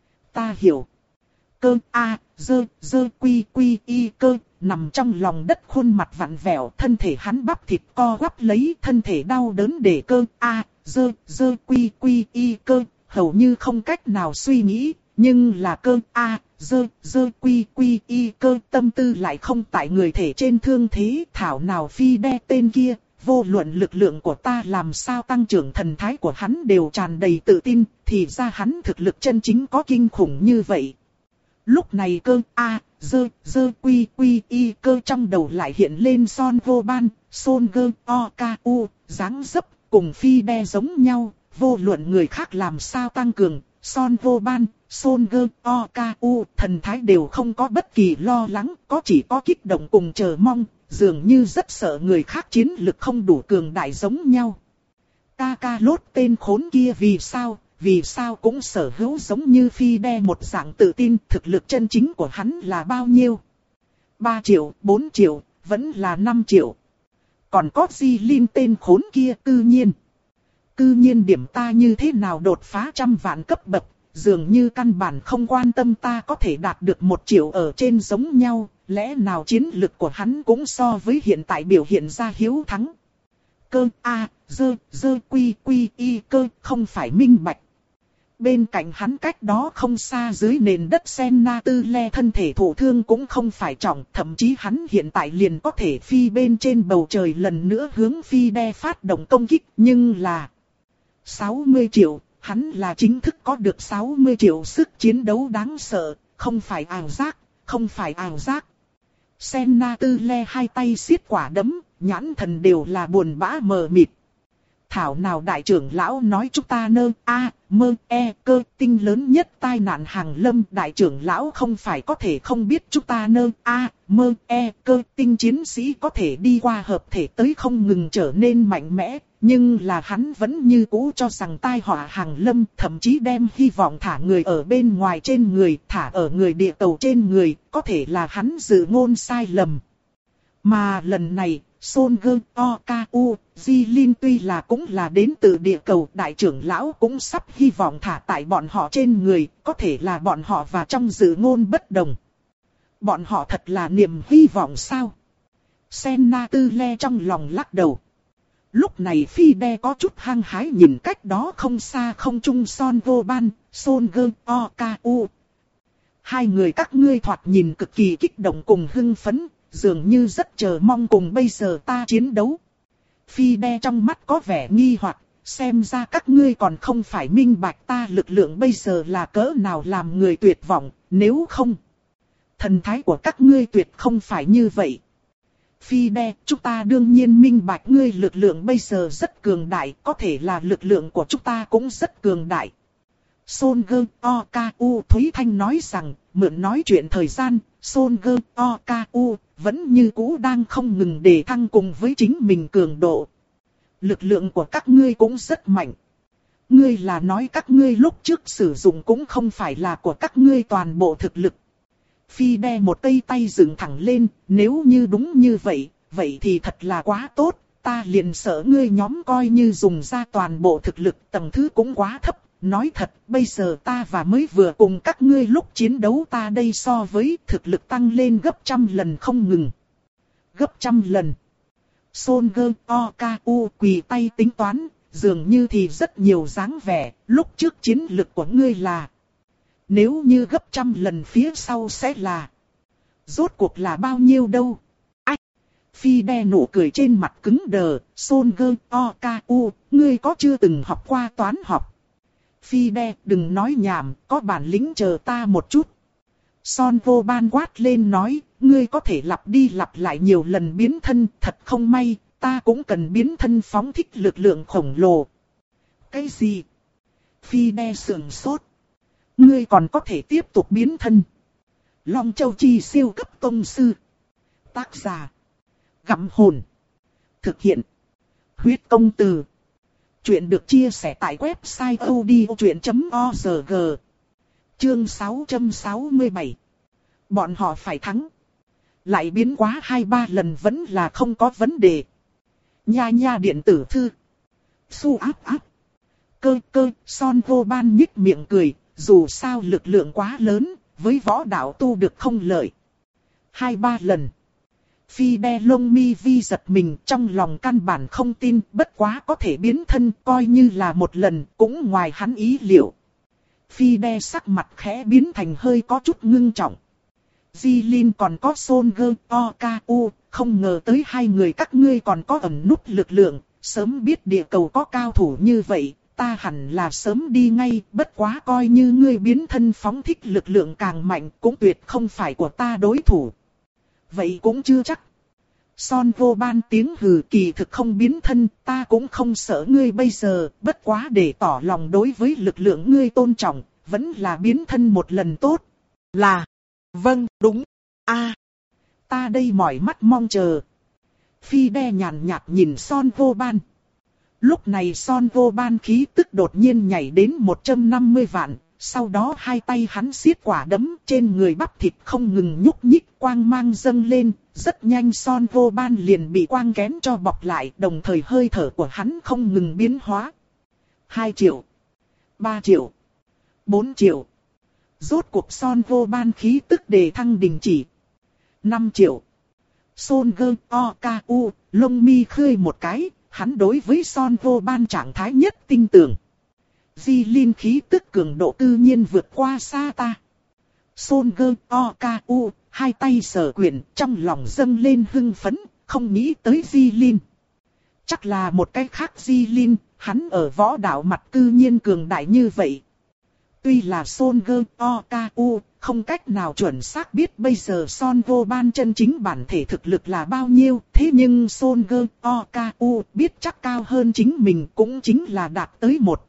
Ta hiểu. Cơ A, dơ, dơ quy quy y cơ, nằm trong lòng đất khuôn mặt vặn vẹo, thân thể hắn bắp thịt co quắp lấy, thân thể đau đớn để cơ A, dơ, dơ quy quy y cơ, hầu như không cách nào suy nghĩ, nhưng là cơ A, dơ, dơ quy quy y cơ, tâm tư lại không tại người thể trên thương thế, thảo nào phi đe tên kia. Vô luận lực lượng của ta làm sao tăng trưởng, thần thái của hắn đều tràn đầy tự tin, thì ra hắn thực lực chân chính có kinh khủng như vậy. Lúc này cơ A, dơ, dơ quy quy y cơ trong đầu lại hiện lên Son Vô Ban, Son Gơ, O K U, dáng dấp, cùng phi đe giống nhau, vô luận người khác làm sao tăng cường, Son Vô Ban, Son Gơ, O K U, thần thái đều không có bất kỳ lo lắng, có chỉ có kích động cùng chờ mong, dường như rất sợ người khác chiến lực không đủ cường đại giống nhau. Ca ca lốt tên khốn kia vì sao? Vì sao cũng sở hữu giống như phi đe một dạng tự tin, thực lực chân chính của hắn là bao nhiêu? ba triệu, bốn triệu, vẫn là năm triệu. Còn có Di Linh tên khốn kia cư nhiên. Cư nhiên điểm ta như thế nào đột phá trăm vạn cấp bậc, dường như căn bản không quan tâm ta có thể đạt được một triệu ở trên giống nhau, lẽ nào chiến lực của hắn cũng so với hiện tại biểu hiện ra hiếu thắng. Cơ A, dơ, dơ quy quy y cơ, không phải minh bạch. Bên cạnh hắn cách đó không xa dưới nền đất Senna Tư Le thân thể thụ thương cũng không phải trọng, thậm chí hắn hiện tại liền có thể phi bên trên bầu trời lần nữa hướng phi đe phát động công kích, nhưng là sáu mươi triệu, hắn là chính thức có được sáu mươi triệu sức chiến đấu đáng sợ, không phải ảo giác, không phải ảo giác. Senna Tư Le hai tay siết quả đấm, nhãn thần đều là buồn bã mờ mịt. Thảo nào đại trưởng lão nói chúng ta nơ a mơ e cơ tinh lớn nhất tai nạn hàng lâm, đại trưởng lão không phải có thể không biết chúng ta nơ a mơ e cơ tinh chiến sĩ có thể đi qua hợp thể tới không ngừng trở nên mạnh mẽ, Nhưng là hắn vẫn như cũ cho rằng tai họa hàng lâm, thậm chí đem hy vọng thả người ở bên ngoài trên người, thả ở người địa cầu trên người, có thể là hắn dự ngôn sai lầm. Mà lần này, Son Gơ Oku, Jilin tuy là cũng là đến từ địa cầu, đại trưởng lão cũng sắp hy vọng thả tại bọn họ trên người, có thể là bọn họ và trong dự ngôn bất đồng. Bọn họ thật là niềm hy vọng sao? Senna Tư Le trong lòng lắc đầu. Lúc này Phi Đe có chút hăng hái nhìn cách đó không xa không trung Son Vô Ban, Son Gơ Oku. Hai người các ngươi thoạt nhìn cực kỳ kích động cùng hưng phấn, dường như rất chờ mong cùng bây giờ ta chiến đấu. Phi Đe trong mắt có vẻ nghi hoặc, xem ra các ngươi còn không phải minh bạch ta lực lượng bây giờ là cỡ nào làm người tuyệt vọng, nếu không. Thần thái của các ngươi tuyệt không phải như vậy. Phi Đe, chúng ta đương nhiên minh bạch ngươi lực lượng bây giờ rất cường đại, có thể là lực lượng của chúng ta cũng rất cường đại. Son Gơ Oku Thúy Thanh nói rằng, mượn nói chuyện thời gian, Son Gơ Oku vẫn như cũ đang không ngừng đề thăng cùng với chính mình cường độ. Lực lượng của các ngươi cũng rất mạnh. Ngươi là nói các ngươi lúc trước sử dụng cũng không phải là của các ngươi toàn bộ thực lực. Phi Đe một cây tay dựng thẳng lên, nếu như đúng như vậy, vậy thì thật là quá tốt, ta liền sợ ngươi nhóm coi như dùng ra toàn bộ thực lực tầng thứ cũng quá thấp. Nói thật, bây giờ ta và mới vừa cùng các ngươi lúc chiến đấu ta đây so với thực lực tăng lên gấp trăm lần không ngừng. Gấp trăm lần. Son Gơ Oku quỳ tay tính toán, dường như thì rất nhiều dáng vẻ, lúc trước chiến lực của ngươi là. Nếu như gấp trăm lần phía sau sẽ là. Rốt cuộc là bao nhiêu đâu? Ách! Phi Đe nụ cười trên mặt cứng đờ, Son Gơ Oku, ngươi có chưa từng học qua toán học? Phi Đe, đừng nói nhảm, có bản lĩnh chờ ta một chút. Son Vô Ban quát lên nói, ngươi có thể lặp đi lặp lại nhiều lần biến thân, thật không may, ta cũng cần biến thân phóng thích lực lượng khổng lồ. Cái gì? Phi Đe sườn sốt. Ngươi còn có thể tiếp tục biến thân. Long Châu Chi siêu cấp tông sư. Tác giả. Gặm hồn. Thực hiện. Huyết công từ. Chuyện được chia sẻ tại website odchuyện chấm org. Chương sáu trăm sáu mươi bảy. Bọn họ phải thắng. Lại biến quá hai ba lần vẫn là không có vấn đề. Nha nha điện tử thư. Su áp áp. Cơ cơ, Son Vô Ban nhích miệng cười, dù sao lực lượng quá lớn, với võ đạo tu được không lợi. Hai ba lần. Phi Đe lông mi vi giật mình, trong lòng căn bản không tin, bất quá có thể biến thân coi như là một lần, cũng ngoài hắn ý liệu. Phi Đe sắc mặt khẽ biến thành hơi có chút ngưng trọng. Jilin còn có Son Gơ Oku, không ngờ tới hai người các ngươi còn có ẩn nút lực lượng, sớm biết địa cầu có cao thủ như vậy, ta hẳn là sớm đi ngay, bất quá coi như ngươi biến thân phóng thích lực lượng càng mạnh, cũng tuyệt không phải của ta đối thủ. Vậy cũng chưa chắc. Son Vô Ban tiếng hừ, kỳ thực không biến thân, ta cũng không sợ ngươi bây giờ, bất quá để tỏ lòng đối với lực lượng ngươi tôn trọng, vẫn là biến thân một lần tốt. Là, vâng, đúng, a, ta đây mỏi mắt mong chờ. Phi Đe nhàn nhạt nhìn Son Vô Ban. Lúc này Son Vô Ban khí tức đột nhiên nhảy đến một trăm năm mươi vạn. Sau đó hai tay hắn siết quả đấm, trên người bắp thịt không ngừng nhúc nhích, quang mang dâng lên, rất nhanh Son Vô Ban liền bị quang kén cho bọc lại, đồng thời hơi thở của hắn không ngừng biến hóa. hai triệu, ba triệu, bốn triệu. Rốt cuộc Son Vô Ban khí tức đề thăng đình chỉ. năm triệu. Son Gơ Oku, lông mi khơi một cái, hắn đối với Son Vô Ban trạng thái nhất tinh tường. Jilin khí tức cường độ tự nhiên vượt qua xa ta. Son Gơ Oku, hai tay sờ quyển, trong lòng dâng lên hưng phấn, không nghĩ tới Jilin. Chắc là một cái khác Jilin, hắn ở võ đạo mặt tự nhiên cường đại như vậy. Tuy là Son Gơ Oku, không cách nào chuẩn xác biết bây giờ Son Vô Ban chân chính bản thể thực lực là bao nhiêu, thế nhưng Son Gơ Oku biết chắc cao hơn chính mình, cũng chính là đạt tới một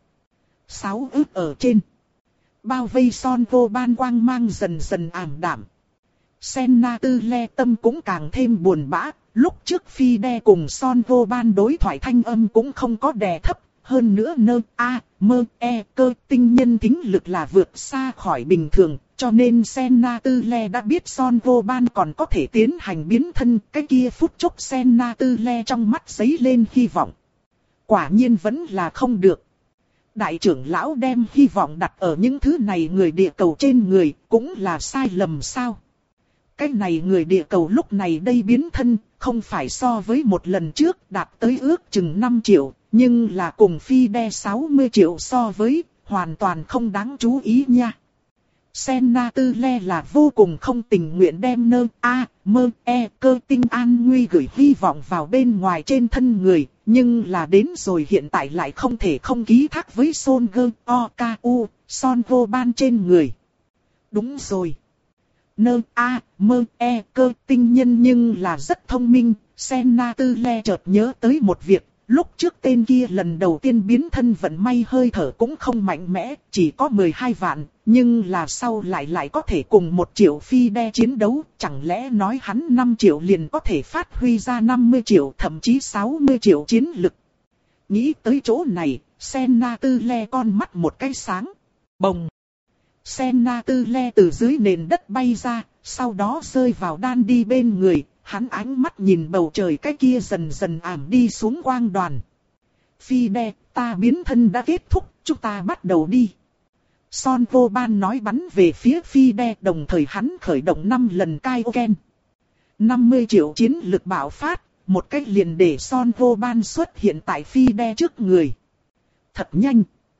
sáu ước ở trên. Bao vây Son Vô Ban quang mang dần dần ảm đạm. Senna Tư Le tâm cũng càng thêm buồn bã, Lúc trước Phi Đe cùng Son Vô Ban đối thoại thanh âm cũng không có đè thấp, hơn nữa nơ a mơ e cơ tinh nhân thính lực là vượt xa khỏi bình thường, cho nên Senna Tư Le đã biết Son Vô Ban còn có thể tiến hành biến thân, cái kia phút chốc Senna Tư Le trong mắt giấy lên hy vọng. Quả nhiên vẫn là không được. Đại trưởng lão đem hy vọng đặt ở những thứ này người địa cầu trên người, cũng là sai lầm sao? Cái này người địa cầu lúc này đây biến thân, không phải so với một lần trước đạt tới ước chừng năm triệu, nhưng là cùng Phi Đe sáu mươi triệu so với, hoàn toàn không đáng chú ý nha. Senna Tư Le là vô cùng không tình nguyện đem nơ a mơ e cơ tinh an nguy gửi hy vọng vào bên ngoài trên thân người, nhưng là đến rồi hiện tại lại không thể không ký thác với Son Gơ O K U, Son Vô Ban trên người. Đúng rồi. Nơ a mơ e cơ tinh nhân nhưng là rất thông minh, Senna Tư Le chợt nhớ tới một việc. Lúc trước tên kia lần đầu tiên biến thân vận may hơi thở cũng không mạnh mẽ, chỉ có mười hai vạn, nhưng là sau lại lại có thể cùng một triệu Phi Đe chiến đấu, chẳng lẽ nói hắn năm triệu liền có thể phát huy ra năm mươi triệu thậm chí sáu mươi triệu chiến lực. Nghĩ tới chỗ này, Senna Tư Le con mắt một cái sáng. Bồng! Senna Tư Le từ dưới nền đất bay ra, sau đó rơi vào đan đi bên người. Hắn ánh mắt nhìn bầu trời cái kia dần dần ảm đi xuống quang đoàn. Phi Đe, ta biến thân đã kết thúc, chúng ta bắt đầu đi. Son Vô Ban nói bắn về phía Phi Đe, đồng thời hắn khởi động năm lần Kaioken. năm mươi triệu chiến lực bạo phát, một cách liền để Son Vô Ban xuất hiện tại Phi Đe trước người. Thật nhanh.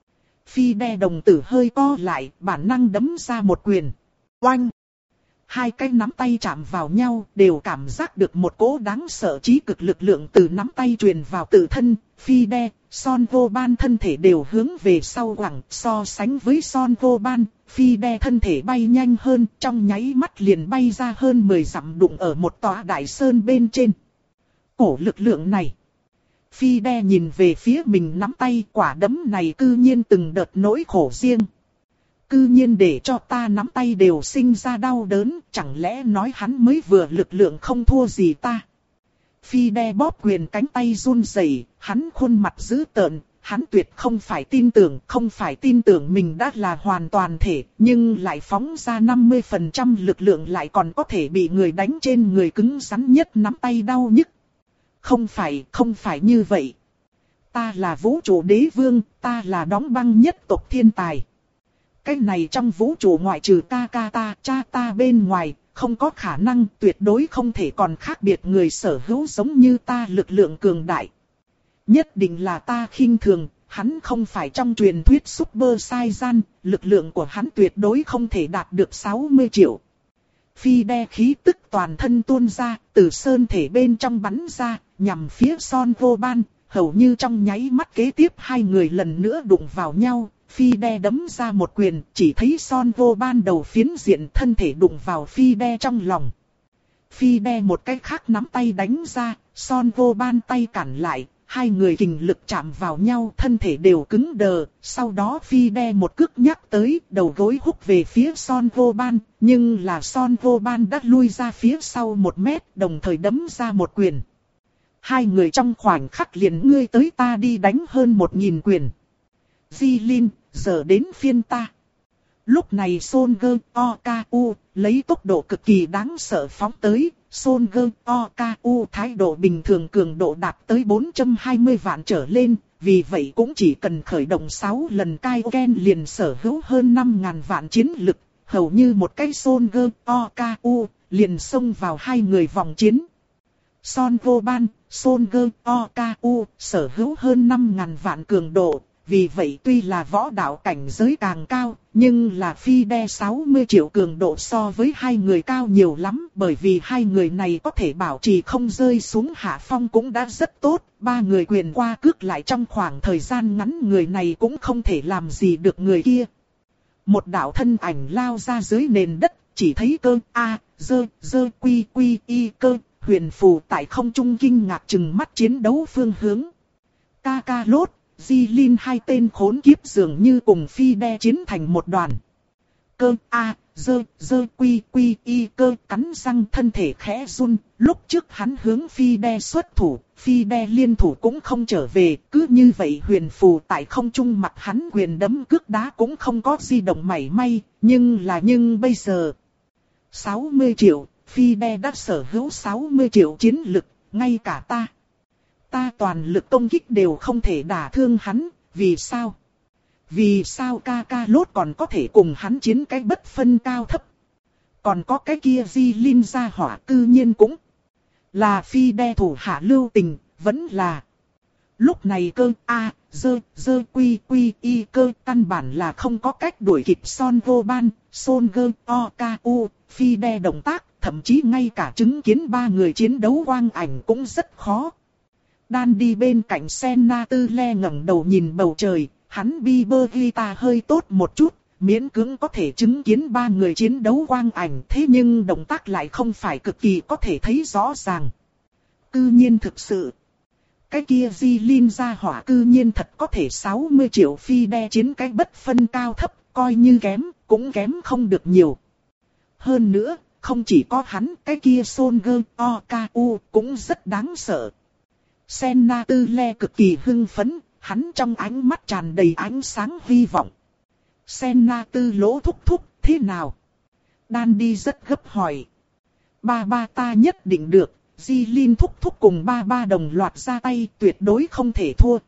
Phi Đe đồng tử hơi co lại, bản năng đấm ra một quyền. Oanh! Hai cái nắm tay chạm vào nhau, đều cảm giác được một cỗ đáng sợ trí cực lực lượng từ nắm tay truyền vào tự thân. Phi Đe, Son Vô Ban thân thể đều hướng về sau quẳng, so sánh với Son Vô Ban, Phi Đe thân thể bay nhanh hơn, trong nháy mắt liền bay ra hơn mười dặm đụng ở một tòa đại sơn bên trên. Cổ lực lượng này. Phi Đe nhìn về phía mình nắm tay, quả đấm này cư nhiên từng đợt nỗi khổ riêng. Cư nhiên để cho ta nắm tay đều sinh ra đau đớn, chẳng lẽ nói hắn mới vừa lực lượng không thua gì ta. Phi Đe bóp quyền cánh tay run rẩy, hắn khuôn mặt dữ tợn, hắn tuyệt không phải tin tưởng, không phải tin tưởng mình đã là hoàn toàn thể, nhưng lại phóng ra năm mươi phần trăm lực lượng lại còn có thể bị người đánh trên người cứng rắn nhất nắm tay đau nhức. Không phải, không phải như vậy. Ta là vũ trụ đế vương, ta là đóng băng nhất tộc thiên tài. Cái này trong vũ trụ ngoại trừ ca ca ta, cha ta bên ngoài, không có khả năng, tuyệt đối không thể còn khác biệt người sở hữu giống như ta lực lượng cường đại. Nhất định là ta khinh thường, hắn không phải trong truyền thuyết Super Saiyan, lực lượng của hắn tuyệt đối không thể đạt được sáu mươi triệu. Phi Đe khí tức toàn thân tuôn ra, từ sơn thể bên trong bắn ra, nhằm phía Son Vô Ban, hầu như trong nháy mắt kế tiếp hai người lần nữa đụng vào nhau. Phi Đe đấm ra một quyền, chỉ thấy Son Vô Ban đầu phiến diện thân thể đụng vào Phi Đe trong lòng. Phi Đe một cái khác nắm tay đánh ra, Son Vô Ban tay cản lại, hai người kình lực chạm vào nhau, thân thể đều cứng đờ. Sau đó Phi Đe một cước nhắc tới, đầu gối húc về phía Son Vô Ban, nhưng là Son Vô Ban đã lui ra phía sau một mét, đồng thời đấm ra một quyền. Hai người trong khoảnh khắc liền ngươi tới ta đi đánh hơn một nghìn quyền. Di Linh, giờ đến phiên ta. Lúc này Son Gơ O K U lấy tốc độ cực kỳ đáng sợ phóng tới. Son Gơ O K U thái độ bình thường cường độ đạt tới bốn trăm hai mươi vạn trở lên. Vì vậy cũng chỉ cần khởi động sáu lần Kaioken liền sở hữu hơn năm nghìn vạn chiến lực. Hầu như một cái Son Gơ O K U liền xông vào hai người vòng chiến. Son Vô Ban, Son Gơ O K U sở hữu hơn năm nghìn vạn cường độ. Vì vậy tuy là võ đạo cảnh giới càng cao, nhưng là Phi Đe sáu mươi triệu cường độ so với hai người cao nhiều lắm. Bởi vì hai người này có thể bảo trì không rơi xuống hạ phong cũng đã rất tốt. Ba người quyền qua cước lại trong khoảng thời gian ngắn người này cũng không thể làm gì được người kia. Một đạo thân ảnh lao ra dưới nền đất, chỉ thấy cơ A, dơ, dơ quy quy y cơ, huyền phù tại không trung kinh ngạc chừng mắt chiến đấu phương hướng. Ca ca lốt. Di Linh hai tên khốn kiếp dường như cùng Phi Đe chiến thành một đoàn. Cơ A, dơ, dơ quy quy y cơ cắn răng thân thể khẽ run. Lúc trước hắn hướng phi đe xuất thủ, phi đe liên thủ cũng không trở về. Cứ như vậy huyền phù tại không trung mặt hắn quyền đấm cước đá cũng không có di động mảy may. Nhưng là nhưng bây giờ sáu mươi triệu, phi đe đã sở hữu sáu mươi triệu chiến lực, ngay cả ta. Ta toàn lực công kích đều không thể đả thương hắn, vì sao? Vì sao ca ca lốt còn có thể cùng hắn chiến cái bất phân cao thấp? Còn có cái kia di linh ra hỏa cư nhiên cũng là phi đe thủ hạ lưu tình, vẫn là. Lúc này cơ a dơ, dơ quy quy y cơ căn bản là không có cách đuổi kịp Son Vô Ban, Son Gơ, O K U, phi đe động tác, thậm chí ngay cả chứng kiến ba người chiến đấu quang ảnh cũng rất khó. Đan đi bên cạnh Senna Tư Le ngẩng đầu nhìn bầu trời, hắn Bieber guitar hơi tốt một chút, miễn cưỡng có thể chứng kiến ba người chiến đấu quang ảnh, thế nhưng động tác lại không phải cực kỳ có thể thấy rõ ràng. Cư nhiên thực sự, cái kia Di Linh ra hỏa cư nhiên thật có thể sáu mươi triệu phi đe chiến cái bất phân cao thấp, coi như kém, cũng kém không được nhiều. Hơn nữa, không chỉ có hắn, cái kia Son Gơ, O K U cũng rất đáng sợ. Senna Tư Le cực kỳ hưng phấn, hắn trong ánh mắt tràn đầy ánh sáng hy vọng. Senna Tư Lỗ thúc thúc, thế nào? Đan đi rất gấp hỏi. Ba ba ta nhất định được, Di Linh thúc thúc cùng ba ba đồng loạt ra tay, tuyệt đối không thể thua.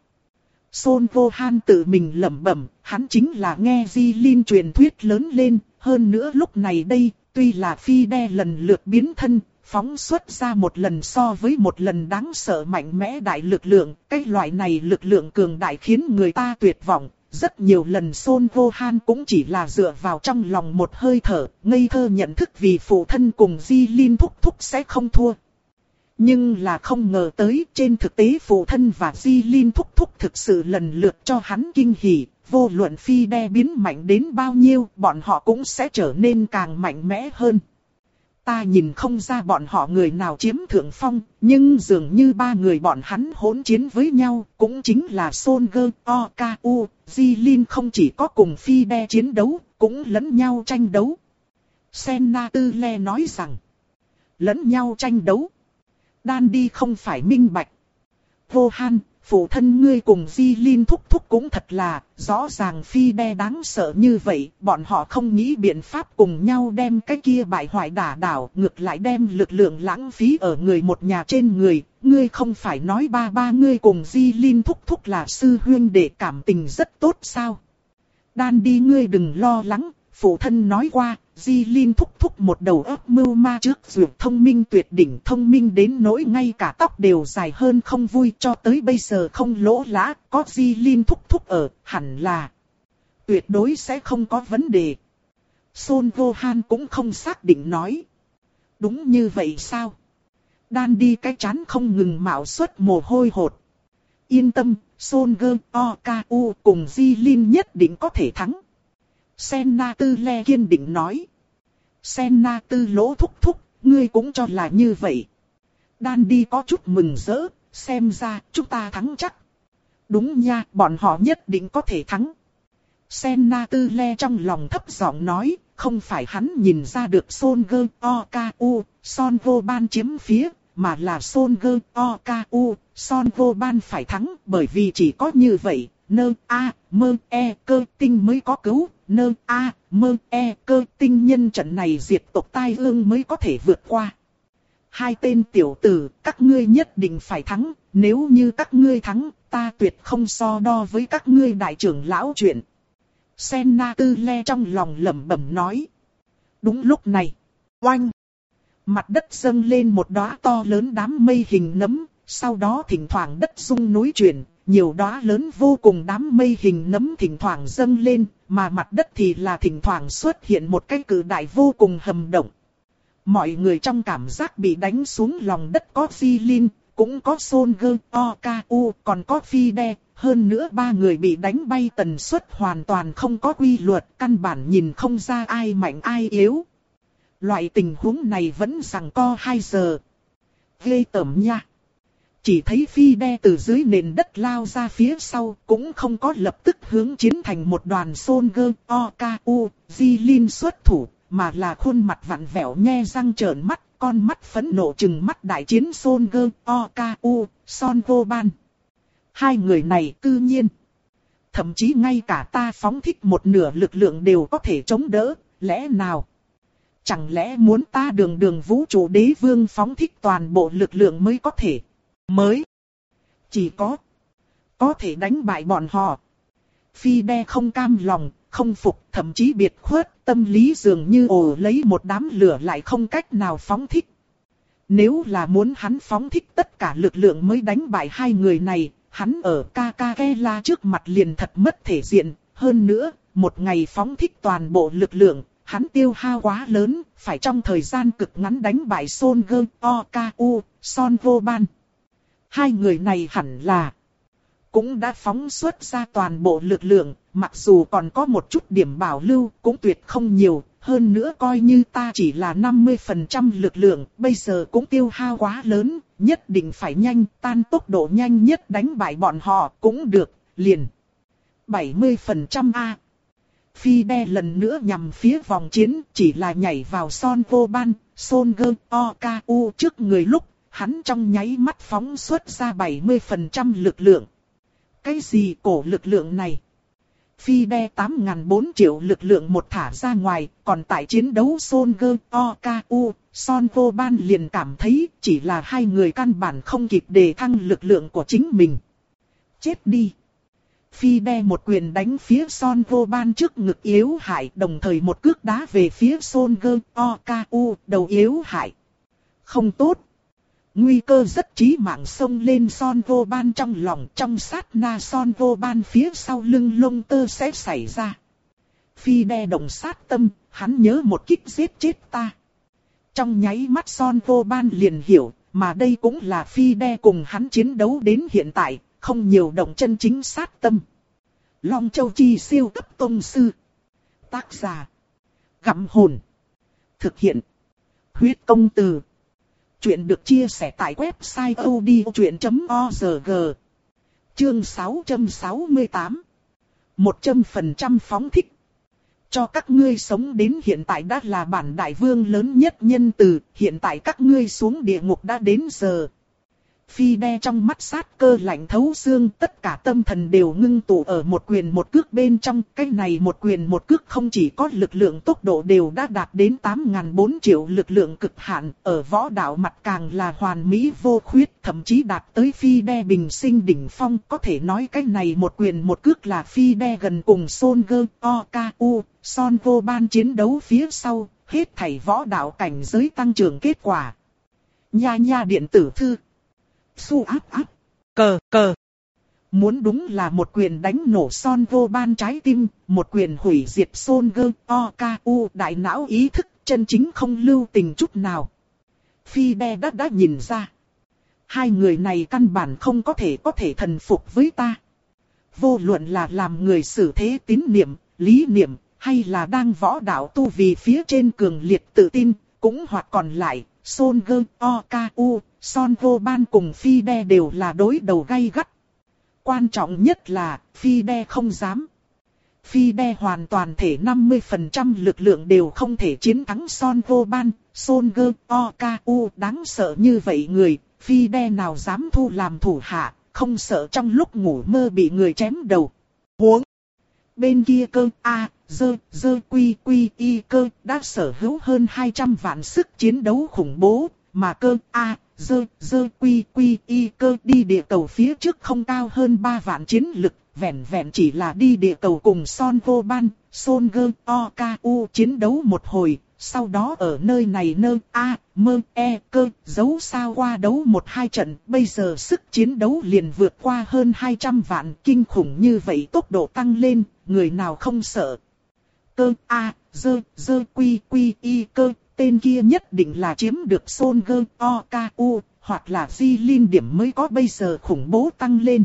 Son Vô Han tự mình lẩm bẩm, hắn chính là nghe Di Linh truyền thuyết lớn lên, hơn nữa lúc này đây, tuy là phi đe lần lượt biến thân, phóng xuất ra một lần so với một lần đáng sợ mạnh mẽ đại lực lượng, cái loại này lực lượng cường đại khiến người ta tuyệt vọng. Rất nhiều lần Son Vô Han cũng chỉ là dựa vào trong lòng một hơi thở, ngây thơ nhận thức vì phụ thân cùng Di Linh thúc thúc sẽ không thua. Nhưng là không ngờ tới trên thực tế phụ thân và Di Linh thúc thúc thực sự lần lượt cho hắn kinh hỉ, vô luận phi đe biến mạnh đến bao nhiêu, bọn họ cũng sẽ trở nên càng mạnh mẽ hơn. Ta nhìn không ra bọn họ người nào chiếm thượng phong, nhưng dường như ba người bọn hắn hỗn chiến với nhau, cũng chính là Son Gơ, O K U, Di Linh không chỉ có cùng phi đe chiến đấu, cũng lẫn nhau tranh đấu. Senna Tư Le nói rằng, lẫn nhau tranh đấu. Đan đi không phải minh bạch. Vô Han, phụ thân ngươi cùng Di Linh thúc thúc cũng thật là, rõ ràng phi đe đáng sợ như vậy, bọn họ không nghĩ biện pháp cùng nhau đem cái kia bại hoại đả đảo, ngược lại đem lực lượng lãng phí ở người một nhà trên người. Ngươi không phải nói ba ba ngươi cùng Di Linh thúc thúc là sư huynh đệ cảm tình rất tốt sao? Đan đi ngươi đừng lo lắng, phụ thân nói qua, Di Linh thúc thúc một đầu óc mưu ma trước dược thông minh tuyệt đỉnh, thông minh đến nỗi ngay cả tóc đều dài hơn không vui, cho tới bây giờ không lỗ lã, có Di Linh thúc thúc ở, hẳn là tuyệt đối sẽ không có vấn đề. Son Vô Han cũng không xác định nói. Đúng như vậy sao? Đan đi cái chán không ngừng mạo xuất mồ hôi hột. Yên tâm, Son Gơ, O K U cùng Di Linh nhất định có thể thắng. Senna Tư Le kiên định nói. Senna Tư Lỗ thúc thúc, ngươi cũng cho là như vậy. Đan đi có chút mừng rỡ, xem ra chúng ta thắng chắc. Đúng nha, bọn họ nhất định có thể thắng. Senna Tư Le trong lòng thấp giọng nói, không phải hắn nhìn ra được Son Gơ, O K U, Son Vô Ban chiếm phía, mà là Son Gơ, O K U, Son Vô Ban phải thắng, bởi vì chỉ có như vậy, nơ a mơ e cơ tinh mới có cứu, nơ a mơ e cơ tinh nhân trận này diệt tộc tai ương mới có thể vượt qua. Hai tên tiểu tử, các ngươi nhất định phải thắng, nếu như các ngươi thắng, ta tuyệt không so đo với các ngươi đại trưởng lão chuyện. Senna Tư Le trong lòng lẩm bẩm nói. Đúng lúc này, oanh! Mặt đất dâng lên một đóa to lớn đám mây hình nấm, sau đó thỉnh thoảng đất rung núi chuyển, nhiều đóa lớn vô cùng đám mây hình nấm thỉnh thoảng dâng lên, mà mặt đất thì là thỉnh thoảng xuất hiện một cái cự đại vô cùng hầm động. Mọi người trong cảm giác bị đánh xuống lòng đất có Di Linh, cũng có Son Gơ, O K U, còn có phi đe, hơn nữa ba người bị đánh bay tần suất hoàn toàn không có quy luật, căn bản nhìn không ra ai mạnh ai yếu. Loại tình huống này vẫn giằng co hai giờ. Ghê tởm nha. Chỉ thấy phi đe từ dưới nền đất lao ra phía sau, cũng không có lập tức hướng chiến thành một đoàn Son Gơ, O K U, Di Linh xuất thủ, mà là khuôn mặt vặn vẹo nhe răng trợn mắt, con mắt phẫn nộ trừng mắt đại chiến Son Go Oku, Son Vô Ban. Hai người này cư nhiên. Thậm chí ngay cả ta phóng thích một nửa lực lượng đều có thể chống đỡ, lẽ nào? Chẳng lẽ muốn ta đường đường vũ trụ đế vương phóng thích toàn bộ lực lượng mới có thể? Mới. Chỉ có. Có thể đánh bại bọn họ. Phi đe không cam lòng, không phục, thậm chí biệt khuất, tâm lý dường như ồ lấy một đám lửa lại không cách nào phóng thích. Nếu là muốn hắn phóng thích tất cả lực lượng mới đánh bại hai người này, hắn ở Kakakela trước mặt liền thật mất thể diện. Hơn nữa, một ngày phóng thích toàn bộ lực lượng, hắn tiêu hao quá lớn, phải trong thời gian cực ngắn đánh bại Son Go Oku, Son Vô Ban. Hai người này hẳn là cũng đã phóng xuất ra toàn bộ lực lượng, mặc dù còn có một chút điểm bảo lưu, cũng tuyệt không nhiều. Hơn nữa coi như ta chỉ là năm mươi phần trăm lực lượng, bây giờ cũng tiêu hao quá lớn, nhất định phải nhanh, tan tốc độ nhanh nhất đánh bại bọn họ cũng được, liền. bảy mươi phần trăm A. Phi đe lần nữa nhằm phía vòng chiến, chỉ là nhảy vào Son Vô Ban, Son Go Oku trước người lúc, hắn trong nháy mắt phóng xuất ra bảy mươi phần trăm lực lượng. Cái gì cổ lực lượng này? Phi đe tám nghìn bốn triệu lực lượng một thả ra ngoài, còn tại chiến đấu Son Go Oku, Son Vô Ban liền cảm thấy chỉ là hai người căn bản không kịp đề thăng lực lượng của chính mình. Chết đi! Phi đe một quyền đánh phía Son Vô Ban trước ngực yếu hại, đồng thời một cước đá về phía Son Go Oku, đầu yếu hại. Không tốt! Nguy cơ rất chí mạng xông lên Son Vô Ban trong lòng, trong sát na Son Vô Ban phía sau lưng lông tơ sẽ xảy ra. Phi đe động sát tâm, hắn nhớ một kích giết chết ta. Trong nháy mắt Son Vô Ban liền hiểu, mà đây cũng là Phi đe cùng hắn chiến đấu đến hiện tại, không nhiều động chân chính sát tâm. Long Châu Chi siêu cấp tông sư. Tác giả. Gặm hồn. Thực hiện. Huyết công từ. Chuyện được chia sẻ tại website odchuyện chấm org. Chương sáu trăm sáu mươi tám. một trăm phần trăm phóng thích. Cho các ngươi sống đến hiện tại đã là bản đại vương lớn nhất nhân từ, hiện tại các ngươi xuống địa ngục đã đến giờ. Phi đe trong mắt sát cơ lạnh thấu xương, tất cả tâm thần đều ngưng tụ ở một quyền một cước bên trong. Cái này một quyền một cước không chỉ có lực lượng tốc độ đều đã đạt đến tám nghìn bốn triệu lực lượng cực hạn, ở võ đạo mặt càng là hoàn mỹ vô khuyết, thậm chí đạt tới phi đe bình sinh đỉnh phong. Có thể nói cái này một quyền một cước là phi đe gần cùng Son Go Oku, Son Vô Ban chiến đấu phía sau, hết thảy võ đạo cảnh giới tăng trưởng kết quả. Nha nha điện tử thư. Su áp áp. Cờ cờ. Muốn đúng là một quyền đánh nổ Son Vô Ban trái tim, một quyền hủy diệt Son Go Oku đại não ý thức, chân chính không lưu tình chút nào. Phi đe đã đã nhìn ra. Hai người này căn bản không có thể có thể thần phục với ta. Vô luận là làm người xử thế tín niệm, lý niệm, hay là đang võ đạo tu vì phía trên cường liệt tự tin, cũng hoặc còn lại, Son Go Oku, Son Vô Ban cùng Phi đe đều là đối đầu gay gắt. Quan trọng nhất là, Phi đe không dám. Phi đe hoàn toàn thể năm mươi phần trăm lực lượng đều không thể chiến thắng Son Vô Ban, Son Go Oku đáng sợ như vậy người, Phi đe nào dám thu làm thủ hạ, không sợ trong lúc ngủ mơ bị người chém đầu. Huống! Bên kia cơ A, dơ, dơ quy quy y cơ đã sở hữu hơn hai trăm vạn sức chiến đấu khủng bố, mà cơ A, dơ, dơ quy quy y cơ đi địa cầu phía trước không cao hơn ba vạn chiến lực, vẹn vẹn chỉ là đi địa cầu cùng Son Vô Ban, Son Go Oku chiến đấu một hồi, sau đó ở nơi này nơ A, mơ e cơ giấu sao qua đấu một hai trận, bây giờ sức chiến đấu liền vượt qua hơn hai trăm vạn, kinh khủng như vậy tốc độ tăng lên, người nào không sợ. Cơ A, dơ, dơ quy quy y cơ, tên kia nhất định là chiếm được Son Go Oku, hoặc là Di Linh điểm mới có bây giờ khủng bố tăng lên.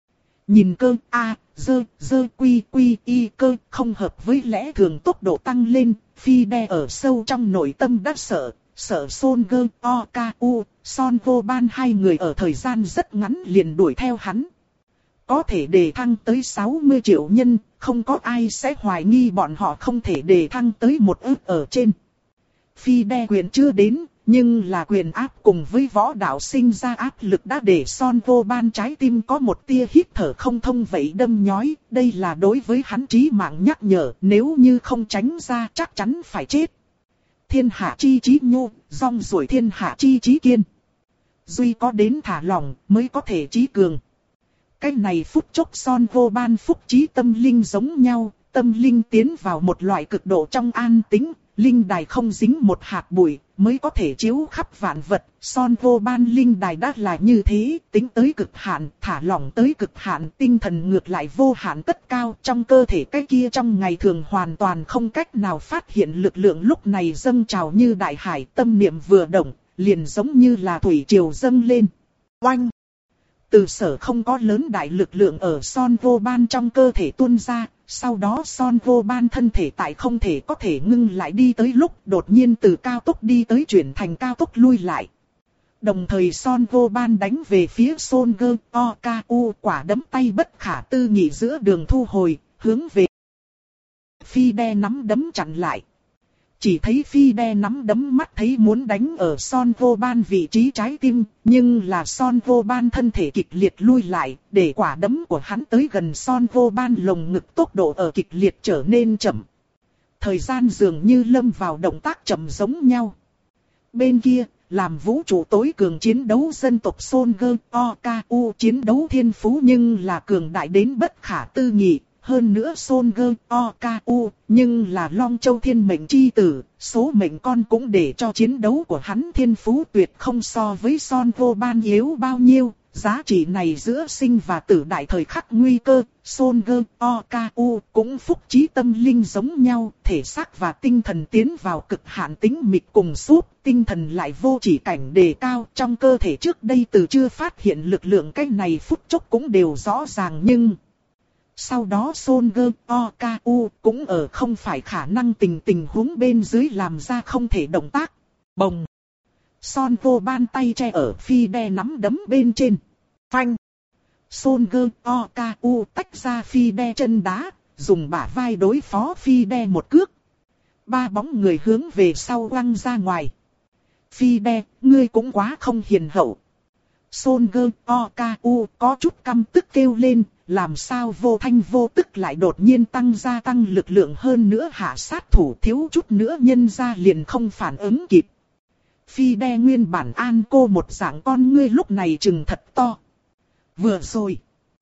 Nhìn cơ A, dơ, dơ quy quy y cơ, không hợp với lẽ thường tốc độ tăng lên, Phi đe ở sâu trong nội tâm đã sợ, sợ Son Go Oku, Son Vô Ban hai người ở thời gian rất ngắn liền đuổi theo hắn. có thể đề thăng tới sáu mươi triệu nhân, không có ai sẽ hoài nghi bọn họ không thể đề thăng tới một ức ở trên. Phi đe quyền chưa đến, nhưng là quyền áp cùng với võ đạo sinh ra áp lực đã để Son Vô Ban trái tim có một tia hít thở không thông vậy đâm nhói. Đây là đối với hắn trí mạng nhắc nhở, nếu như không tránh ra chắc chắn phải chết. Thiên hạ chi trí nhô, rong ruổi thiên hạ chi trí kiên. Duy có đến thả lỏng mới có thể trí cường. Cái này phút chốc Son Vô Ban phúc trí tâm linh giống nhau, tâm linh tiến vào một loại cực độ trong an tĩnh, linh đài không dính một hạt bụi, mới có thể chiếu khắp vạn vật. Son Vô Ban linh đài đã là như thế, tính tới cực hạn, thả lỏng tới cực hạn, tinh thần ngược lại vô hạn cất cao. Trong cơ thể cái kia trong ngày thường hoàn toàn không cách nào phát hiện lực lượng lúc này dâng trào như đại hải, tâm niệm vừa động, liền giống như là thủy triều dâng lên. Oanh! Từ sở không có lớn đại lực lượng ở Son Vô Ban trong cơ thể tuôn ra, sau đó Son Vô Ban thân thể tại không thể có thể ngưng lại đi tới lúc đột nhiên từ cao tốc đi tới chuyển thành cao tốc lui lại. Đồng thời Son Vô Ban đánh về phía Son Gơ O K U, quả đấm tay bất khả tư nghị giữa đường thu hồi, hướng về Phi đe nắm đấm chặn lại. Chỉ thấy Phi đe nắm đấm mắt thấy muốn đánh ở Son Vô Ban vị trí trái tim, nhưng là Son Vô Ban thân thể kịch liệt lui lại, để quả đấm của hắn tới gần Son Vô Ban lồng ngực tốc độ ở kịch liệt trở nên chậm. Thời gian dường như lâm vào động tác chậm giống nhau. Bên kia, làm vũ trụ tối cường chiến đấu dân tộc Son Gơ O K U chiến đấu thiên phú nhưng là cường đại đến bất khả tư nghị. Hơn nữa Son Gơ O K U, nhưng là Long Châu thiên mệnh chi tử, số mệnh con cũng để cho chiến đấu của hắn thiên phú tuyệt không so với Son Vô Ban yếu bao nhiêu. Giá trị này giữa sinh và tử đại thời khắc nguy cơ, Son Gơ O K U cũng phúc trí tâm linh giống nhau, thể xác và tinh thần tiến vào cực hạn tĩnh mịch cùng suốt, tinh thần lại vô chỉ cảnh đề cao. Trong cơ thể trước đây từ chưa phát hiện lực lượng cái này phút chốc cũng đều rõ ràng nhưng... Sau đó Son Gơ O K U cũng ở không phải khả năng tình tình huống bên dưới làm ra không thể động tác. Bồng! Son Vô Ban tay che ở Phi đe nắm đấm bên trên. Phanh! Son Gơ O K U tách ra Phi đe chân đá, dùng bả vai đối phó Phi đe một cước. Ba bóng người hướng về sau quăng ra ngoài. Phi đe, ngươi cũng quá không hiền hậu. Son Gơ O K U có chút căm tức kêu lên. Làm sao vô thanh vô tức lại đột nhiên tăng gia tăng lực lượng hơn nữa hạ sát thủ thiếu chút nữa nhân ra liền không phản ứng kịp. Phi đe nguyên bản an cô một dạng con ngươi lúc này trừng thật to. Vừa rồi.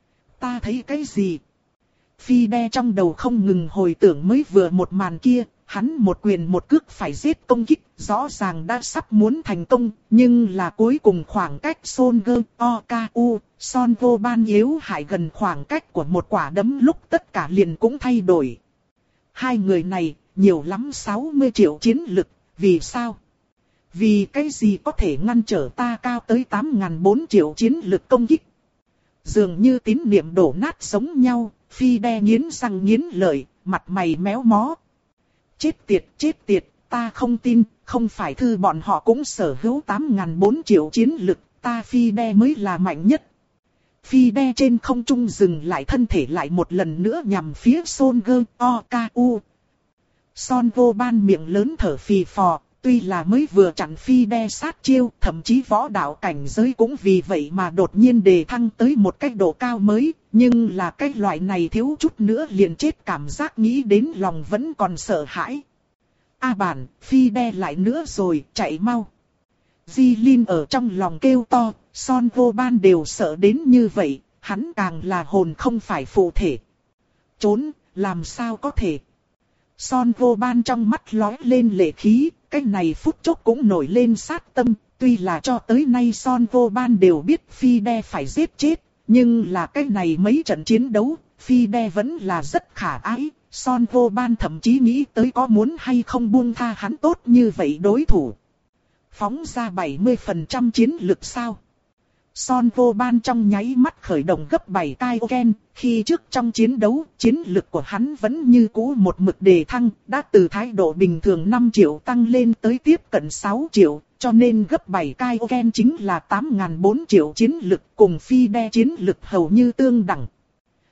Ta thấy cái gì? Phi đe trong đầu không ngừng hồi tưởng mới vừa một màn kia. Hắn một quyền một cước phải giết công kích, rõ ràng đã sắp muốn thành công, nhưng là cuối cùng khoảng cách Son Gơ O K U, Son Vô Ban yếu hại gần khoảng cách của một quả đấm lúc tất cả liền cũng thay đổi. Hai người này, nhiều lắm sáu mươi triệu chiến lực, vì sao? Vì cái gì có thể ngăn trở ta cao tới tám nghìn bốn triệu chiến lực công kích? Dường như tín niệm đổ nát giống nhau, Phi đe nghiến răng nghiến lợi, mặt mày méo mó. Chết tiệt, chết tiệt, ta không tin, không phải thư bọn họ cũng sở hữu tám nghìn bốn triệu chiến lực, ta Phi đe mới là mạnh nhất. Phi đe trên không trung dừng lại thân thể lại một lần nữa nhằm phía Son Gơ O K U. Son Vô Ban miệng lớn thở phì phò, tuy là mới vừa chặn Phi đe sát chiêu, thậm chí võ đạo cảnh giới cũng vì vậy mà đột nhiên đề thăng tới một cách độ cao mới, nhưng là cái loại này thiếu chút nữa liền chết cảm giác nghĩ đến lòng vẫn còn sợ hãi. A bản, Phi đe lại nữa rồi, chạy mau. Di Linh ở trong lòng kêu to, Son Vô Ban đều sợ đến như vậy, hắn càng là hồn không phải phụ thể. Trốn, làm sao có thể? Son Vô Ban trong mắt lóe lên lệ khí, cái này phút chốc cũng nổi lên sát tâm, tuy là cho tới nay Son Vô Ban đều biết Phi đe phải giết chết, nhưng là cái này mấy trận chiến đấu, Phi đe vẫn là rất khả ái, Son Vô Ban thậm chí nghĩ tới có muốn hay không buông tha hắn tốt như vậy đối thủ. Phóng ra bảy mươi phần trăm chiến lực sao? Son Vô Ban trong nháy mắt khởi động gấp bảy Kaioken, khi trước trong chiến đấu, chiến lực của hắn vẫn như cũ một mực đề thăng, đã từ thái độ bình thường năm triệu tăng lên tới tiếp cận sáu triệu, cho nên gấp bảy Kaioken chính là tám nghìn bốn triệu chiến lực cùng Phi đe chiến lực hầu như tương đẳng.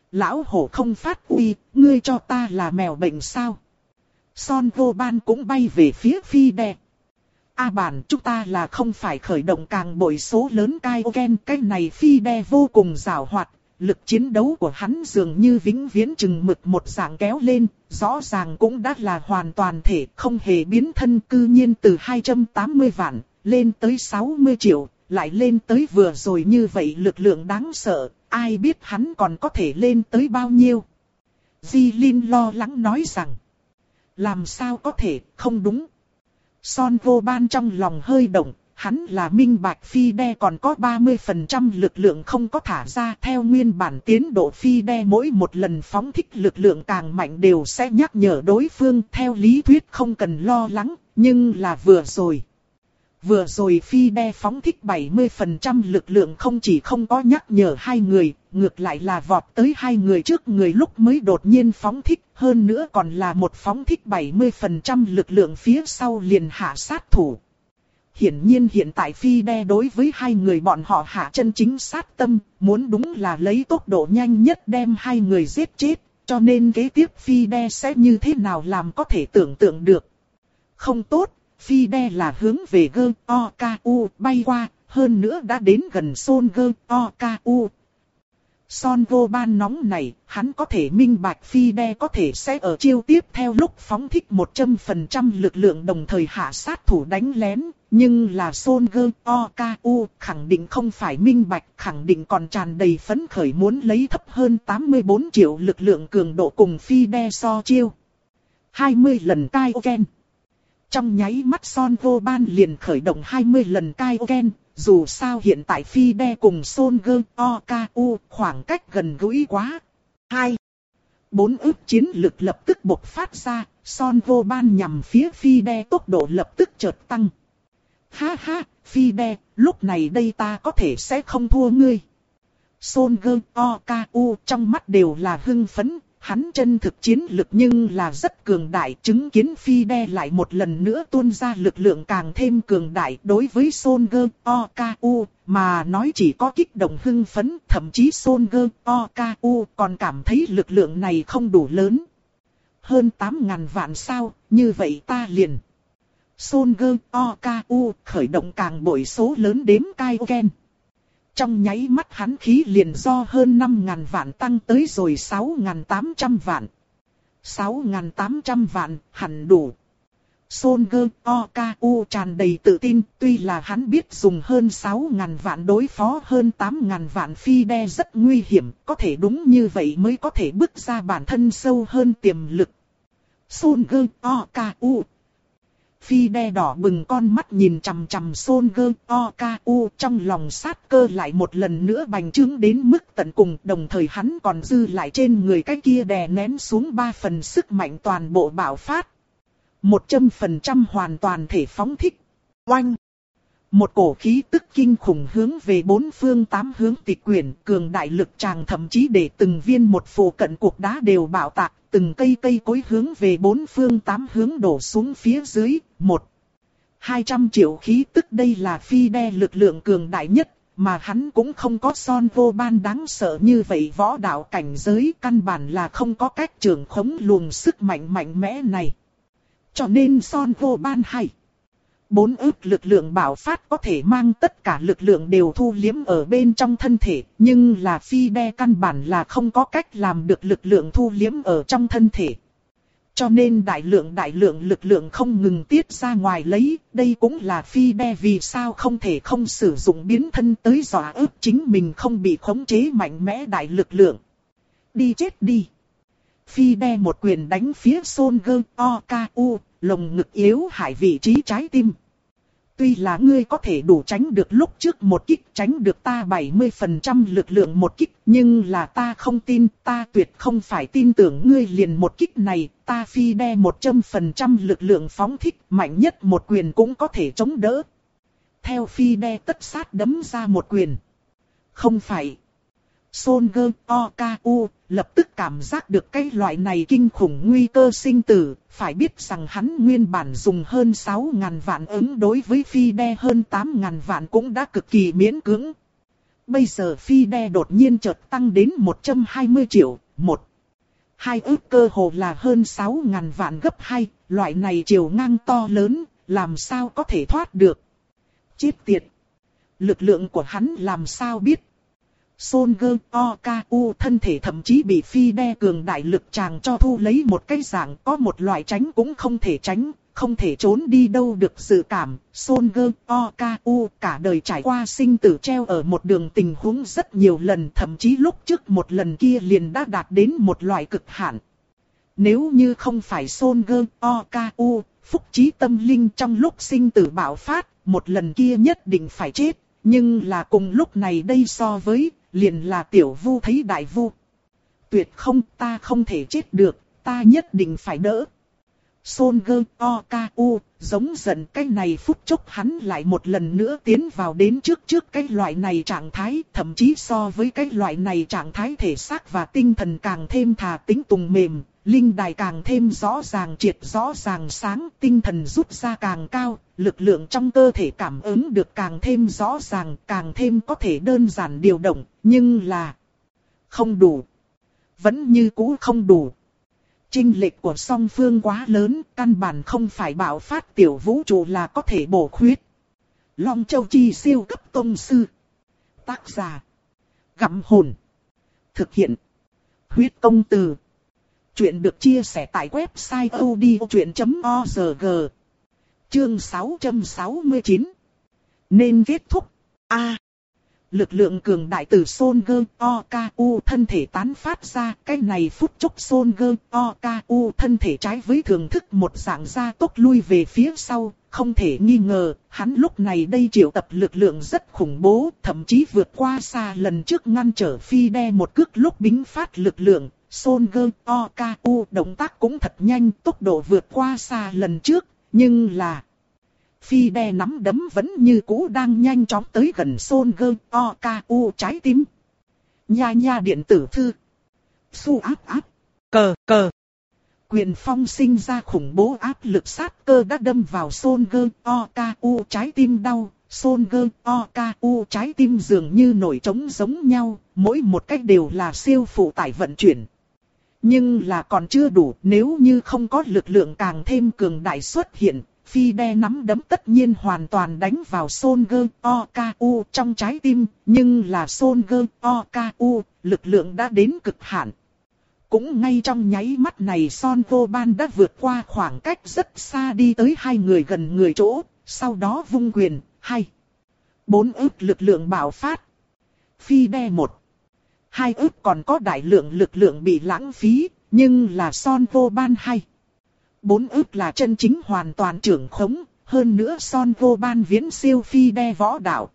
Lão hổ không phát uy, ngươi cho ta là mèo bệnh sao? Son Goban cũng bay về phía phi đe. A bản chúng ta là không phải khởi động càng bội số lớn Kaioken, cái này phi đe vô cùng giàu hoạt, lực chiến đấu của hắn dường như vĩnh viễn chừng mực một dạng kéo lên, rõ ràng cũng đã là hoàn toàn thể, không hề biến thân, cư nhiên từ hai trăm tám mươi vạn, lên tới sáu mươi triệu, lại lên tới vừa rồi như vậy lực lượng đáng sợ, ai biết hắn còn có thể lên tới bao nhiêu. Di Linh lo lắng nói rằng, làm sao có thể, không đúng. Son Goban trong lòng hơi động, hắn là minh bạch phi đe còn có ba mươi phần trăm lực lượng không có thả ra. Theo nguyên bản tiến độ phi đe mỗi một lần phóng thích lực lượng càng mạnh đều sẽ nhắc nhở đối phương. Theo lý thuyết không cần lo lắng, nhưng là vừa rồi. Vừa rồi phi đe phóng thích bảy mươi phần trăm lực lượng không chỉ không có nhắc nhở hai người, ngược lại là vọt tới hai người trước người lúc mới đột nhiên phóng thích, hơn nữa còn là một phóng thích bảy mươi phần trăm lực lượng phía sau liền hạ sát thủ. Hiển nhiên hiện tại phi đe đối với hai người bọn họ hạ chân chính sát tâm, muốn đúng là lấy tốc độ nhanh nhất đem hai người giết chết, cho nên kế tiếp phi đe sẽ như thế nào làm có thể tưởng tượng được. Không tốt. Phi đe là hướng về Gơ O K U bay qua, hơn nữa đã đến gần Son Gơ O K U. Son Goban nóng này, hắn có thể minh bạch phi đe có thể sẽ ở chiêu tiếp theo lúc phóng thích một trăm phần trăm lực lượng đồng thời hạ sát thủ đánh lén, nhưng là Son Gơ O K U khẳng định không phải minh bạch, khẳng định còn tràn đầy phấn khởi muốn lấy thấp hơn tám mươi tư triệu lực lượng cường độ cùng phi đe so chiêu. hai mươi lần Kaioken. Trong nháy mắt Son Goban liền khởi động hai mươi lần Kaioken, dù sao hiện tại phi đe cùng Son Gơ O K U khoảng cách gần gũi quá. Hai, bốn ức chiến lực lập tức bộc phát ra, Son Goban nhằm phía phi đe tốc độ lập tức chợt tăng. Ha ha, phi đe, lúc này đây ta có thể sẽ không thua ngươi. Son Gơ O K U trong mắt đều là hưng phấn. Hắn chân thực chiến lực nhưng là rất cường đại, chứng kiến phi đe lại một lần nữa tuôn ra lực lượng càng thêm cường đại đối với Son Gơ O K U, mà nói chỉ có kích động hưng phấn, thậm chí Son Gơ O K U còn cảm thấy lực lượng này không đủ lớn. Hơn tám ngàn vạn sao, như vậy ta liền. Son Gơ O K U khởi động càng bội số lớn đếm Kaioken. Trong nháy mắt hắn khí liền do hơn năm ngàn vạn tăng tới rồi sáu nghìn tám trăm vạn. sáu nghìn tám trăm vạn, hẳn đủ. Son Gơ O K U tràn đầy tự tin, tuy là hắn biết dùng hơn sáu nghìn vạn đối phó hơn tám nghìn vạn phi đe rất nguy hiểm, có thể đúng như vậy mới có thể bước ra bản thân sâu hơn tiềm lực. Son Gơ O K U. Phi đe đỏ bừng con mắt nhìn chằm chằm Son Gơ O K U, trong lòng sát cơ lại một lần nữa bành trướng đến mức tận cùng, đồng thời hắn còn dư lại trên người cái kia đè nén xuống ba phần sức mạnh toàn bộ bạo phát. Một trăm phần trăm hoàn toàn thể phóng thích. Oanh! Một cổ khí tức kinh khủng hướng về bốn phương tám hướng tịch quyển, cường đại lực tràng thậm chí để từng viên một phù cận cục đá đều bạo tạc, từng cây cây cối hướng về bốn phương tám hướng đổ xuống phía dưới. Một, hai trăm triệu khí tức, đây là phi đe lực lượng cường đại nhất, mà hắn cũng không có Son Goban đáng sợ như vậy, võ đạo cảnh giới căn bản là không có cách trưởng khống luồng sức mạnh mạnh mẽ này. Cho nên Son Goban hay. Bốn ức lực lượng bạo phát có thể mang tất cả lực lượng đều thu liếm ở bên trong thân thể, nhưng là phi đe căn bản là không có cách làm được lực lượng thu liếm ở trong thân thể. Cho nên đại lượng đại lượng lực lượng không ngừng tiết ra ngoài lấy, đây cũng là phi đe vì sao không thể không sử dụng biến thân tới dọa ức chính mình không bị khống chế mạnh mẽ đại lực lượng. Đi chết đi! Phi đe một quyền đánh phía Son Gơ O K U, lồng ngực yếu hại vị trí trái tim. Tuy là ngươi có thể đủ tránh được lúc trước một kích, tránh được ta bảy mươi phần trăm lực lượng một kích, nhưng là ta không tin, ta tuyệt không phải tin tưởng ngươi liền một kích này, ta phi đe một trăm phần trăm lực lượng phóng thích, mạnh nhất một quyền cũng có thể chống đỡ. Theo phi đe tất sát đấm ra một quyền. Không phải. Son Gơ O K U lập tức cảm giác được cái loại này kinh khủng nguy cơ sinh tử, phải biết rằng hắn nguyên bản dùng hơn sáu nghìn vạn ứng đối với phi đe hơn tám nghìn vạn cũng đã cực kỳ miễn cưỡng. Bây giờ phi đe đột nhiên chợt tăng đến một trăm hai mươi triệu, một. Hai ước cơ hồ là hơn sáu ngàn vạn gấp hai, loại này chiều ngang to lớn, làm sao có thể thoát được. Chết tiệt! Lực lượng của hắn làm sao biết? Son Gơ Oku thân thể thậm chí bị phi đe cường đại lực chàng cho thu lấy một cái dạng, có một loại tránh cũng không thể tránh, không thể trốn đi đâu được dự cảm. Son Gơ Oku cả đời trải qua sinh tử treo ở một đường tình huống rất nhiều lần, thậm chí lúc trước một lần kia liền đã đạt đến một loại cực hạn. Nếu như không phải Son Gơ Oku, phúc trí tâm linh trong lúc sinh tử bạo phát, một lần kia nhất định phải chết. Nhưng là cùng lúc này đây so với, liền là tiểu vu thấy đại vu. Tuyệt không, ta không thể chết được, ta nhất định phải đỡ. Son Gơ Oku giống giận, cái này phút chốc hắn lại một lần nữa tiến vào đến trước trước cái loại này trạng thái, thậm chí so với cái loại này trạng thái thể xác và tinh thần càng thêm thà tính tùng mềm, linh đài càng thêm rõ ràng triệt rõ ràng sáng, tinh thần rút ra càng cao, lực lượng trong cơ thể cảm ứng được càng thêm rõ ràng, càng thêm có thể đơn giản điều động, nhưng là không đủ. Vẫn như cũ không đủ. Chênh lệch của song phương quá lớn, căn bản không phải bạo phát tiểu vũ trụ là có thể bổ khuyết. Long Châu Chi siêu cấp tông sư. Tác giả: Gặm Hồn. Thực hiện: Huyết Công Từ. Chuyện được chia sẻ tại website odchuyện chấm org. Chương sáu trăm sáu mươi chín. Nên kết thúc. A. Lực lượng cường đại từ Son Gơ Oku thân thể tán phát ra, cái này phút chốc Son Gơ Oku thân thể trái với thường thức một dạng gia tốc lui về phía sau, không thể nghi ngờ, hắn lúc này đây triệu tập lực lượng rất khủng bố, thậm chí vượt qua xa lần trước ngăn trở phi đe một cước lúc bính phát lực lượng. Son Gơ Oku động tác cũng thật nhanh, tốc độ vượt qua xa lần trước, nhưng là phi đe nắm đấm vẫn như cũ đang nhanh chóng tới gần Son Gơ Oku trái tim. Nha nha điện tử thư. Su áp áp. Cờ cờ. Quyền phong sinh ra khủng bố áp lực sát cơ đã đâm vào Son Gơ Oku trái tim đau. Son Gơ Oku trái tim dường như nổi trống giống nhau, mỗi một cách đều là siêu phụ tải vận chuyển. Nhưng là còn chưa đủ, nếu như không có lực lượng càng thêm cường đại xuất hiện, phi đe nắm đấm tất nhiên hoàn toàn đánh vào Son Gơ Oku trong trái tim, nhưng là Son Gơ Oku, lực lượng đã đến cực hạn. Cũng ngay trong nháy mắt này Son Goban đã vượt qua khoảng cách rất xa đi tới hai người gần người chỗ, sau đó vung quyền, hai. Bốn ức lực lượng bạo phát. Phi đe một. Hai ức còn có đại lượng lực lượng bị lãng phí, nhưng là Son Goban hai. Bốn ức là chân chính hoàn toàn trưởng khống, hơn nữa Son Goban viễn siêu phi đe võ đạo.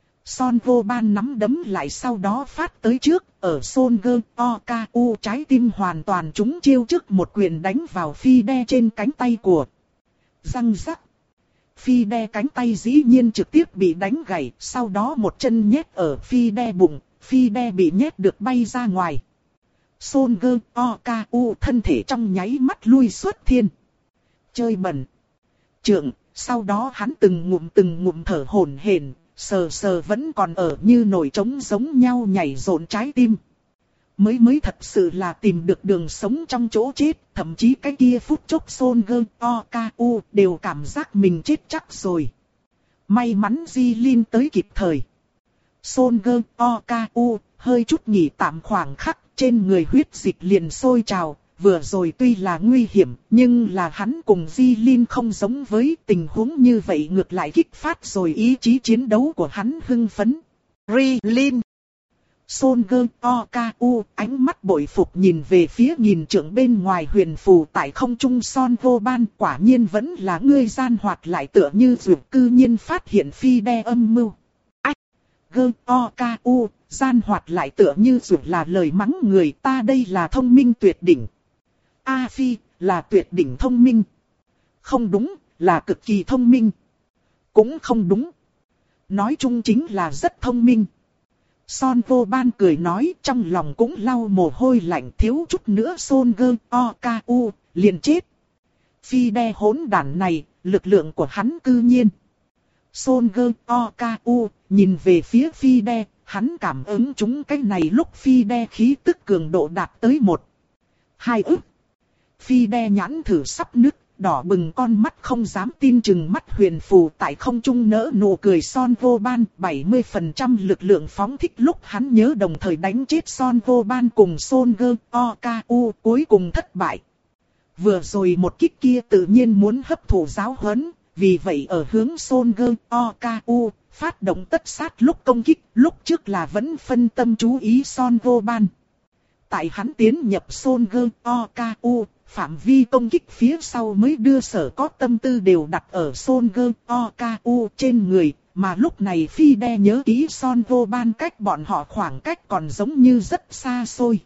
Son Goban nắm đấm lại sau đó phát tới trước, ở Son Gơ Oku trái tim hoàn toàn trúng chiêu trước một quyền đánh vào phi đe trên cánh tay của. Răng rắc. Phi đe cánh tay dĩ nhiên trực tiếp bị đánh gãy, sau đó một chân nhét ở phi đe bụng, phi đe bị nhét được bay ra ngoài. Son Gơ Oku thân thể trong nháy mắt lui xuất thiên. Chơi bẩn. Trượng, sau đó hắn từng ngụm từng ngụm thở hổn hển, sờ sờ vẫn còn ở như nổi trống giống nhau nhảy rộn trái tim. Mới mới thật sự là tìm được đường sống trong chỗ chết, thậm chí cái kia phút chốc Son Gơ Oku đều cảm giác mình chết chắc rồi. May mắn Jilin tới kịp thời. Son Gơ Oku hơi chút nghỉ tạm khoảng khắc, trên người huyết dịch liền sôi trào. Vừa rồi tuy là nguy hiểm, nhưng là hắn cùng Jilin không giống với tình huống như vậy, ngược lại kích phát rồi ý chí chiến đấu của hắn hưng phấn. Rilin. Son Gơ Oku ánh mắt bội phục nhìn về phía nghìn trượng bên ngoài huyền phù tại không trung Son Goban, quả nhiên vẫn là ngươi gian hoạt lại tựa như dược cư nhiên phát hiện phi đe âm mưu. Ách! Gơ Oku, gian hoạt lại tựa như dược là lời mắng người, ta đây là thông minh tuyệt đỉnh. A Phi, là tuyệt đỉnh thông minh. Không đúng, là cực kỳ thông minh. Cũng không đúng. Nói chung chính là rất thông minh. Son Goban cười nói, trong lòng cũng lau mồ hôi lạnh, thiếu chút nữa Son Gơ Oku liền chết. Phi đe hỗn đản này, lực lượng của hắn cư nhiên. Son Gơ Oku nhìn về phía phi đe, hắn cảm ứng chúng cái này lúc phi đe khí tức cường độ đạt tới một, hai ức. Phi đe nhãn thử sắp nứt, đỏ bừng con mắt không dám tin chừng mắt huyền phù tại không trung nỡ nụ cười. Son vô ban bảy mươi phần trăm lực lượng phóng thích lúc hắn nhớ đồng thời đánh chết Son vô ban cùng Son Gơ O K U cuối cùng thất bại. Vừa rồi một kích kia tự nhiên muốn hấp thụ giáo huấn, vì vậy ở hướng Son Gơ O K U phát động tất sát lúc công kích, lúc trước là vẫn phân tâm chú ý Son vô ban. Tại hắn tiến nhập Son Gơ O K U phạm vi công kích phía sau mới đưa sở có tâm tư đều đặt ở Son Gơ O K U trên người, mà lúc này phi đe nhớ kỹ Son vô ban cách bọn họ khoảng cách còn giống như rất xa xôi.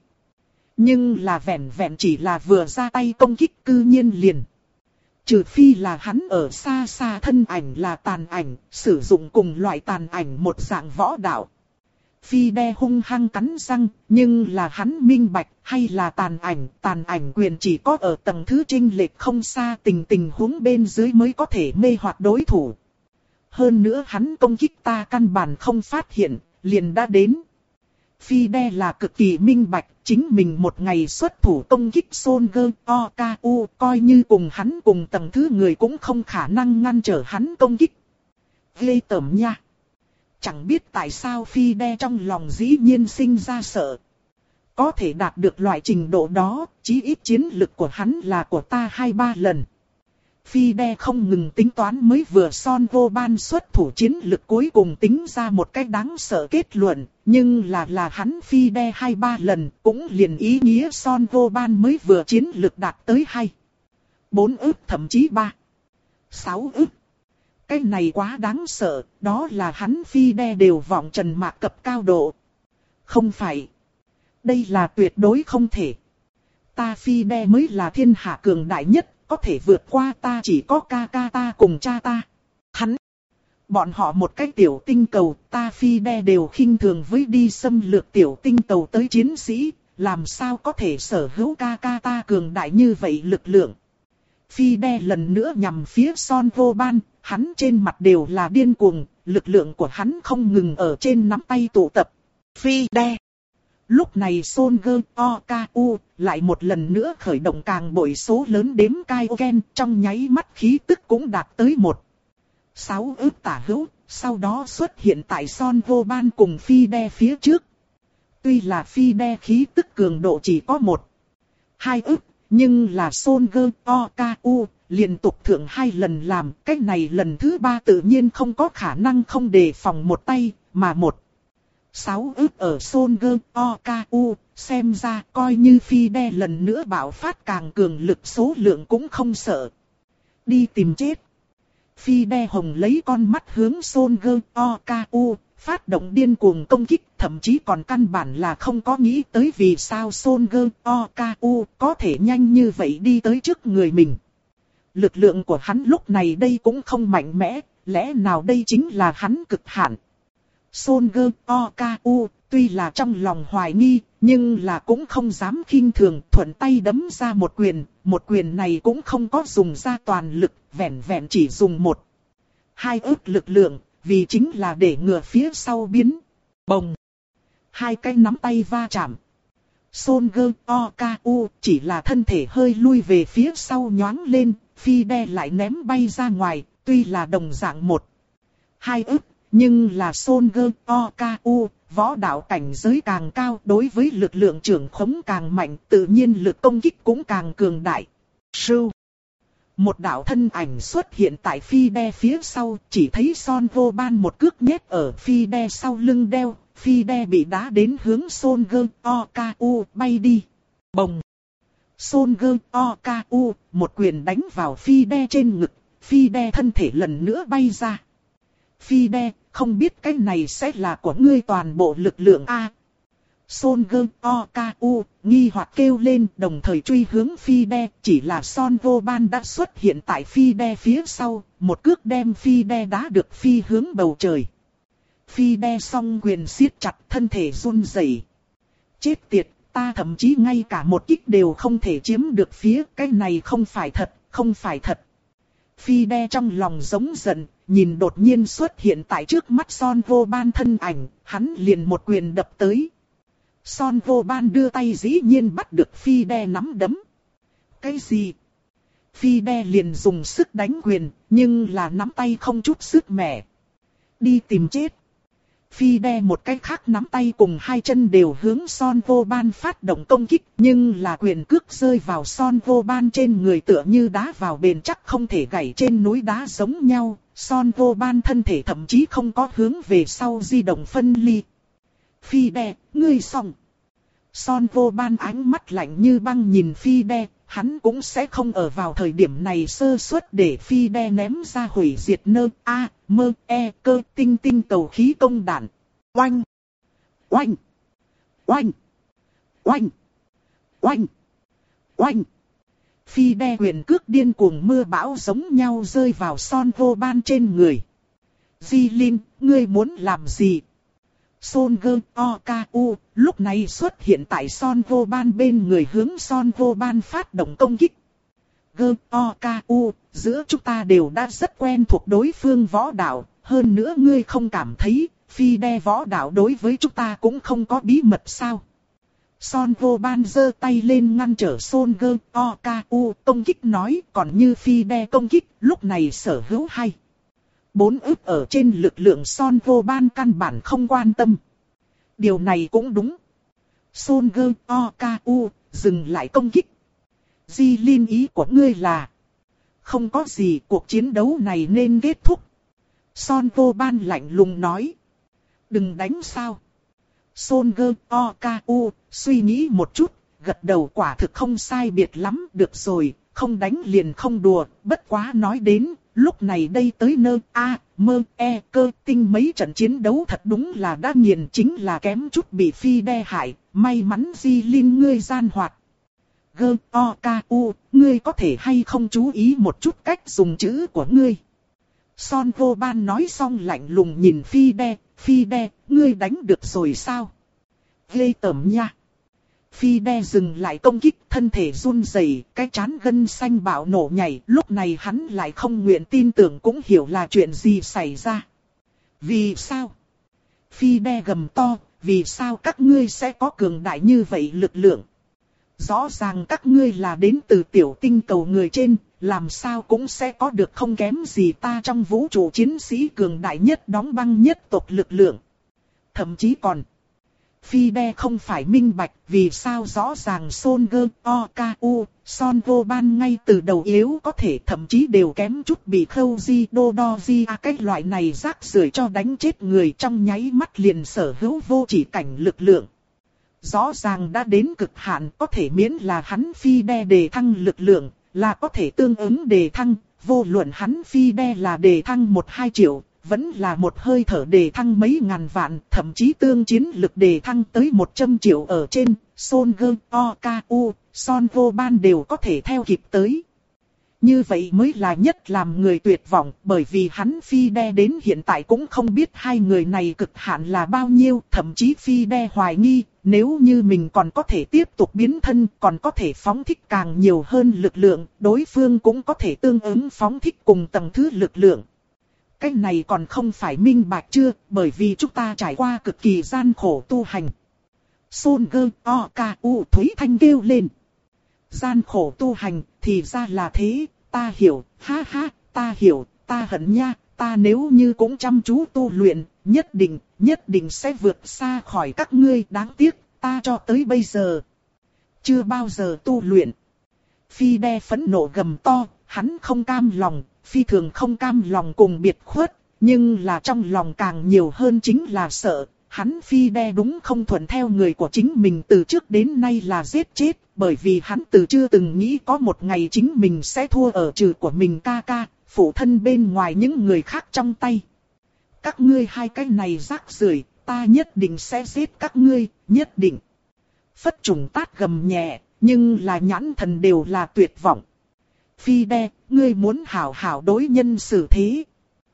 Nhưng là vẹn vẹn chỉ là vừa ra tay công kích cư nhiên liền. Trừ phi là hắn ở xa xa thân ảnh là tàn ảnh, sử dụng cùng loại tàn ảnh một dạng võ đạo. Phi đe hung hăng cắn răng, nhưng là hắn minh bạch, hay là tàn ảnh, tàn ảnh quyền chỉ có ở tầng thứ chênh lệch không xa tình tình huống bên dưới mới có thể mê hoặc đối thủ. Hơn nữa hắn công kích ta căn bản không phát hiện, liền đã đến. Phi đe là cực kỳ minh bạch, chính mình một ngày xuất thủ công kích Son Gơ O K U, coi như cùng hắn cùng tầng thứ người cũng không khả năng ngăn trở hắn công kích. Ghê tởm nha. Chẳng biết tại sao phi đe trong lòng dĩ nhiên sinh ra sợ. Có thể đạt được loại trình độ đó, chí ít chiến lực của hắn là của ta hai ba lần. Phi đe không ngừng tính toán mới vừa Son vô ban xuất thủ chiến lực cuối cùng tính ra một cách đáng sợ kết luận. Nhưng là là hắn phi đe hai ba lần cũng liền ý nghĩa Son vô ban mới vừa chiến lực đạt tới hai, bốn ức thậm chí ba, sáu ức. Cái này quá đáng sợ, đó là hắn phi đe đều vọng trần mạc cập cao độ. Không phải. Đây là tuyệt đối không thể. Ta phi đe mới là thiên hạ cường đại nhất, có thể vượt qua ta chỉ có ca ca ta cùng cha ta. Hắn. Bọn họ một cái tiểu tinh cầu, ta phi đe đều khinh thường với đi xâm lược tiểu tinh cầu tới chiến sĩ, làm sao có thể sở hữu ca ca ta cường đại như vậy lực lượng. Phi đe lần nữa nhằm phía Son vô ban, hắn trên mặt đều là điên cuồng, lực lượng của hắn không ngừng ở trên nắm tay tụ tập. Phi đe. Lúc này Son Gơ O K U lại một lần nữa khởi động càng bội số lớn đếm Kaioken, trong nháy mắt khí tức cũng đạt tới một, sáu ức tả hữu, sau đó xuất hiện tại Son vô ban cùng phi đe phía trước. Tuy là phi đe khí tức cường độ chỉ có một, hai ức, nhưng là Son Gơ O K U liên tục thượng hai lần làm, cách này lần thứ ba tự nhiên không có khả năng không đề phòng một tay, mà một, sáu ức ở Son Gơ O K U, xem ra coi như phi đe lần nữa bạo phát càng cường lực số lượng cũng không sợ. Đi tìm chết. Phi đe hồng lấy con mắt hướng Son Gơ O K U, phát động điên cuồng công kích, thậm chí còn căn bản là không có nghĩ tới vì sao Son Gơ O K U có thể nhanh như vậy đi tới trước người mình. Lực lượng của hắn lúc này đây cũng không mạnh mẽ, lẽ nào đây chính là hắn cực hạn. Son Gơ O K U tuy là trong lòng hoài nghi, nhưng là cũng không dám khinh thường, thuận tay đấm ra một quyền, một quyền này cũng không có dùng ra toàn lực, vẹn vẹn chỉ dùng một, hai ức lực lượng, vì chính là để ngừa phía sau biến. Bồng! Hai cái nắm tay va chạm. Son Gơ O K U chỉ là thân thể hơi lui về phía sau nhoáng lên, phi đe lại ném bay ra ngoài, tuy là đồng dạng một, hai ức, nhưng là Son Gơ O K U, võ đạo cảnh giới càng cao, đối với lực lượng trưởng khống càng mạnh, tự nhiên lực công kích cũng càng cường đại. Sưu! Một đạo thân ảnh xuất hiện tại phi đe phía sau, chỉ thấy Son vô ban một cước nhét ở phi đe sau lưng đeo, phi đe bị đá đến hướng Son Gơ O K U bay đi. Bồng! Son Gơ O K U một quyền đánh vào phi đe trên ngực, phi đe thân thể lần nữa bay ra. Phi đe, không biết cái này sẽ là của ngươi toàn bộ lực lượng a? Son Gơ O K U nghi hoặc kêu lên, đồng thời truy hướng phi đe, chỉ là Son vô ban đã xuất hiện tại phi đe phía sau, một cước đem phi đe đá được phi hướng bầu trời. Phi đe song quyền siết chặt, thân thể run rẩy. Chết tiệt, ta thậm chí ngay cả một kích đều không thể chiếm được phía, cái này không phải thật, không phải thật. Phi đe trong lòng giống giận, nhìn đột nhiên xuất hiện tại trước mắt Son Vô Ban thân ảnh, hắn liền một quyền đập tới. Son Vô Ban đưa tay dĩ nhiên bắt được Phi Đe nắm đấm. Cái gì? Phi Đe liền dùng sức đánh quyền, nhưng là nắm tay không chút sức mẻ. Đi tìm chết. Phi Đe một cái khác nắm tay cùng hai chân đều hướng Son Vô Ban phát động công kích, nhưng là quyền cước rơi vào Son Vô Ban trên người tựa như đá vào bền chắc không thể gãy trên núi đá giống nhau. Son Vô Ban thân thể thậm chí không có hướng về sau di động phân ly. Phi Đe, ngươi xong. Son Vô Ban ánh mắt lạnh như băng nhìn Phi Đe, hắn cũng sẽ không ở vào thời điểm này sơ suất để Phi Đe ném ra hủy diệt nơ a mơ e cơ tinh tinh tàu khí công đạn. Oanh! Oanh! Oanh! Oanh! Oanh! Oanh! Phi Đe quyền cước điên cuồng mưa bão giống nhau rơi vào Son Vô Ban trên người. Di Linh, ngươi muốn làm gì? Son Gơ O K U lúc này xuất hiện tại Son Vô Ban bên người hướng Son Vô Ban phát động công kích. Gơ O K U, giữa chúng ta đều đã rất quen thuộc đối phương võ đạo, hơn nữa ngươi không cảm thấy Phi Đe võ đạo đối với chúng ta cũng không có bí mật sao? Son Vô Ban giơ tay lên ngăn trở Son Gơ O K U công kích nói, còn như Phi Đe công kích, lúc này sở hữu hay. Bốn ức ở trên lực lượng Son Vô Ban căn bản không quan tâm. Điều này cũng đúng. Son Gơ O K U dừng lại công kích. Di Linh, ý của ngươi là không có gì, cuộc chiến đấu này nên kết thúc. Son Vô Ban lạnh lùng nói. Đừng đánh sao. Son Gơ O K U suy nghĩ một chút, gật đầu, quả thực không sai biệt lắm, được rồi, không đánh liền không đùa, bất quá nói đến, lúc này đây tới nơ a mơ e cơ tinh mấy trận chiến đấu thật đúng là đã nghiền, chính là kém chút bị Phi Đe hại, may mắn Di Linh ngươi gian hoạt. Gơ O K U, ngươi có thể hay không chú ý một chút cách dùng chữ của ngươi. Son Vô Ban nói xong lạnh lùng nhìn Phi Đe, Phi Đe, ngươi đánh được rồi sao? Ghê tởm nha. Phi Đe dừng lại công kích, thân thể run rẩy, cái trán gân xanh bạo nổ nhảy, lúc này hắn lại không nguyện tin tưởng cũng hiểu là chuyện gì xảy ra. Vì sao? Phi Đe gầm to, vì sao các ngươi sẽ có cường đại như vậy lực lượng? Rõ ràng các ngươi là đến từ tiểu tinh cầu người trên, làm sao cũng sẽ có được không kém gì ta trong vũ trụ chiến sĩ cường đại nhất đóng băng nhất tộc lực lượng. Thậm chí còn, Phi Đe không phải minh bạch vì sao rõ ràng Son Gơ O K U, Son Vô Ban ngay từ đầu yếu có thể thậm chí đều kém chút bị Khâu Di Đô Đo Di A cái loại này rác rưởi cho đánh chết người trong nháy mắt liền sở hữu vô chỉ cảnh lực lượng. Rõ ràng đã đến cực hạn, có thể miễn là hắn Phi Đe đề thăng lực lượng, là có thể tương ứng đề thăng, vô luận hắn Phi Đe là đề thăng một hai triệu, vẫn là một hơi thở đề thăng mấy ngàn vạn, thậm chí tương chiến lực đề thăng tới một trăm triệu ở trên, Son Gơ O K U, Son Vô Ban đều có thể theo kịp tới. Như vậy mới là nhất làm người tuyệt vọng, bởi vì hắn Phi Đe đến hiện tại cũng không biết hai người này cực hạn là bao nhiêu, thậm chí Phi Đe hoài nghi, nếu như mình còn có thể tiếp tục biến thân, còn có thể phóng thích càng nhiều hơn lực lượng, đối phương cũng có thể tương ứng phóng thích cùng tầng thứ lực lượng. Cái này còn không phải minh bạch chưa, bởi vì chúng ta trải qua cực kỳ gian khổ tu hành. Son Gơ O K U Thúy Thanh kêu lên. Gian khổ tu hành, thì ra là thế, ta hiểu, ha ha, ta hiểu, ta hận nha, ta nếu như cũng chăm chú tu luyện, nhất định, nhất định sẽ vượt xa khỏi các ngươi, đáng tiếc, ta cho tới bây giờ chưa bao giờ tu luyện. Phi Đe phẫn nộ gầm to, hắn không cam lòng, phi thường không cam lòng cùng biệt khuất, nhưng là trong lòng càng nhiều hơn chính là sợ. Hắn Phi Đe đúng không thuận theo người của chính mình từ trước đến nay là giết chết, bởi vì hắn từ chưa từng nghĩ có một ngày chính mình sẽ thua ở trừ của mình ca ca, phụ thân bên ngoài những người khác trong tay. Các ngươi hai cái này rác rưởi, ta nhất định sẽ giết các ngươi, nhất định. Phất trùng tát gầm nhẹ, nhưng là nhãn thần đều là tuyệt vọng. Phi Đe, ngươi muốn hảo hảo đối nhân xử thế.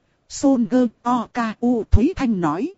Son Gơ O K U Thúy Thanh nói.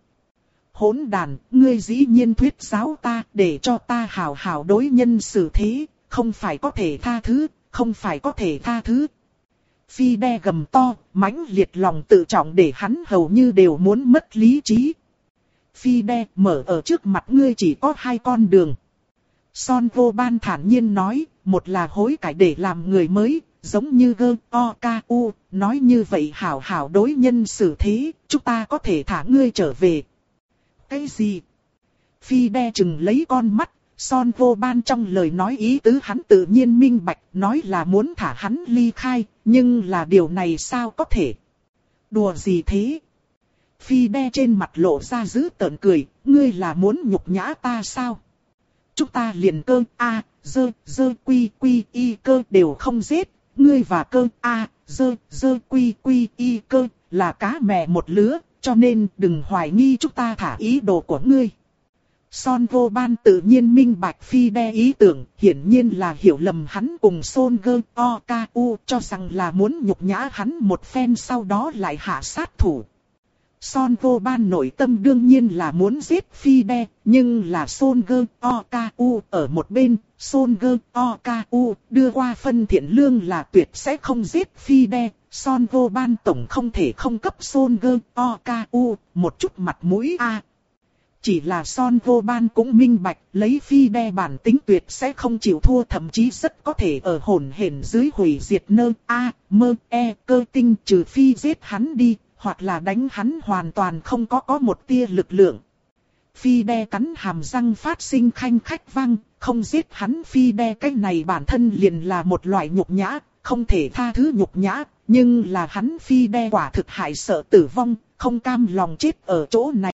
Hỗn đàn, ngươi dĩ nhiên thuyết giáo ta để cho ta hảo hảo đối nhân xử thế, không phải có thể tha thứ, không phải có thể tha thứ. Phi đe gầm to, mãnh liệt lòng tự trọng để hắn hầu như đều muốn mất lý trí. Phi đe, mở ở trước mặt ngươi chỉ có hai con đường. Son vô ban thản nhiên nói, một là hối cải để làm người mới, giống như gơ, o, ca, u, nói như vậy hảo hảo đối nhân xử thế, chúng ta có thể thả ngươi trở về. Cái gì? Phi đe chừng lấy con mắt, Son vô ban trong lời nói ý tứ hắn tự nhiên minh bạch, nói là muốn thả hắn ly khai, nhưng là điều này sao có thể? Đùa gì thế? Phi đe trên mặt lộ ra dữ tợn cười, ngươi là muốn nhục nhã ta sao? Chúng ta liền cơ A, dơ, dơ quy quy y cơ đều không giết, ngươi và cơ A, dơ, dơ quy quy y cơ là cá mè một lứa, cho nên đừng hoài nghi chúng ta thả ý đồ của ngươi. Son vô ban tự nhiên minh bạch Phi đe ý tưởng, hiển nhiên là hiểu lầm hắn cùng Son gơ o ca u, cho rằng là muốn nhục nhã hắn một phen sau đó lại hạ sát thủ. Son vô ban nội tâm đương nhiên là muốn giết Phi đe, nhưng là Son gơ o ca u ở một bên, Son gơ o ca u đưa qua phân thiện lương là tuyệt sẽ không giết Phi đe. Son vô ban tổng không thể không cấp Son gơ o ca u một chút mặt mũi a. À. Chỉ là Son vô ban cũng minh bạch, lấy Phi đe bản tính tuyệt sẽ không chịu thua, thậm chí rất có thể ở hỗn hển dưới hủy diệt nơ a, mơ e cơ tinh, trừ phi giết hắn đi, hoặc là đánh hắn hoàn toàn không có có một tia lực lượng. Phi đe cắn hàm răng phát sinh khanh khách vang, không giết hắn Phi đe cái này bản thân liền là một loại nhục nhã, không thể tha thứ nhục nhã, nhưng là hắn Phi đe quả thực hại sợ tử vong, không cam lòng chết ở chỗ này.